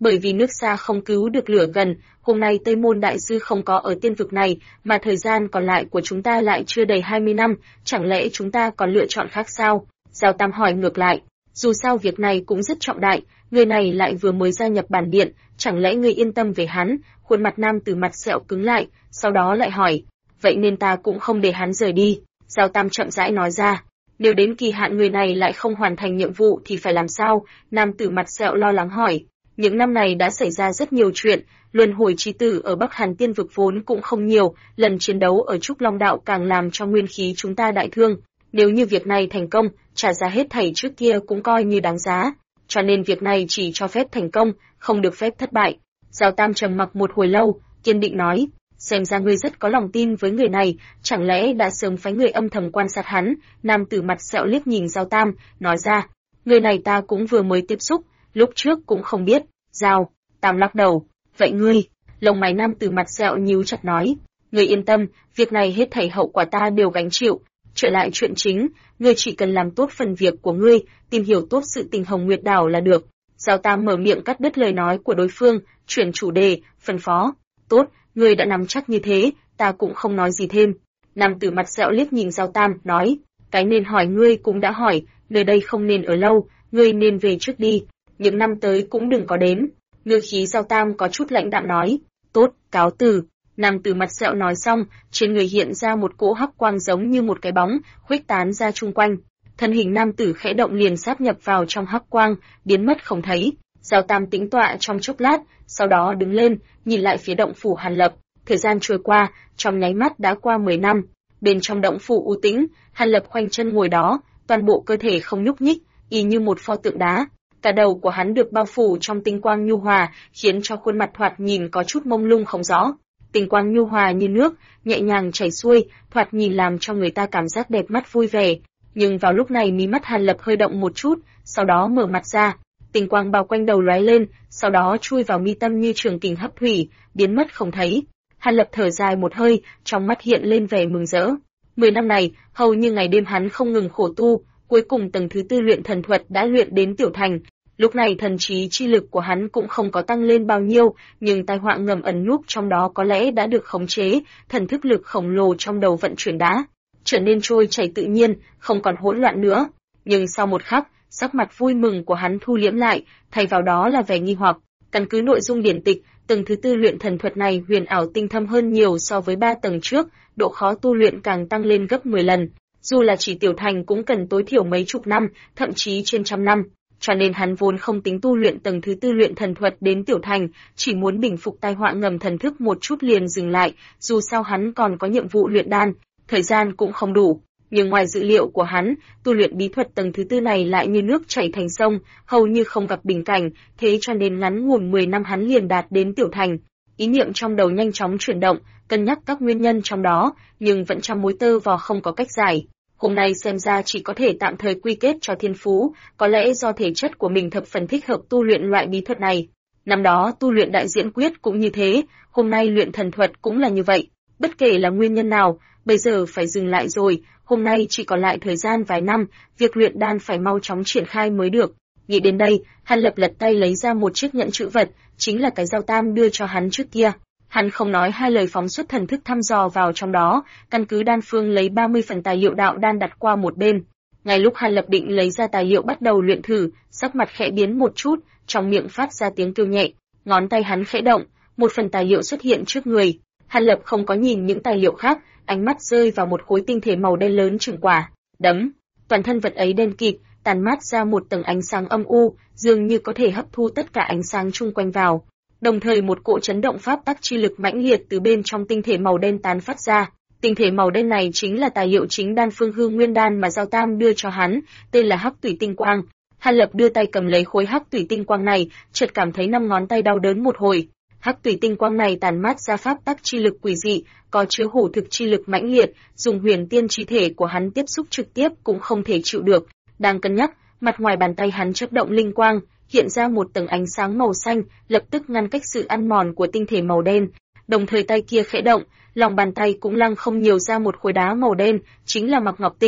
Bởi vì nước xa không cứu được lửa gần, hôm nay Tây Môn Đại Sư không có ở tiên vực này, mà thời gian còn lại của chúng ta lại chưa đầy 20 năm, chẳng lẽ chúng ta còn lựa chọn khác sao? Giao Tam hỏi ngược lại, dù sao việc này cũng rất trọng đại, người này lại vừa mới gia nhập bản điện, chẳng lẽ ngươi yên tâm về hắn? Khuôn mặt nam tử mặt sẹo cứng lại, sau đó lại hỏi, vậy nên ta cũng không để hắn rời đi. Giao Tam chậm rãi nói ra, nếu đến kỳ hạn người này lại không hoàn thành nhiệm vụ thì phải làm sao? Nam tử mặt sẹo lo lắng hỏi. Những năm này đã xảy ra rất nhiều chuyện, luân hồi chi tử ở Bắc Hàn tiên vực vốn cũng không nhiều, lần chiến đấu ở Trúc Long đạo càng làm cho nguyên khí chúng ta đại thương. Nếu như việc này thành công, trả giá hết thảy trước kia cũng coi như đáng giá. Cho nên việc này chỉ cho phép thành công, không được phép thất bại. Giao Tam trầm mặc một hồi lâu, kiên định nói, xem ra ngươi rất có lòng tin với người này, chẳng lẽ đã sớm phái người âm thầm quan sát hắn? Nam tử mặt sẹo liếc nhìn Giao Tam, nói ra, người này ta cũng vừa mới tiếp xúc, lúc trước cũng không biết. Giao Tam lắc đầu, vậy ngươi? Lông mày nam tử mặt sẹo nhíu chặt nói, ngươi yên tâm, việc này hết thảy hậu quả ta đều gánh chịu. Trở lại chuyện chính, ngươi chỉ cần làm tốt phần việc của ngươi, tìm hiểu tốt sự tình Hồng Nguyệt Đảo là được. Giao Tam mở miệng cắt đứt lời nói của đối phương, chuyển chủ đề, phân phó. Tốt, ngươi đã nắm chắc như thế, ta cũng không nói gì thêm. Nam tử mặt sẹo liếc nhìn Giao Tam, nói, cái nên hỏi ngươi cũng đã hỏi, nơi đây không nên ở lâu, ngươi nên về trước đi. Những năm tới cũng đừng có đến. Ngư khí Giao Tam có chút lãnh đạm nói, tốt, cáo từ. Nam tử mặt sẹo nói xong, trên người hiện ra một cỗ hắc quang giống như một cái bóng, khuếch tán ra chung quanh. Thân hình nam tử khẽ động liền sáp nhập vào trong hắc quang, biến mất không thấy. Giao Tam tĩnh tọa trong chốc lát, sau đó đứng lên, nhìn lại phía động phủ Hàn Lập. Thời gian trôi qua, trong nháy mắt đã qua 10 năm. Bên trong động phủ u tĩnh, Hàn Lập khoanh chân ngồi đó, toàn bộ cơ thể không nhúc nhích, y như một pho tượng đá. Cả đầu của hắn được bao phủ trong tinh quang nhu hòa, khiến cho khuôn mặt thoạt nhìn có chút mông lung không rõ. Tinh quang nhu hòa như nước, nhẹ nhàng chảy xuôi, thoạt nhìn làm cho người ta cảm giác đẹp mắt vui vẻ. Nhưng vào lúc này mí mắt Hàn Lập hơi động một chút, sau đó mở mặt ra, tinh quang bao quanh đầu lóe lên, sau đó chui vào mi tâm như trường kình hấp thủy, biến mất không thấy. Hàn Lập thở dài một hơi, trong mắt hiện lên vẻ mừng rỡ. 10 năm này, hầu như ngày đêm hắn không ngừng khổ tu, cuối cùng tầng thứ 4 luyện thần thuật đã luyện đến tiểu thành. Lúc này thần trí chi lực của hắn cũng không có tăng lên bao nhiêu, nhưng tai họa ngầm ẩn núp trong đó có lẽ đã được khống chế, thần thức lực khổng lồ trong đầu vận chuyển đã trở nên trôi chảy tự nhiên, không còn hỗn loạn nữa. Nhưng sau một khắc, sắc mặt vui mừng của hắn thu liễm lại, thay vào đó là vẻ nghi hoặc. Căn cứ nội dung điển tịch, tầng thứ 4 luyện thần thuật này huyền ảo tinh thâm hơn nhiều so với 3 tầng trước, độ khó tu luyện càng tăng lên gấp 10 lần. Dù là chỉ tiểu thành cũng cần tối thiểu mấy chục năm, thậm chí trên trăm năm. Cho nên hắn vốn không tính tu luyện tầng thứ 4 luyện thần thuật đến tiểu thành, chỉ muốn bình phục tai họa ngầm thần thức một chút liền dừng lại, dù sao hắn còn có nhiệm vụ luyện đan, thời gian cũng không đủ. Nhưng ngoài dự liệu của hắn, tu luyện bí thuật tầng thứ 4 này lại như nước chảy thành sông, hầu như không gặp bình cảnh, thế cho nên ngắn ngủn 10 năm hắn liền đạt đến tiểu thành. Ý niệm trong đầu nhanh chóng chuyển động, cân nhắc các nguyên nhân trong đó, nhưng vẫn trăm mối tơ vò không có cách giải. Hôm nay xem ra chỉ có thể tạm thời quy kết cho thiên phú, có lẽ do thể chất của mình thập phần thích hợp tu luyện loại bí thuật này. Năm đó tu luyện đại diễn quyết cũng như thế, hôm nay luyện thần thuật cũng là như vậy. Bất kể là nguyên nhân nào, bây giờ phải dừng lại rồi, hôm nay chỉ còn lại thời gian vài năm, việc luyện đan phải mau chóng triển khai mới được. Nghĩ đến đây, Hàn Lập lật tay lấy ra một chiếc nhẫn trữ vật, chính là cái Giao Tam đưa cho hắn trước kia. Hắn không nói hai lời phóng xuất thần thức thăm dò vào trong đó, căn cứ đan phương lấy 30 phần tài liệu đạo đan đặt qua một bên. Ngay lúc Hàn Lập định lấy ra tài liệu bắt đầu luyện thử, sắc mặt khẽ biến một chút, trong miệng phát ra tiếng kêu nhẹ, ngón tay hắn khẽ động, một phần tài liệu xuất hiện trước người. Hàn Lập không có nhìn những tài liệu khác, ánh mắt rơi vào một khối tinh thể màu đen lớn chừng quả đấm. Toàn thân vật ấy đen kịt, tàn mát ra một tầng ánh sáng âm u, dường như có thể hấp thu tất cả ánh sáng chung quanh vào. Đồng thời một cỗ chấn động pháp tắc chi lực mãnh liệt từ bên trong tinh thể màu đen tán phát ra. Tinh thể màu đen này chính là tài liệu chính đan phương hư nguyên đan mà Giao Tam đưa cho hắn, tên là Hắc Tủy Tinh Quang. Hàn Lập đưa tay cầm lấy khối Hắc Tủy Tinh Quang này, chợt cảm thấy 5 ngón tay đau đớn một hồi. Hắc Tủy Tinh Quang này tàn mát ra pháp tắc chi lực quỷ dị, có chứa hổ thực chi lực mãnh liệt, dùng huyền tiên chi thể của hắn tiếp xúc trực tiếp cũng không thể chịu được. Đang cân nhắc, mặt ngoài bàn tay hắn chớp động linh quang, hiện ra một tầng ánh sáng màu xanh, lập tức ngăn cách sự ăn mòn của tinh thể màu đen. Đồng thời tay kia khẽ động, lòng bàn tay cũng lăng không nhiều ra một khối đá màu đen, chính là Mạc Ngọc Tinh.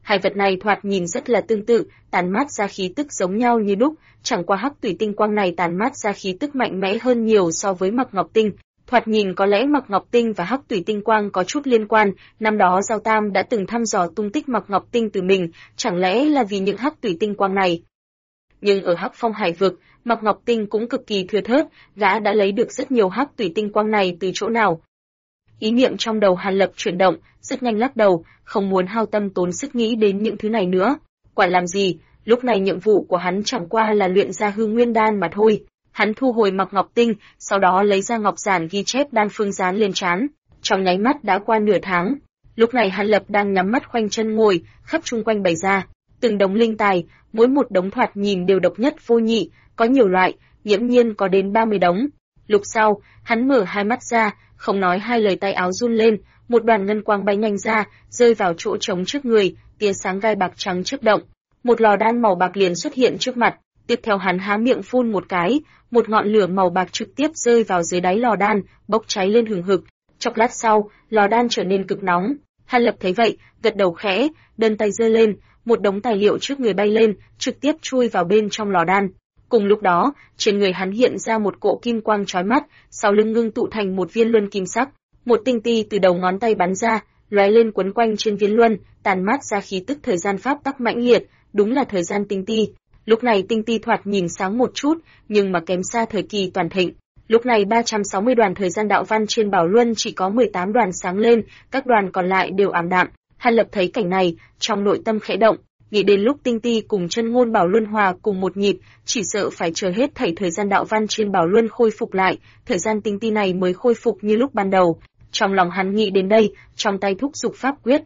Hai vật này thoạt nhìn rất là tương tự, tản mát ra khí tức giống nhau như đúc, chẳng qua hắc thủy tinh quang này tản mát ra khí tức mạnh mẽ hơn nhiều so với Mạc Ngọc Tinh. Thoạt nhìn có lẽ Mạc Ngọc Tinh và hắc thủy tinh quang có chút liên quan, năm đó Giao Tam đã từng thăm dò tung tích Mạc Ngọc Tinh từ mình, chẳng lẽ là vì những hắc thủy tinh quang này. Nhưng ở Hắc Phong Hải vực, Mạc Ngọc Tinh cũng cực kỳ thưa thớt, gã đã lấy được rất nhiều hắc thủy tinh quang này từ chỗ nào. Ý niệm trong đầu Hàn Lập chuyển động, rất nhanh lắc đầu, không muốn hao tâm tốn sức nghĩ đến những thứ này nữa. Quản làm gì, lúc này nhiệm vụ của hắn chẳng qua là luyện ra hư nguyên đan mà thôi. Hắn thu hồi Mạc Ngọc Tinh, sau đó lấy ra ngọc giản ghi chép đan phương dán lên trán. Trong nháy mắt đã qua nửa tháng. Lúc này Hàn Lập đang nhắm mắt khoanh chân ngồi, khắp chung quanh bày ra từng đống linh tài, mỗi một đống thoạt nhìn đều độc nhất vô nhị, có nhiều loại, nghiễm nhiên có đến 30 đống. Lúc sau, hắn mở hai mắt ra, không nói hai lời, tay áo run lên, một đoàn ngân quang bay nhanh ra, rơi vào chỗ trống trước người, tia sáng gai bạc trắng chớp động. Một lò đan màu bạc liền xuất hiện trước mặt, tiếp theo hắn há miệng phun một cái, một ngọn lửa màu bạc trực tiếp rơi vào dưới đáy lò đan, bốc cháy lên hừng hực. Chốc lát sau, lò đan trở nên cực nóng. Hàn Lập thấy vậy, gật đầu khẽ, đơn tay giơ lên, một đống tài liệu trước người bay lên, trực tiếp chui vào bên trong lò đan. Cùng lúc đó, trên người hắn hiện ra một cỗ kim quang chói mắt, sau lưng ngưng tụ thành một viên luân kim sắc, một tinh ti từ đầu ngón tay bắn ra, lóe lên quấn quanh trên viên luân, tàn mát ra khí tức thời gian pháp tắc mãnh liệt, đúng là thời gian tinh ti. Lúc này tinh ti thoạt nhìn sáng một chút, nhưng mà kém xa thời kỳ toàn thịnh. Lúc này 360 đoàn thời gian đạo văn trên Bảo Luân chỉ có 18 đoàn sáng lên, các đoàn còn lại đều ảm đạm. Hàn Lập thấy cảnh này, trong nội tâm khẽ động, nghĩ đến lúc tinh ti cùng chân ngôn Bảo Luân hòa cùng một nhịp, chỉ sợ phải chờ hết thảy thời gian đạo văn trên Bảo Luân khôi phục lại, thời gian tinh ti này mới khôi phục như lúc ban đầu. Trong lòng hắn nghĩ đến đây, trong tay thúc giục pháp quyết,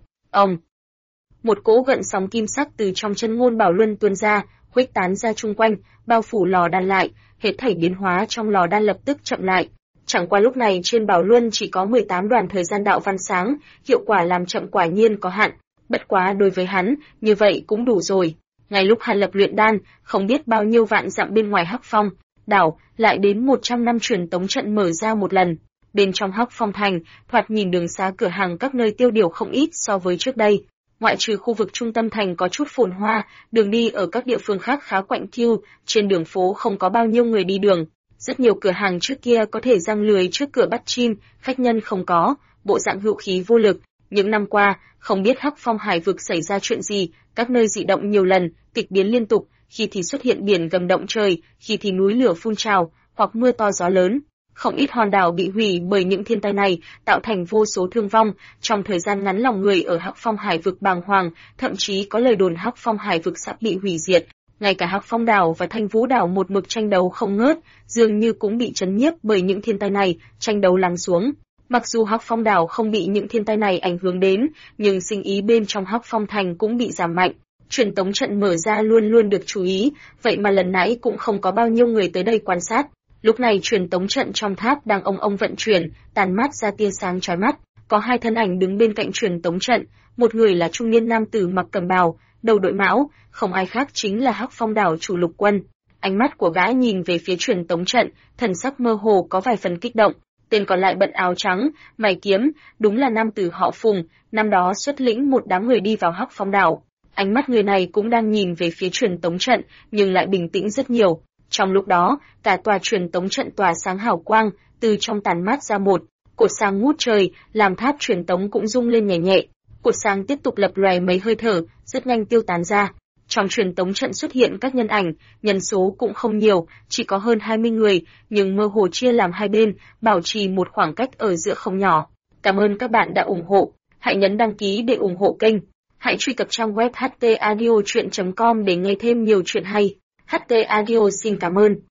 một cỗ gợn sóng kim sắc từ trong chân ngôn Bảo Luân tuôn ra, khuếch tán ra chung quanh, bao phủ lò đan lại, hết thảy biến hóa trong lò đan lập tức chậm lại. Chẳng qua lúc này trên Bảo Luân chỉ có 18 đoàn thời gian đạo văn sáng, hiệu quả làm chậm quả nhiên có hạn. Bất quá đối với hắn, như vậy cũng đủ rồi. Ngay lúc Hàn Lập luyện đan, không biết bao nhiêu vạn dặm bên ngoài Hắc Phong đảo, lại đến 100 năm truyền tống trận mở ra một lần. Bên trong Hắc Phong thành, thoạt nhìn đường xá cửa hàng các nơi tiêu điều không ít so với trước đây. Ngoại trừ khu vực trung tâm thành có chút phồn hoa, đường đi ở các địa phương khác khá quạnh thiêu, trên đường phố không có bao nhiêu người đi đường. Rất nhiều cửa hàng trước kia có thể giăng lưới trước cửa bắt chim, khách nhân không có, bộ dạng hữu khí vô lực. Những năm qua, không biết Hắc Phong Hải vực xảy ra chuyện gì, các nơi dị động nhiều lần, kịch biến liên tục, khi thì xuất hiện biển gầm động trời, khi thì núi lửa phun trào, hoặc mưa to gió lớn. Không ít hòn đảo bị hủy bởi những thiên tai này, tạo thành vô số thương vong. Trong thời gian ngắn lòng người ở Hắc Phong Hải vực bàng hoàng, thậm chí có lời đồn Hắc Phong Hải vực sắp bị hủy diệt. Ngay cả Hắc Phong đảo và Thanh Vũ đảo một mực tranh đấu không ngớt, dường như cũng bị chấn nhiếp bởi những thiên tai này, tranh đấu lắng xuống. Mặc dù Hắc Phong đảo không bị những thiên tai này ảnh hưởng đến, nhưng sinh ý bên trong Hắc Phong thành cũng bị giảm mạnh. Truyền tống trận mở ra luôn luôn được chú ý, vậy mà lần nãy cũng không có bao nhiêu người tới đây quan sát. Lúc này truyền tống trận trong tháp đang ông vận chuyển, tàn mát ra tia sáng chói mắt. Có hai thân ảnh đứng bên cạnh truyền tống trận, một người là trung niên nam tử mặc cẩm bào, đầu đội mão, không ai khác chính là Hắc Phong đảo chủ Lục Quân. Ánh mắt của gã nhìn về phía truyền tống trận, thần sắc mơ hồ có vài phần kích động. Tên còn lại bận áo trắng, mày kiếm, đúng là nam tử họ Phùng, năm đó xuất lĩnh một đám người đi vào Hắc Phong đảo. Ánh mắt người này cũng đang nhìn về phía truyền tống trận, nhưng lại bình tĩnh rất nhiều. Trong lúc đó, cả tòa truyền tống trận tỏa sáng hào quang, từ trong tàn mát ra một cột sáng ngút trời, làm tháp truyền tống cũng rung lên nhẹ nhẹ. Cột sáng tiếp tục lập lòe mấy hơi thở, rất nhanh tiêu tán ra. Trong truyền tống trận xuất hiện các nhân ảnh, nhân số cũng không nhiều, chỉ có hơn 20 người, nhưng mơ hồ chia làm hai bên, bảo trì một khoảng cách ở giữa không nhỏ. Cảm ơn các bạn đã ủng hộ. Hãy nhấn đăng ký để ủng hộ kênh. Hãy truy cập trang web htaudio.com để nghe thêm nhiều chuyện hay. HT Audio xin cảm ơn.